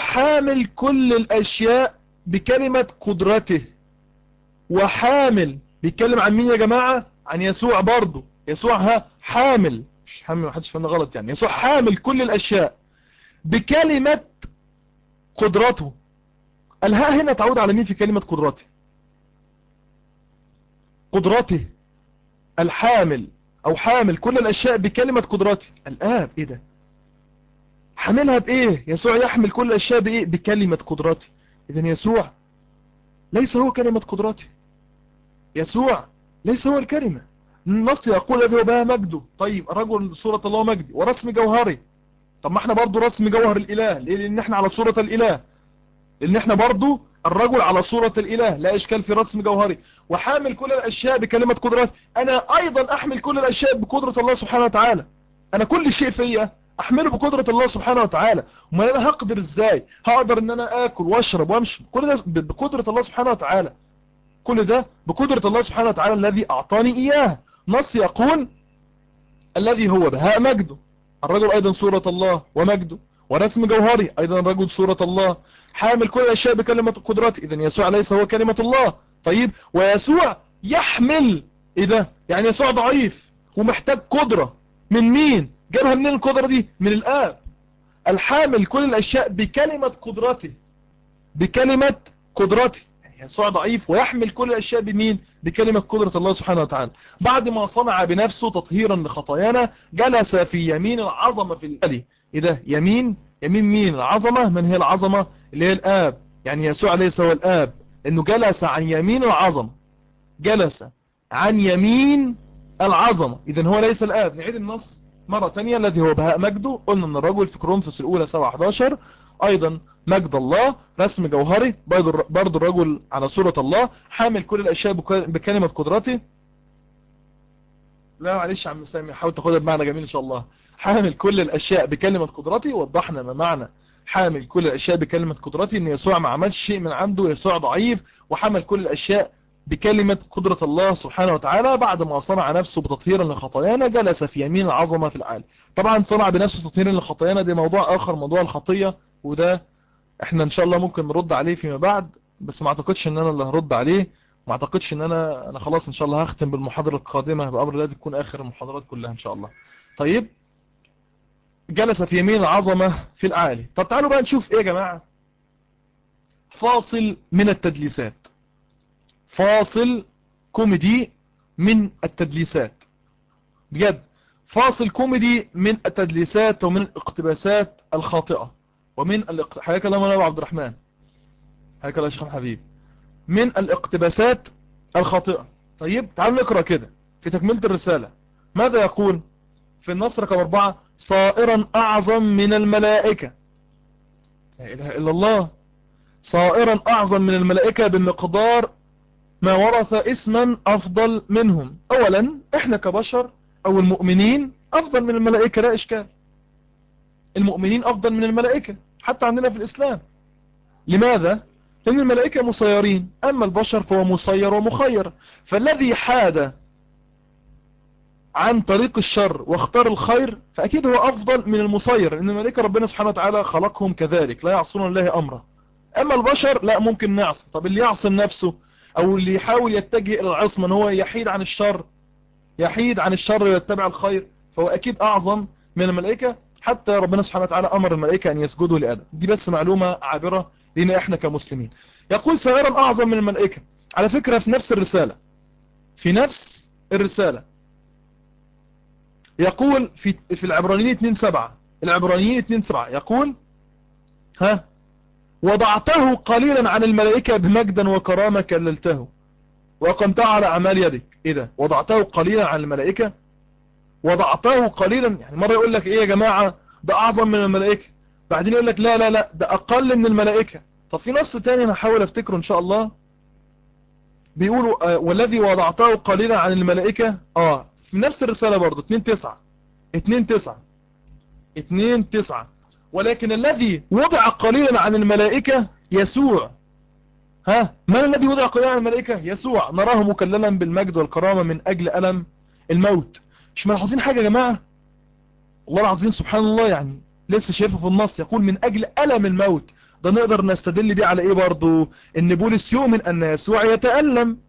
وحامل كل الاشياء بكلمة قدرته. وحامل بيتكلم عن مين يا جماعة؟ عن يسوع برضه. يسوع حامل، مش حامل، ما حدش فهمنا غلط يعني، يسوع حامل كل الأشياء بكلمة قدرته. الهاء هنا تعود على مين في كلمة قدرته؟ قدرته، الحامل أو حامل كل الأشياء بكلمة قدرته. الآب. إيه ده؟ حاملها بإيه؟ يسوع يحمل كل الأشياء بإيه؟ بكلمة قدرته. إذن يسوع ليس هو كلمة قدرته، يسوع ليس هو الكلمة. النص يقول الذي هو بها مجده. طيب الرجل صورة الله مجدي ورسم جوهري. طب ما احنا برضو رسم جوهر الإله. ليه؟ لأن احنا على صورة الإله، لأن احنا برضو الرجل على صورة الإله، لا إشكال في رسم جوهري. وحامل كل الأشياء بكلمة قدرات. أنا أيضا أحمل كل الأشياء بقدرة الله سبحانه وتعالى. أنا كل شيء فيا أحمله بقدرة الله سبحانه وتعالى. وما أنا هقدر إزاي؟ هقدر إن أنا آكل وأشرب وأمشي، كل ده بقدرة الله سبحانه وتعالى. كل ده بقدرة الله سبحانه وتعالى الذي أعطاني إياه. نص يقول الذي هو بهاء مجده. الرجل أيضا صورة الله ومجده ورسم جوهري، أيضا الرجل صورة الله حامل كل الأشياء بكلمة قدرته. إذن يسوع ليس هو كلمة الله. طيب ويسوع يحمل. إيه ده؟ يعني يسوع ضعيف ومحتاج قدرة. من مين؟ جابها منين القدرة دي؟ من الآب الحامل كل الأشياء بكلمة قدرته. بكلمة قدرته. يعني يسوع ضعيف ويحمل كل الأشياء بمين؟ بكلمة قدرة الله سبحانه وتعالى. بعد ما صنع بنفسه تطهيرا لخطايانا جلس في يمين العظمة في الألي. إيه ده؟ يمين مين؟ العظمة. من هي العظمة؟ اللي هي الآب. يعني يسوع ليس هو الآب، إنه جلس عن يمين العظمة. جلس عن يمين العظمة، إذن هو ليس الآب. نعيد النص مرة تانية. الذي هو بهاء مجده، قلنا ان الرجل في كورنثوس الأولى 7:11 أيضا مجد الله، رسم جوهري، برضو الرجل على صورة الله، حامل كل الأشياء بكلمة قدرته. لا معلش يا عم سامي، حاول تاخدها بمعنى جميل إن شاء الله. حامل كل الأشياء بكلمة قدرته. وضحنا ما معنى حامل كل الأشياء بكلمة قدرته، إن يسوع ما عملش شيء من عنده، يسوع ضعيف وحمل كل الأشياء بكلمة قدرة الله سبحانه وتعالى. بعد ما صنع نفسه بتطهيرا لخطايانا جلس في يمين العظمة في العالي. طبعا صنع بنفسه تطهيرا لخطايانا، ده موضوع آخر، موضوع الخطية، وده احنا ان شاء الله ممكن نرد عليه فيما بعد، بس ما اعتقدش ان انا اللي هرد عليه. ما اعتقدش ان انا خلاص ان شاء الله هختم بالمحاضرة القادمة بأمر الله تكون آخر المحاضرات كلها ان شاء الله. طيب جلس في يمين العظمة في العالي. طب تعالوا بقى نشوف ايه يا جماعة. فاصل من التدليسات، فاصل كوميدي من التدليسات، بجد فاصل كوميدي من التدليسات ومن الاقتباسات الخاطئة ومن حياك الله مولانا عبد الرحمن، حياك الله يا شيخ الحبيب، من الاقتباسات الخاطئة. طيب تعالوا نقرأ كده في تكملة الرسالة. ماذا يقول في النص رقم 4؟ صائرا أعظم من الملائكة. لا إله إلا الله. صائرا أعظم من الملائكة بمقدار ما ورث اسما أفضل منهم. أولا إحنا كبشر أو المؤمنين أفضل من الملائكة، لا إشكال. المؤمنين أفضل من الملائكة حتى عندنا في الإسلام. لماذا؟ لأن الملائكة مسيرين، أما البشر فهو مسير ومخير. فالذي حاد عن طريق الشر واختار الخير فأكيد هو أفضل من المسير، لأن الملائكة ربنا سبحانه وتعالى خلقهم كذلك لا يعصون الله أمره. أما البشر لا، ممكن نعصي. طب اللي يعصم نفسه أو اللي يحاول يتجه إلى العصمة أن هو يحيد عن الشر، يحيد عن الشر ويتبع الخير، فهو أكيد أعظم من الملائكة. حتى ربنا سبحانه وتعالى أمر الملائكة أن يسجدوا لآدم. دي بس معلومة عابرة لنا إحنا كمسلمين. يقول سائرا أعظم من الملائكة. على فكرة في نفس الرسالة، في نفس الرسالة يقول في العبرانيين 2:7، العبرانيين 2:7 يقول وضعته قليلا عن الملائكة بمجدا وكرامة كللته وقمت على أعمال يدك. إيه ده؟ وضعته قليلا عن الملائكة، وضعته قليلا. يعني مرة يقول لك إيه يا جماعة ده أعظم من الملائكة، بعدين يقول لك لا لا لا ده أقل من الملائكة. طب في نص تاني أنا هحاول أفتكره إن شاء الله، بيقولوا والذي وضعته قليلا عن الملائكة في نفس الرسالة برضو 2:9 ولكن الذي وضع قليلا عن الملائكة يسوع. من الذي وضع قليلا عن الملائكة؟ يسوع، نراه مكللا بالمجد والكرامة من أجل ألم الموت. مش ملاحظين حاجة يا جماعة؟ والله العظيم سبحان الله، يعني لسه شايفه في النص يقول من أجل ألم الموت. ده نقدر نستدل بيه على إيه برضو؟ إن بولس يؤمن أن يسوع يتألم،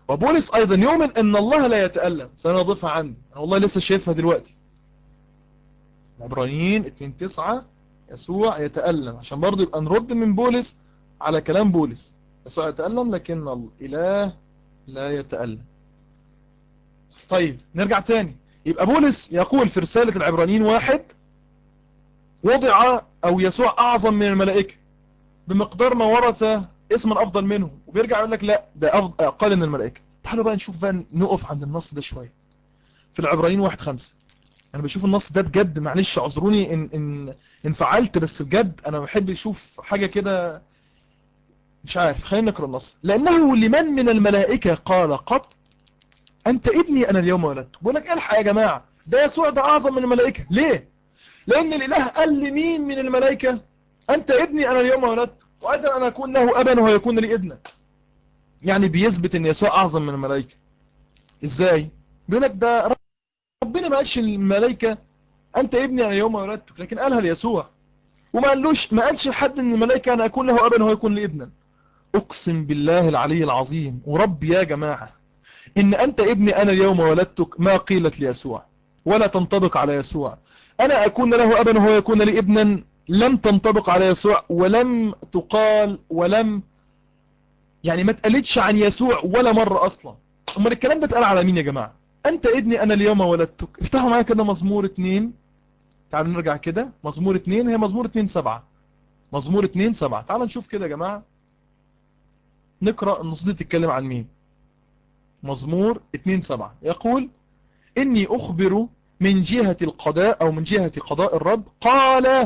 وبولس أيضا يؤمن أن الله لا يتألم. سنضيفها عندي أنا والله لسه شايفها دلوقتي. العبرانيين 2:9 يسوع يتألم، عشان برضه يبقى نرد من بولس على كلام بولس. يسوع يتألم لكن الإله لا يتألم. طيب نرجع تاني. يبقى بولس يقول في رسالة العبرانيين 1 وضع أو يسوع أعظم من الملائكة بمقدار ما ورث اسما أفضل منه، وبيرجع يقول لك لا ده أقل من الملائكة. تعالوا بقى نشوف بقى، نقف عند النص ده شوية في العبرانيين 1:5. أنا بشوف النص ده بجد، معلش اعذروني إن فعلت، بس بجد أنا بحب أشوف حاجة كده مش عارف. خلينا نقرأ النص. لأنه لمن من الملائكة قال قط أنت ابني أنا اليوم ولدت. بقول لك الحق يا جماعة، ده يسوع ده أعظم من الملائكة. ليه؟ لأن الإله قال لمين من الملائكة أنت ابني أنا اليوم ولدت، وأيضا أنا أكون له أبا ويكون لي ابنا. يعني بيثبت أن يسوع أعظم من الملائكة. إزاي؟ بيقول لك ده ربنا ما قالش للملائكة أنت ابني أنا اليوم ولدتك، لكن قالها ليسوع. وما قالش لحد من الملائكة أنا أكون له أبا ويكون لي ابنا. أقسم بالله العلي العظيم ورب يا جماعة إن أنت ابني أنا اليوم ولدتك ما قيلت ليسوع ولا تنطبق على يسوع. أنا أكون له أبا وهو يكون لي ابنا لم تنطبق على يسوع، ولم تقال، يعني ما اتقالتش عن يسوع ولا مرة أصلا. أمال الكلام ده اتقال على مين يا جماعة؟ أنت ابني أنا اليوم ولدتك. افتحوا معايا كده مزمور 2. تعالوا نرجع كده مزمور 2، هي مزمور 2:7. مزمور 2:7. تعالوا نشوف كده يا جماعة، نقرأ النصوص دي بتتكلم عن مين. مزمور 2:7 يقول إني أخبر من جهة القضاء أو من جهة قضاء الرب قال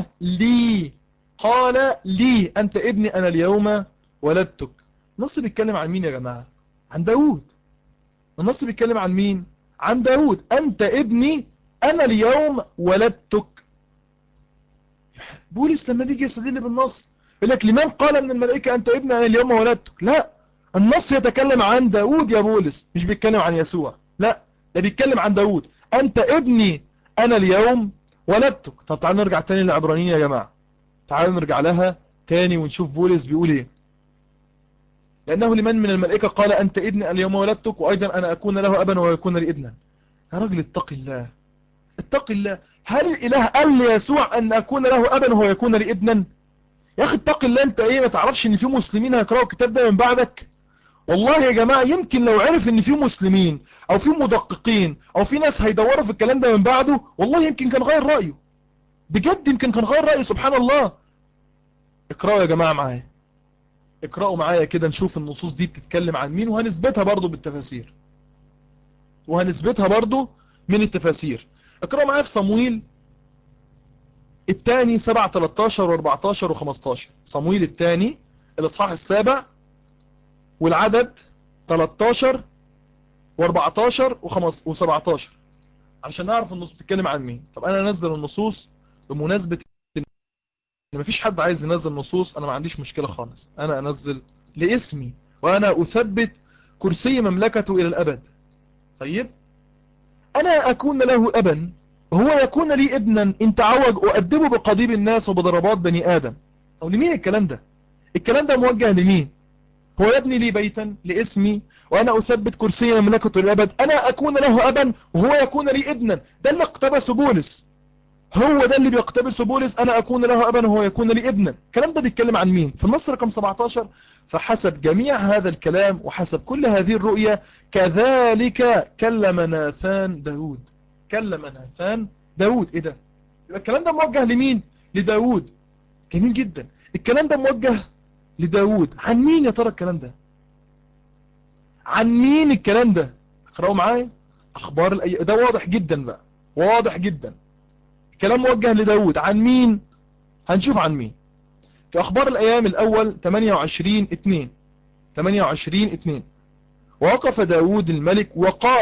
لي أنت ابني أنا اليوم ولدتك. النص بيتكلم عن مين يا جماعة؟ عن داود. النص بيتكلم عن مين؟ عن داود. أنت ابني أنا اليوم ولدتك. بولس لما بيجي يستدل بالنص يقول لك لمن قال من الملائكة أنت ابني أنا اليوم ولدتك؟ لا، النص يتكلم عن داود يا بولس، مش بيتكلم عن يسوع. لا، ده بيتكلم عن داود. أنت ابني أنا اليوم ولدتك. طب تعالوا نرجع تاني للعبرانيين يا جماعة. تعالوا نرجع لها تاني ونشوف بولس بيقول ايه. لأنه لمن من الملائكة قال أنت ابني اليوم ولدتك، وأيضا أنا أكون له أبا ويكون لي ابنا. يا راجل اتق الله، اتق الله. هل الإله قال ليسوع أن أكون له أبا ويكون لي ابنا؟ يا أخي اتق الله. أنت إيه، ما تعرفش أن في مسلمين هيقرأوا الكتاب ده من بعدك؟ والله يا جماعة يمكن لو عرف ان في مسلمين او في مدققين او في ناس هيدوروا في الكلام ده من بعده، والله يمكن كان غير رأيه. بجد يمكن كان غير رأيه. سبحان الله. اقرأوا يا جماعة معايا، اقرأوا معايا كده نشوف النصوص دي بتتكلم عن مين، وهنثبتها برضو بالتفاسير، وهنثبتها برضو من التفاسير. اقرأوا معايا في صمويل الثاني 7 13 و14 و15. صمويل الثاني الاصحاح 7 والعدد 13 و14 و17 عشان نعرف النصوص بتتكلم عن مين. طب انا انزل النصوص بمناسبة ان مفيش حد عايز ينزل نصوص، انا ما عنديش مشكلة خالص. انا انزل لاسمي وانا اثبت كرسي مملكته الى الابد. طيب انا اكون له ابا وهو يكون لي ابنا ان تعوج اؤدبه بقضيب الناس وبضربات بني ادم. طب لمين الكلام ده؟ الكلام ده موجه لمين؟ هو يبني لي بيتا لاسمي وانا اثبت كرسي مملكته للابد. انا اكون له ابا وهو يكون لي ابنا. ده اللي اقتبسه بولس، هو ده اللي بيقتبسه بولس. انا اكون له ابا وهو يكون لي ابنا. الكلام ده بيتكلم عن مين؟ في النص رقم 17. فحسب جميع هذا الكلام وحسب كل هذه الرؤية كذلك كلم ناثان داود. كلم ناثان داود. ايه ده؟ يبقى الكلام ده موجه لمين؟ لداود. جميل جدا. الكلام ده موجه لداود. عن مين يا ترى الكلام ده؟ عن مين الكلام ده؟ اقرأوا معايا اخبار ده واضح جدا بقى، واضح جدا. الكلام موجه لداود. عن مين؟ هنشوف عن مين في اخبار الايام الاول 28:2. 28:2 ووقف داود الملك وقال.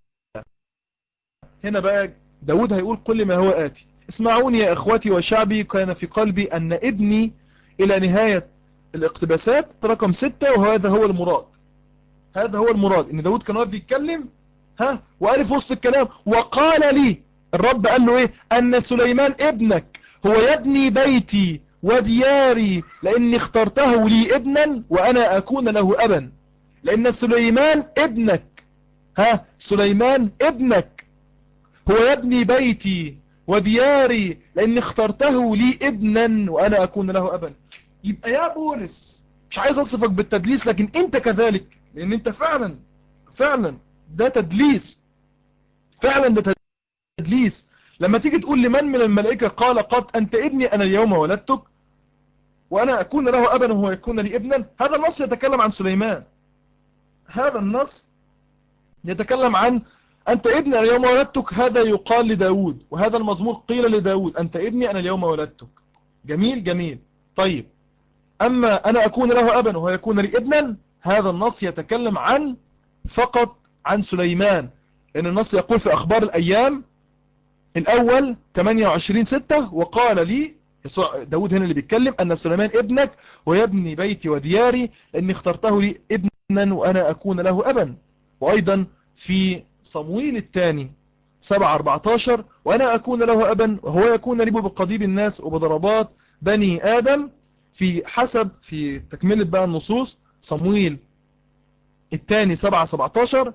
هنا بقى داود هيقول كل ما هو آتي. اسمعوني يا اخوتي وشعبي، كان في قلبي ان ابني الى نهاية الاقتباسات رقم 6، وهذا هو المراد. هذا هو المراد، ان داود كان واقف يتكلم وقال في وسط الكلام وقال لي. الرب قال له ايه؟ ان سليمان ابنك هو يبني بيتي ودياري لاني اخترته لي ابنا وانا اكون له ابا. لأن سليمان ابنك، سليمان ابنك هو يبني بيتي ودياري لأني اخترته لي ابنا وأنا أكون له أبا. يبقى يا بولس مش عايز أصفك بالتدليس، لكن أنت كذلك، لأن أنت فعلا ده تدليس، فعلا ده تدليس. لما تيجي تقول لمن من الملائكة قال قد أنت ابني أنا اليوم ولدتك وأنا أكون له أبا وهو يكون لي ابنا، هذا النص يتكلم عن سليمان، هذا النص يتكلم عن أنت ابني أنا اليوم ولدتك. هذا يقال لداود، وهذا المزمور قيل لداود أنت ابني أنا اليوم ولدتك. جميل. طيب أما أنا أكون له أبا وهو يكون لي ابنا، هذا النص يتكلم فقط عن سليمان، لأن النص يقول في أخبار الأيام الأول 28:6 وقال لي يسوع، داود هنا اللي بيتكلم، أن سليمان ابنك ويبني بيتي ودياري لأني اخترته لي ابنا وأنا أكون له أبا. وأيضا في صمويل الثاني 7:14 وأنا أكون له أبا وهو يكون لي بقضيب الناس وبضربات بني آدم. في تكملة بقى النصوص صمويل الثاني 7:17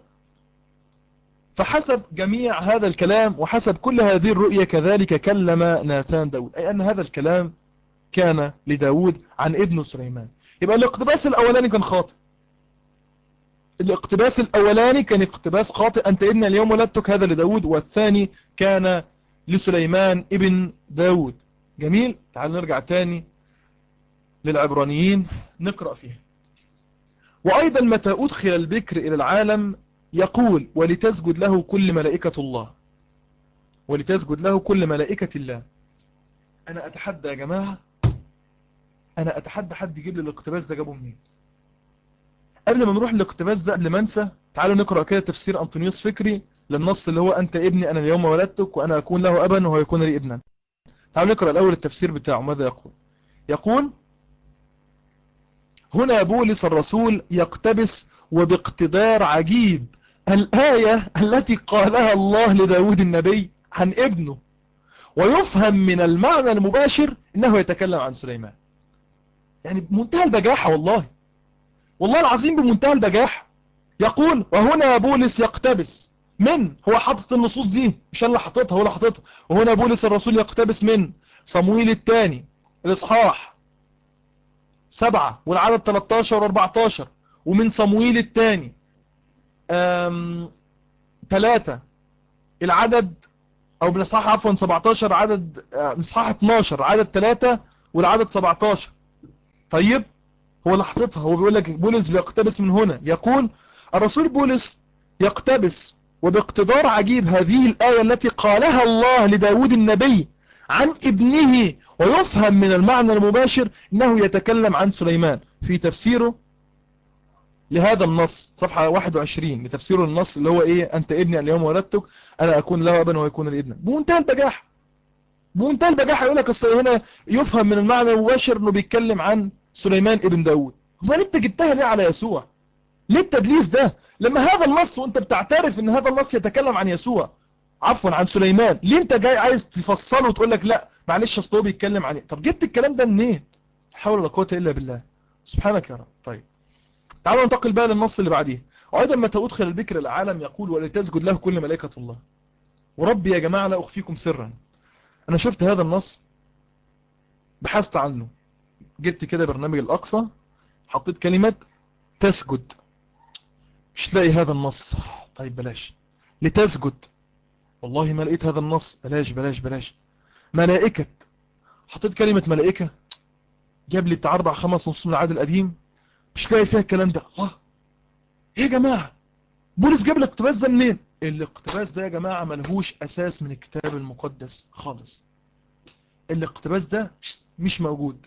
فحسب جميع هذا الكلام وحسب كل هذه الرؤية كذلك كلم ناثان داود، أي أن هذا الكلام كان لداود عن ابن سليمان. يبقى الاقتباس الأولاني كان خاطئ، الاقتباس الأولاني كان اقتباس خاطئ، أنت ابن اليوم ولدتك، هذا لداود، والثاني كان لسليمان ابن داود. جميل. تعال نرجع تاني للعبرانيين نقرأ فيها. وأيضا متى أدخل البكر إلى العالم يقول ولتسجد له كل ملائكة الله، ولتسجد له كل ملائكة الله. أنا أتحدى يا جماعة، أنا أتحدى حد يجيب لي الاقتباس ده جابه منين. قبل ما نروح للاقتباس ده، قبل ما انسى، تعالوا نقرأ كده تفسير أنطونيوس فكري للنص اللي هو أنت ابني أنا اليوم ولدتك وأنا أكون له أبا وهو يكون لي ابنا. تعالوا نقرأ الأول التفسير بتاعه ماذا يقول هنا بولس الرسول يقتبس وباقتدار عجيب الآية التي قالها الله لداود النبي عن ابنه، ويفهم من المعنى المباشر إنه يتكلم عن سليمان. يعني بمنتهى البجاحة، والله العظيم بمنتهى البجاحة. يقول وهنا بولس يقتبس من، هو حاطط النصوص دي مش انا اللي حاططها، هو اللي حاططها. وهنا بولس الرسول يقتبس من صمويل الثاني الإصحاح 7 والعدد 13 و14، ومن صمويل الثاني 3 العدد، او من اصحاح عفوا 17 عدد، من اصحاح 12 عدد 3 والعدد 17. طيب هو اللي حاططها، هو بيقول لك بولس بيقتبس من هنا. يقول الرسول بولس يقتبس وباقتدار عجيب هذه الآية التي قالها الله لداود النبي عن ابنه، ويفهم من المعنى المباشر انه يتكلم عن سليمان. في تفسيره لهذا النص صفحة 21 لتفسير النص اللي هو ايه انت ابني اليوم ولدتك انا اكون له ابا ويكون لي ابنا. بمنتهى البجاحة، بمنتهى البجاحة يقول لك هنا يفهم من المعنى المباشر انه بيتكلم عن سليمان ابن داود. امال انت جبتها ليه على يسوع؟ ليه التدليس ده لما هذا النص وانت بتعترف ان هذا النص يتكلم عن يسوع، عفوا عن سليمان، ليه انت جاي عايز تفصله وتقول لك لا معلش اصل هو بيتكلم عن ايه؟ طب جبت الكلام ده منين؟ لا حول ولا قوه الا بالله، سبحانك يا رب. طيب تعالوا ننتقل بقى للنص اللي بعديه. وايضا متى ادخل البكر العالم يقول ولتسجد له كل ملائكه الله. وربي يا جماعه لا اخفيكم سرا، انا شفت هذا النص بحثت عنه، جبت كده برنامج الاقصى حطيت كلمه تسجد مش تلاقي هذا النص. طيب بلاش لتسجد، والله ما لقيت هذا النص. بلاش ملائكة، حطيت كلمة ملائكة جاب لي بتاع 4-5 نصوص من العهد القديم مش لاقي فيها الكلام ده. الله ايه يا جماعة، بولس جاب الاقتباس ده منين؟ الاقتباس ده يا جماعة ملهوش اساس من الكتاب المقدس خالص، الاقتباس ده مش موجود.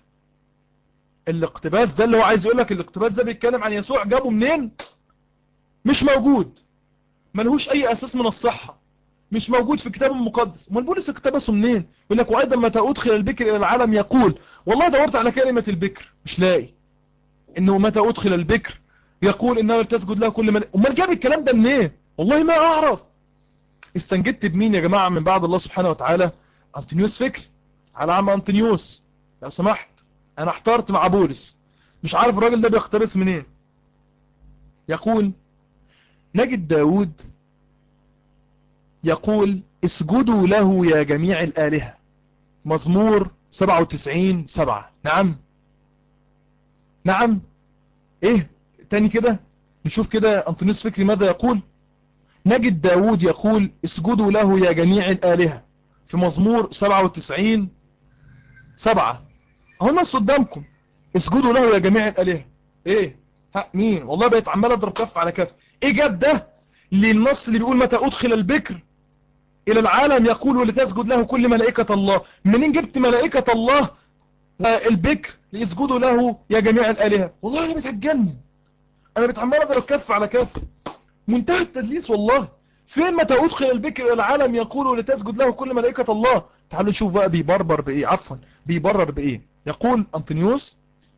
الاقتباس ده اللي هو عايز يقول لك الاقتباس ده بيتكلم عن يسوع جابه منين؟ مش موجود، ملهوش اي اساس من الصحة، مش موجود في الكتاب المقدس. امال بولس اقتبسه منين؟ يقول لك وايضا متى ادخل البكر الى العالم يقول، والله دورت على كلمة البكر مش لاقي انه متى ادخل البكر يقول انه تسجد له كل من. امال جاب الكلام ده منين؟ والله ما اعرف. استنجدت بمين يا جماعة من بعد الله سبحانه وتعالى؟ انطونيوس فكري، على عم انطونيوس لو سمحت. انا احترت مع بولس، مش عارف الراجل ده بيقتبس منين. يقول نجد داود يقول اسجدوا له يا جميع الآلهة. مزمور 97:7. نعم نعم. ايه تاني كده؟ نشوف كده أنطونيوس فكري ماذا يقول. نجد داود يقول اسجدوا له يا جميع الآلهة في مزمور 97:7. اهو النص قدامكم، اسجدوا له يا جميع الآلهة. ايه ها مين؟ والله بقيت عمال اضرب كف على كف. ايه جاب ده للنص اللي بيقول متى ادخل البكر الى العالم يقول لتسجد له كل ملائكة الله؟ منين جبت ملائكة الله البكر ليسجدوا له يا جميع الآلهة؟ والله انا بتهجن، انا بتعمل اضرب كف على كف. منتهى التدليس والله. فين متى ادخل البكر الى العالم يقول لتسجد له كل ملائكة الله؟ تعالوا نشوف بقى بيبرر بايه، عفوا بيبرر بايه. يقول أنطونيوس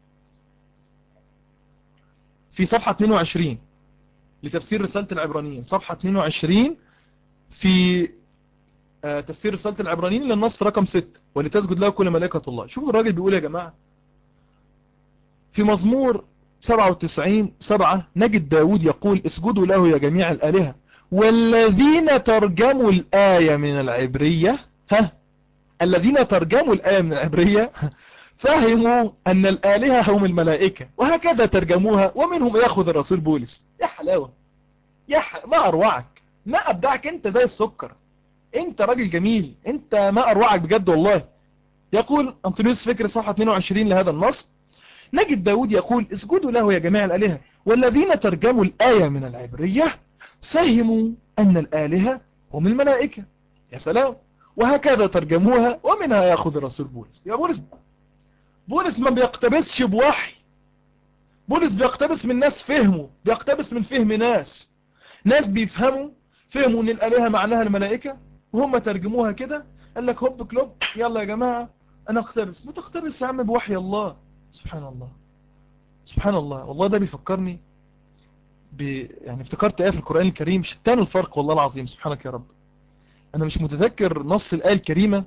في صفحة 22 لتفسير رسالة العبرانيين، صفحة 22 في تفسير رسالة العبرانيين للنص رقم 6 ولتسجد له كل ملائكة الله. شوفوا الراجل بيقول يا جماعة في مزمور 97:7 نجد داود يقول اسجدوا له يا جميع الآلهة. والذين ترجموا الآية من العبرية، الذين ترجموا الآية من العبرية فهموا أن الآلهة هم الملائكة، وهكذا ترجموها ومنهم يأخذ الرسول بولس. يا حلاوة، ما أروعك، ما أبدعك، أنت زي السكر، أنت راجل جميل، أنت ما أروعك بجد والله. يقول أنطونيوس فكري صفحة 22 لهذا النص نجد داود يقول اسجدوا له يا جميع الآلهة والذين ترجموا الآية من العبرية فهموا أن الآلهة هم الملائكة. يا سلام، وهكذا ترجموها ومنها يأخذ الرسول بولس. يا بولس ما بيقتبسش بوحي، بولس بيقتبس من ناس فهموا، بيقتبس من فهم ناس بيفهموا، فهموا ان الآلهة معناها الملائكة وهم ترجموها كده. قال لك هوب كلوب يلا يا جماعة انا اقتبس. ما تقتبس يا عم بوحي الله. سبحان الله سبحان الله. والله ده بيفكرني يعني افتكرت آية في القرآن الكريم، شتان الفرق والله العظيم. سبحانك يا رب، انا مش متذكر نص الآية الكريمة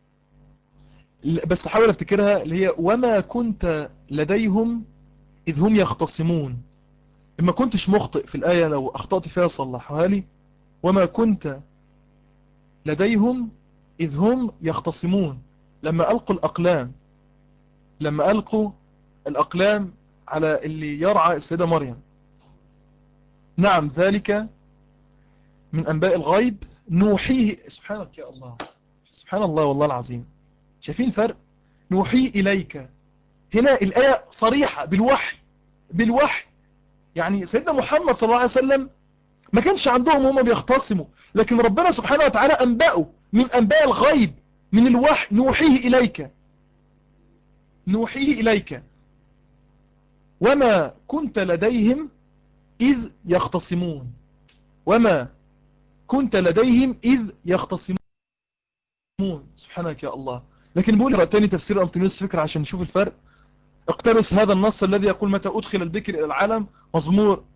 بس حاول افتكرها، اللي هي وما كنت لديهم إذ هم يختصمون. إما كنتش مخطئ في الآية، لو أخطأت فيها صلحها لي. وما كنت لديهم إذ هم يختصمون، لما ألقوا الأقلام على اللي يرعى السيدة مريم. نعم ذلك من أنباء الغيب نوحيه. سبحانك يا الله، سبحان الله والله العظيم. شايفين الفرق؟ نوحيه إليك، هنا الآية صريحة بالوحي. يعني سيدنا محمد صلى الله عليه وسلم ما كانش عندهم، هم بيختصموا، لكن ربنا سبحانه وتعالى أنبأه من أنباء الغيب من الوحي. نوحيه إليك وما كنت لديهم إذ يختصمون. وما كنت لديهم إذ يختصمون. سبحانك يا الله. لكن بقول لك تاني تفسير أنطونيوس فكرة عشان نشوف الفرق. اقتبس هذا النص الذي يقول متى أدخل البكر إلى العالم، مزمور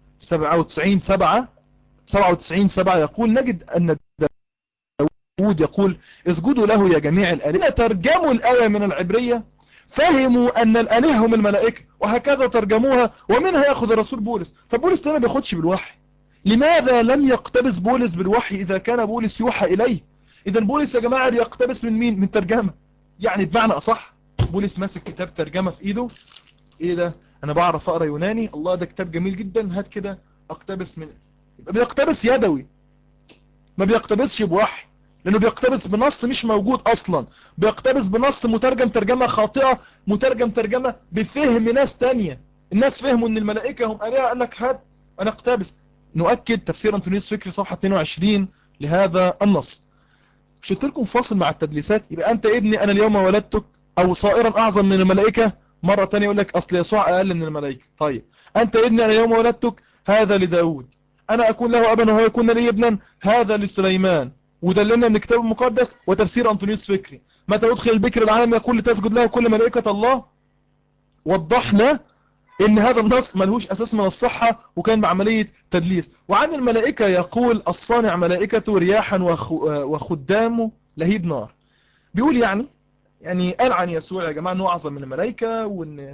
97:7 يقول نجد أن داود يقول اسجدوا له يا جميع الآلهة. ترجموا الآية من العبرية فهموا أن الآلهة هم الملائكة وهكذا ترجموها ومنها يأخذ الرسول بولس. فبولس تاني بياخدش بالوحي. لماذا لم يقتبس بولس بالوحي إذا كان بولس يوحى إليه؟ إذا بولس يا جماعة بيقتبس من مين؟ من ترجمة. يعني بمعنى أصح بولس ماسك كتاب ترجمة في إيده. إيه ده؟ أنا بعرف أقرأ يوناني، الله ده كتاب جميل جدا، هات كده أقتبس من. بيقتبس يدوي، ما بيقتبسش بوحي، لأنه بيقتبس بنص مش موجود أصلا، بيقتبس بنص مترجم ترجمة خاطئة، مترجم ترجمة بفهم ناس تانية. الناس فهموا أن الملائكة هم آلهة، قال لك هات أنا اقتبس. نؤكد تفسير أنطونيوس فكري صفحة 22 لهذا النص. مش قلت لكم فاصل مع التدليسات؟ يبقى أنت ابني أنا اليوم ولدتك أو صائرا أعظم من الملائكة، مرة تانية يقول لك أصل يسوع أقل من الملائكة. طيب أنت ابني أنا اليوم ولدتك، هذا لداود، أنا أكون له أبا وهو يكون لي ابنا، هذا لسليمان. ودلنا من الكتاب المقدس وتفسير أنطونيوس فكري متى يدخل البكر العالم يقول لتسجد له كل ملائكة الله. وضحنا ان هذا النص ملهوش اساس من الصحة وكان بعملية تدليس. وعن الملائكة يقول الصانع ملائكته رياحا وخدامه لهيب نار. بيقول يعني قال عن يسوع يا جماعة انه اعظم من الملائكة، وان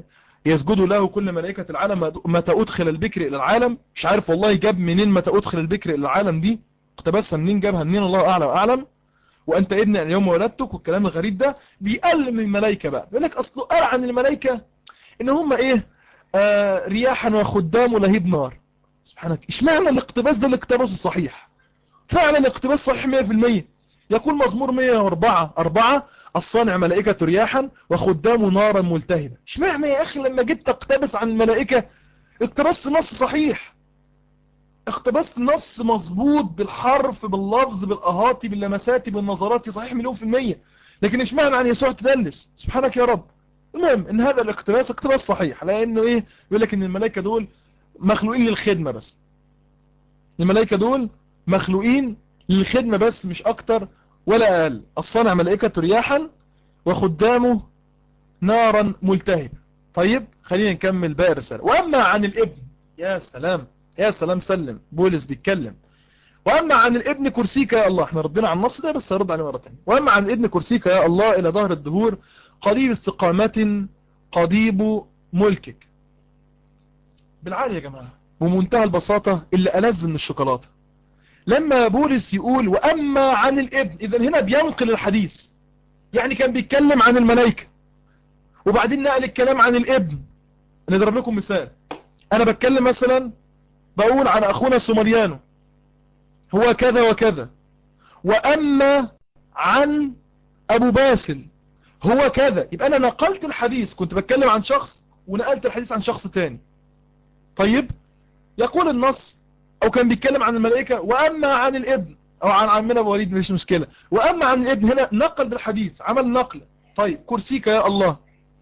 يسجد له كل ملائكة العالم متى أدخل البكر إلى العالم. مش عارف والله جاب منين متى أدخل البكر إلى العالم دي، اقتبسها منين، جابها منين، الله أعلم وأعلم. وأنت ابن اليوم ولدتك، والكلام الغريب ده بيقل من الملائكة بقى. يقول لك أصله قال عن الملائكة إن هم إيه، رياحا وخدام ولهيب نار. سبحانك، اشمعنى الاقتباس ده الاقتباس الصحيح؟ فعلا الاقتباس صحيح 100%. يقول مزمور 104 الصانع ملائكة رياحا وخدام نارا ملتهبة. اشمعنى يا أخي لما جيت تقتبس عن الملائكة اقتبست نص صحيح، اقتبست نص مظبوط بالحرف باللفظ بالأهاتي باللمسات بالنظرات، صحيح 100%. لكن اشمعنى عن يسوع تدلس؟ سبحانك يا رب. المهم ان هذا الاقتباس اقتباس صحيح، لانه ايه، بيقول لك ان الملائكة دول مخلوقين للخدمة بس. الملائكة دول مخلوقين للخدمة بس، مش أكتر ولا أقل. الصانع ملائكة رياحا وخدامه نارا ملتهبة. طيب خلينا نكمل باقي الرسالة. وأما عن الابن، يا سلام يا سلام، سلم بولس بيتكلم. وأما عن الابن كرسيك يا الله، احنا ردنا عن النص ده بس هرد عليه مرة تانية. وأما عن الابن كرسيك يا الله إلى ظهر الدهور، قضيب استقامة قضيب ملكك. بالعالي يا جماعة، بمنتهى البساطة، اللي ألذ من الشوكولاتة. لما بولس يقول وأما عن الابن، إذن هنا بينقل الحديث، يعني كان بيتكلم عن الملائكة وبعدين نقل الكلام عن الابن. نضرب لكم مثال. أنا بتكلم مثلا، بقول عن أخونا سومريانو هو كذا وكذا، وأما عن أبو باسل هو كذا، يبقى أنا نقلت الحديث، كنت بتكلم عن شخص ونقلت الحديث عن شخص تاني. طيب يقول النص، او كان بيتكلم عن الملائكة وأما عن الابن، او عن عمنا ابو وليد مش مشكلة، وأما عن الابن هنا نقل بالحديث، عمل نقل. طيب كرسيك يا الله،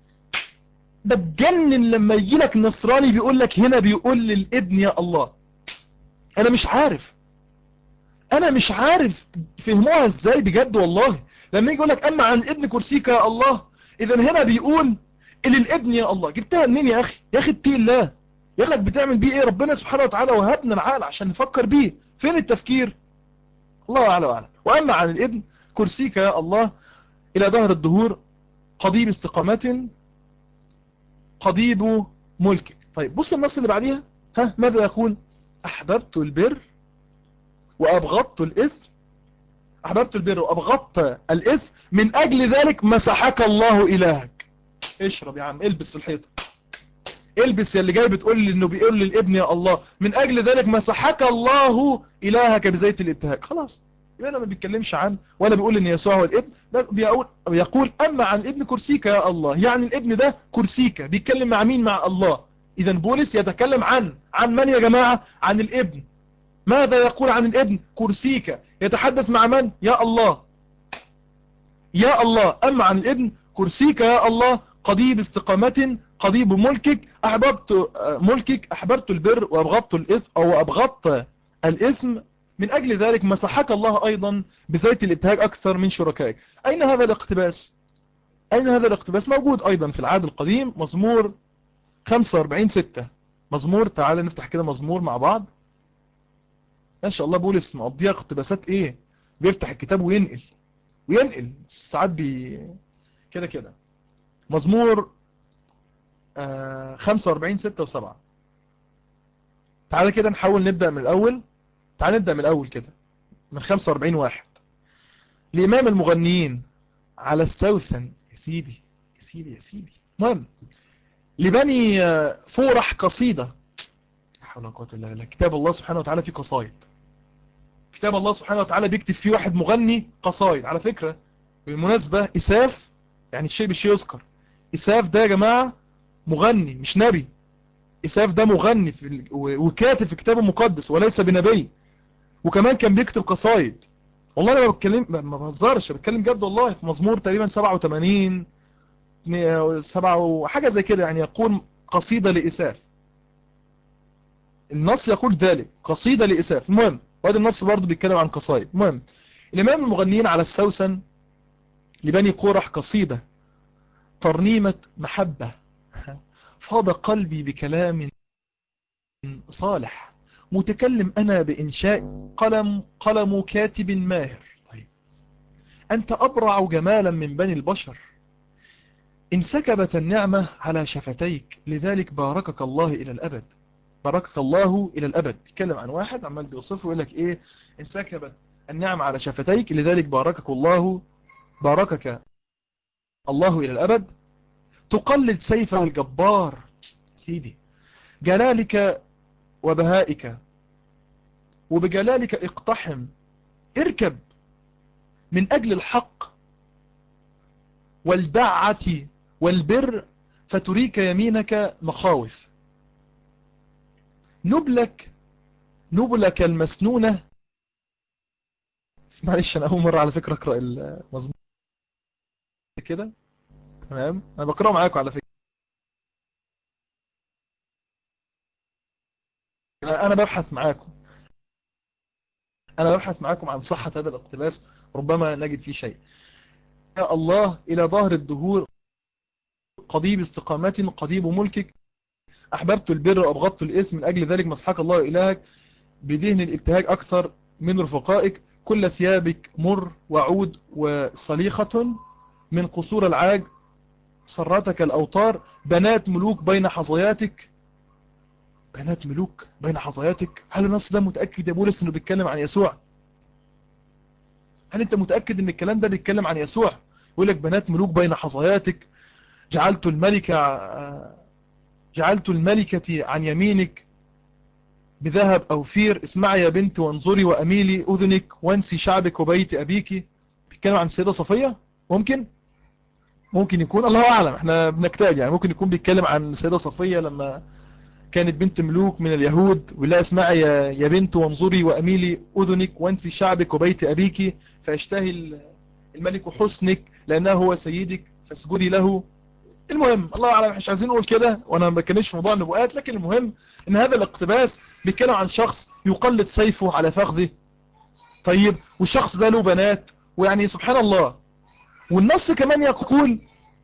بتجنن لما يجي لك نصراني بيقول لك هنا بيقول للابن يا الله. انا مش عارف، انا مش عارف فهموها ازاي بجد والله. لما يجي يقول لك اما عن الابن كرسيك يا الله، اذا هنا بيقول للابن يا الله. جبتها منين يا اخي؟ يا اخي اتقي الله، يقول لك بتعمل بيه ايه؟ ربنا سبحانه وتعالى وهبنا العقل عشان نفكر بيه، فين التفكير؟ الله اعلى واعلم. واما عن الابن كرسيك يا الله الى ظهر الدهور قضيب استقامة قضيب ملكك. طيب بص النص اللي بعديها، ها ماذا يقول؟ احببت البر وابغضت الاثم، احببت البر وابغضت الاثم من اجل ذلك مسحك الله الهك. اشرب يا عم، البس في الحيطه، البس يا اللي جاي بتقول لي انه بيقول للابن يا الله من اجل ذلك مسحك الله الهك بزيت الابتهاج. خلاص، يبقى انا ما بيتكلمش عن ولا بيقول ان يسوع هو الابن، لا يقول اما عن الابن كرسيك يا الله، يعني الابن ده كرسيك. بيتكلم مع مين؟ مع الله. اذا بولس يتكلم عن من يا جماعه؟ عن الابن. ماذا يقول عن الابن؟ كرسيك. يتحدث مع من؟ يا الله، يا الله. أما عن الابن كرسيك يا الله قضيب استقامة قضيب ملكك، أحببت ملكك، أحببت البر وأبغضت الإثم أو أبغضت الإثم من أجل ذلك مسحك الله أيضا بزيت الابتهاج أكثر من شركائك. أين هذا الاقتباس؟ أين هذا الاقتباس؟ موجود أيضا في العهد القديم، مزمور 45:6. مزمور، تعال نفتح كده مزمور مع بعض. ما شاء الله بولس مقضيها اقتباسات ايه، بيفتح الكتاب وينقل ساعات كده كده. مزمور 45:6 و7. تعالى كده نحاول نبدأ من الأول. تعالى نبدأ من الأول كده من 45:1. لإمام المغنيين على السوسن، يا سيدي يا سيدي يا سيدي. المهم لبني فورح قصيدة. لا حول ولا قوة إلا بالله. كتاب الله سبحانه وتعالى فيه قصايد، كتاب الله سبحانه وتعالى بيكتب فيه واحد مغني قصايد. على فكرة بالمناسبة إساف، يعني الشيء بالشيء يذكر، إساف ده يا جماعة مغني مش نبي. إساف ده مغني وكاتب في كتابه المقدس وليس بنبي، وكمان كان بيكتب قصايد. والله انا بتكلم ما بهزرش، بتكلم جد والله. في مزمور تقريبا 87 7 وحاجة زي كده، يعني يقول قصيدة لإساف. النص يقول ذلك قصيدة لإساف. المهم وهذا النص برضو بيتكلم عن قصايد. المهم الإمام المغنيين على السوسن لبني قورح قصيدة ترنيمة محبة فاض قلبي بكلام صالح متكلم أنا بإنشاء قلم كاتب ماهر. طيب أنت أبرع جمالا من بني البشر، انسكبت النعمة على شفتيك لذلك باركك الله إلى الأبد. باركك الله إلى الأبد. بيتكلم عن واحد عمال بيوصفه ويقول لك إيه؟ انسكبت النعمة على شفتيك لذلك باركك الله إلى الأبد. تقلد سيفه الجبار سيدي، جلالك وبهائك، وبجلالك اقتحم، اركب من أجل الحق والدعة والبر فتريك يمينك مخاوف. نبلك المسنونة. معلش أنا أول مرة على فكرة أقرأ المظبوط كده. تمام، أنا بقرأ معاكم على فكرة. أنا ببحث معاكم عن صحة هذا الاقتباس، ربما نجد فيه شيء. يا الله إلى ظهر الدهور قضيب استقامة قضيب ملكك، أحببت البر وأبغضت الإثم من أجل ذلك مسحك الله إلهك بدهن الابتهاج أكثر من رفقائك. كل ثيابك مر وعود وصليخة من قصور العاج سرتك الأوطار. بنات ملوك بين حظياتك. بنات ملوك بين حظياتك. هل النص ده متأكد يا بولس انه بيتكلم عن يسوع؟ هل انت متأكد ان الكلام ده بيتكلم عن يسوع؟ يقول لك بنات ملوك بين حظياتك، جعلت الملكة عن يمينك بذهب أو فير. اسمعي يا بنت وانظري وأميلي أذنك وانسي شعبك وبيت أبيك. بيتكلم عن السيدة صفية؟ ممكن يكون، الله أعلم، احنا بنجتهد يعني. ممكن يكون بيتكلم عن السيدة صفية لما كانت بنت ملوك من اليهود، ولا اسمعي يا بنت وانظري وأميلي أذنك وانسي شعبك وبيت أبيك فاشتهي الملك حسنك لأنه هو سيدك فاسجدي له. المهم الله أعلم، مش عايزين نقول كده وانا ما بتكلمش في موضوع النبوءات، لكن المهم ان هذا الاقتباس بيتكلم عن شخص يقلد سيفه على فخذه. طيب، والشخص ده له بنات، ويعني سبحان الله. والنص كمان يقول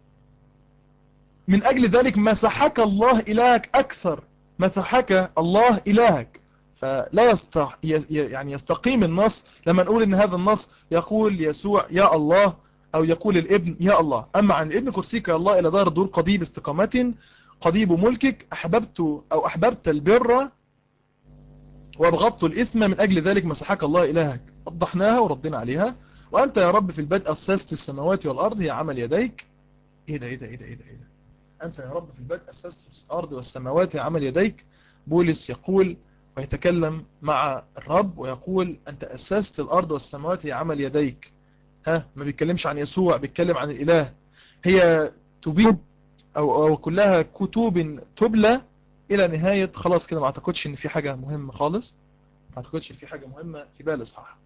من أجل ذلك مسحك الله إلهك أكثر. مسحك الله إلهك. فلا يعني يستقيم النص لما نقول إن هذا النص يقول يسوع يا الله أو يقول الابن يا الله. أما عن الابن كرسيك يا الله إلى دار الدور قضيب استقامة قضيب ملكك، أحببت البر وأبغضت الإثم من أجل ذلك مسحك الله إلهك. وضحناها وردنا عليها. وأنت يا رب في البدء أسست السماوات والأرض هي عمل يديك. إيه ده. أنت يا رب في البدء أسست الأرض والسماوات عمل يديك. بولس يقول ويتكلم مع الرب ويقول أنت أسست الأرض والسماوات عمل يديك. ما بيتكلمش عن يسوع، بيتكلم عن الإله. هي تبيد أو كلها كتب تبلى إلى نهاية. خلاص كده، ما أعتقدش إن في حاجة مهمة خالص. ما أعتقدش في حاجة مهمة في بالي صح.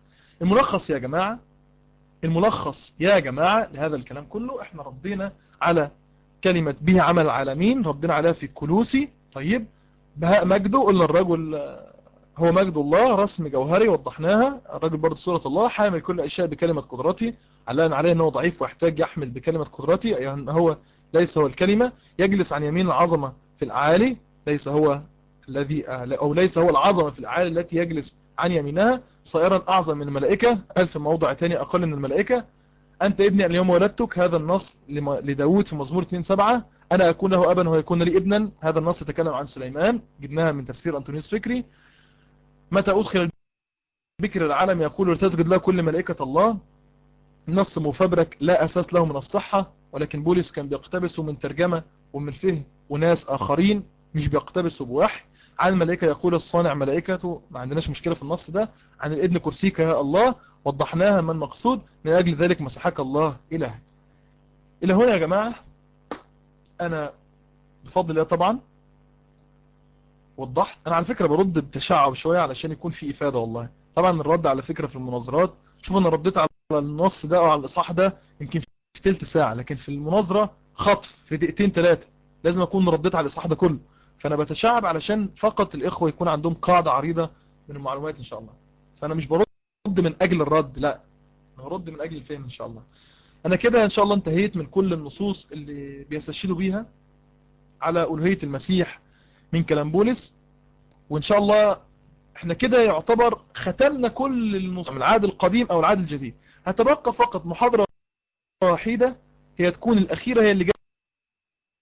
الملخص يا جماعة لهذا الكلام كله، احنا ردينا على كلمة به عمل العالمين، ردينا عليها في كلوسي. طيب، بهاء مجده قلنا الرجل هو مجد الله رسم جوهري، وضحناها. الرجل برضه صورة الله حامل كل أشياء بكلمة قدرتي، علقنا عليه أنه ضعيف ويحتاج يحمل بكلمة قدرتي، أي أن هو ليس هو الكلمة. يجلس عن يمين العظمة في الأعالي، ليس هو العظمة في الأعالي التي يجلس عن يمينها، صائرا أعظم من الملائكة. قال في موضع تاني أقل من الملائكة. أنت ابني اليوم ولدتك. هذا النص لداود في مزمور 2:7. أنا أكون له أبا ويكون لي ابنا. هذا النص يتكلم عن سليمان، جبناها من تفسير أنطونيوس فكري. متى أدخل البكر العالم يقول لتسجد له كل ملائكة الله. النص مفبرك لا أساس له من الصحة، ولكن بولس كان بيقتبسه من ترجمة ومن فهم وناس آخرين، مش بيقتبسه بوحي. عن الملائكة يقول الصانع ملائكته، ما عندناش مشكلة في النص ده. عن الابن كرسيك يا الله، وضحناها ما المقصود. من أجل ذلك مسحك الله إلهك. إلى هنا يا جماعة أنا بفضل الله طبعا وضحت. أنا على فكرة برد بتشعب شوية علشان يكون في إفادة والله. طبعا الرد على فكرة في المناظرات، شوف أنا رديت على النص ده أو على الإصحاح ده يمكن في تلت ساعة، لكن في المناظرة خطف في دقيقتين ثلاثة لازم أكون رديت على الإصحاح ده كله. فأنا بتشعب علشان فقط الإخوة يكون عندهم قاعدة عريضة من المعلومات إن شاء الله. فأنا مش برد من أجل الرد، لا، أنا برد من أجل الفهم إن شاء الله. أنا كده إن شاء الله انتهيت من كل النصوص اللي بيستشهدوا بيها على ألوهية المسيح من كلام بولس. وإن شاء الله احنا كده يعتبر ختمنا كل النصوص من العهد القديم أو العهد الجديد. هتبقى فقط محاضرة وحيدة هي تكون الأخيرة، هي اللي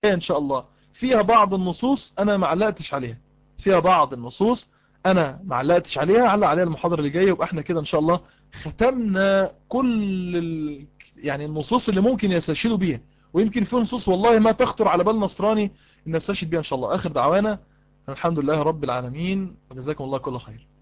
الجاية إن شاء الله فيها بعض النصوص أنا ما علقتش عليها، فيها بعض النصوص أنا ما علقتش عليها، علق عليها المحاضرة اللي جاية، ويبقى احنا كده إن شاء الله ختمنا كل يعني النصوص اللي ممكن يستشهدوا بيها. ويمكن في نصوص والله ما تخطر على بال نصراني إن يستشهد بيها إن شاء الله. آخر دعوانا الحمد لله رب العالمين، وجزاكم الله كل خير.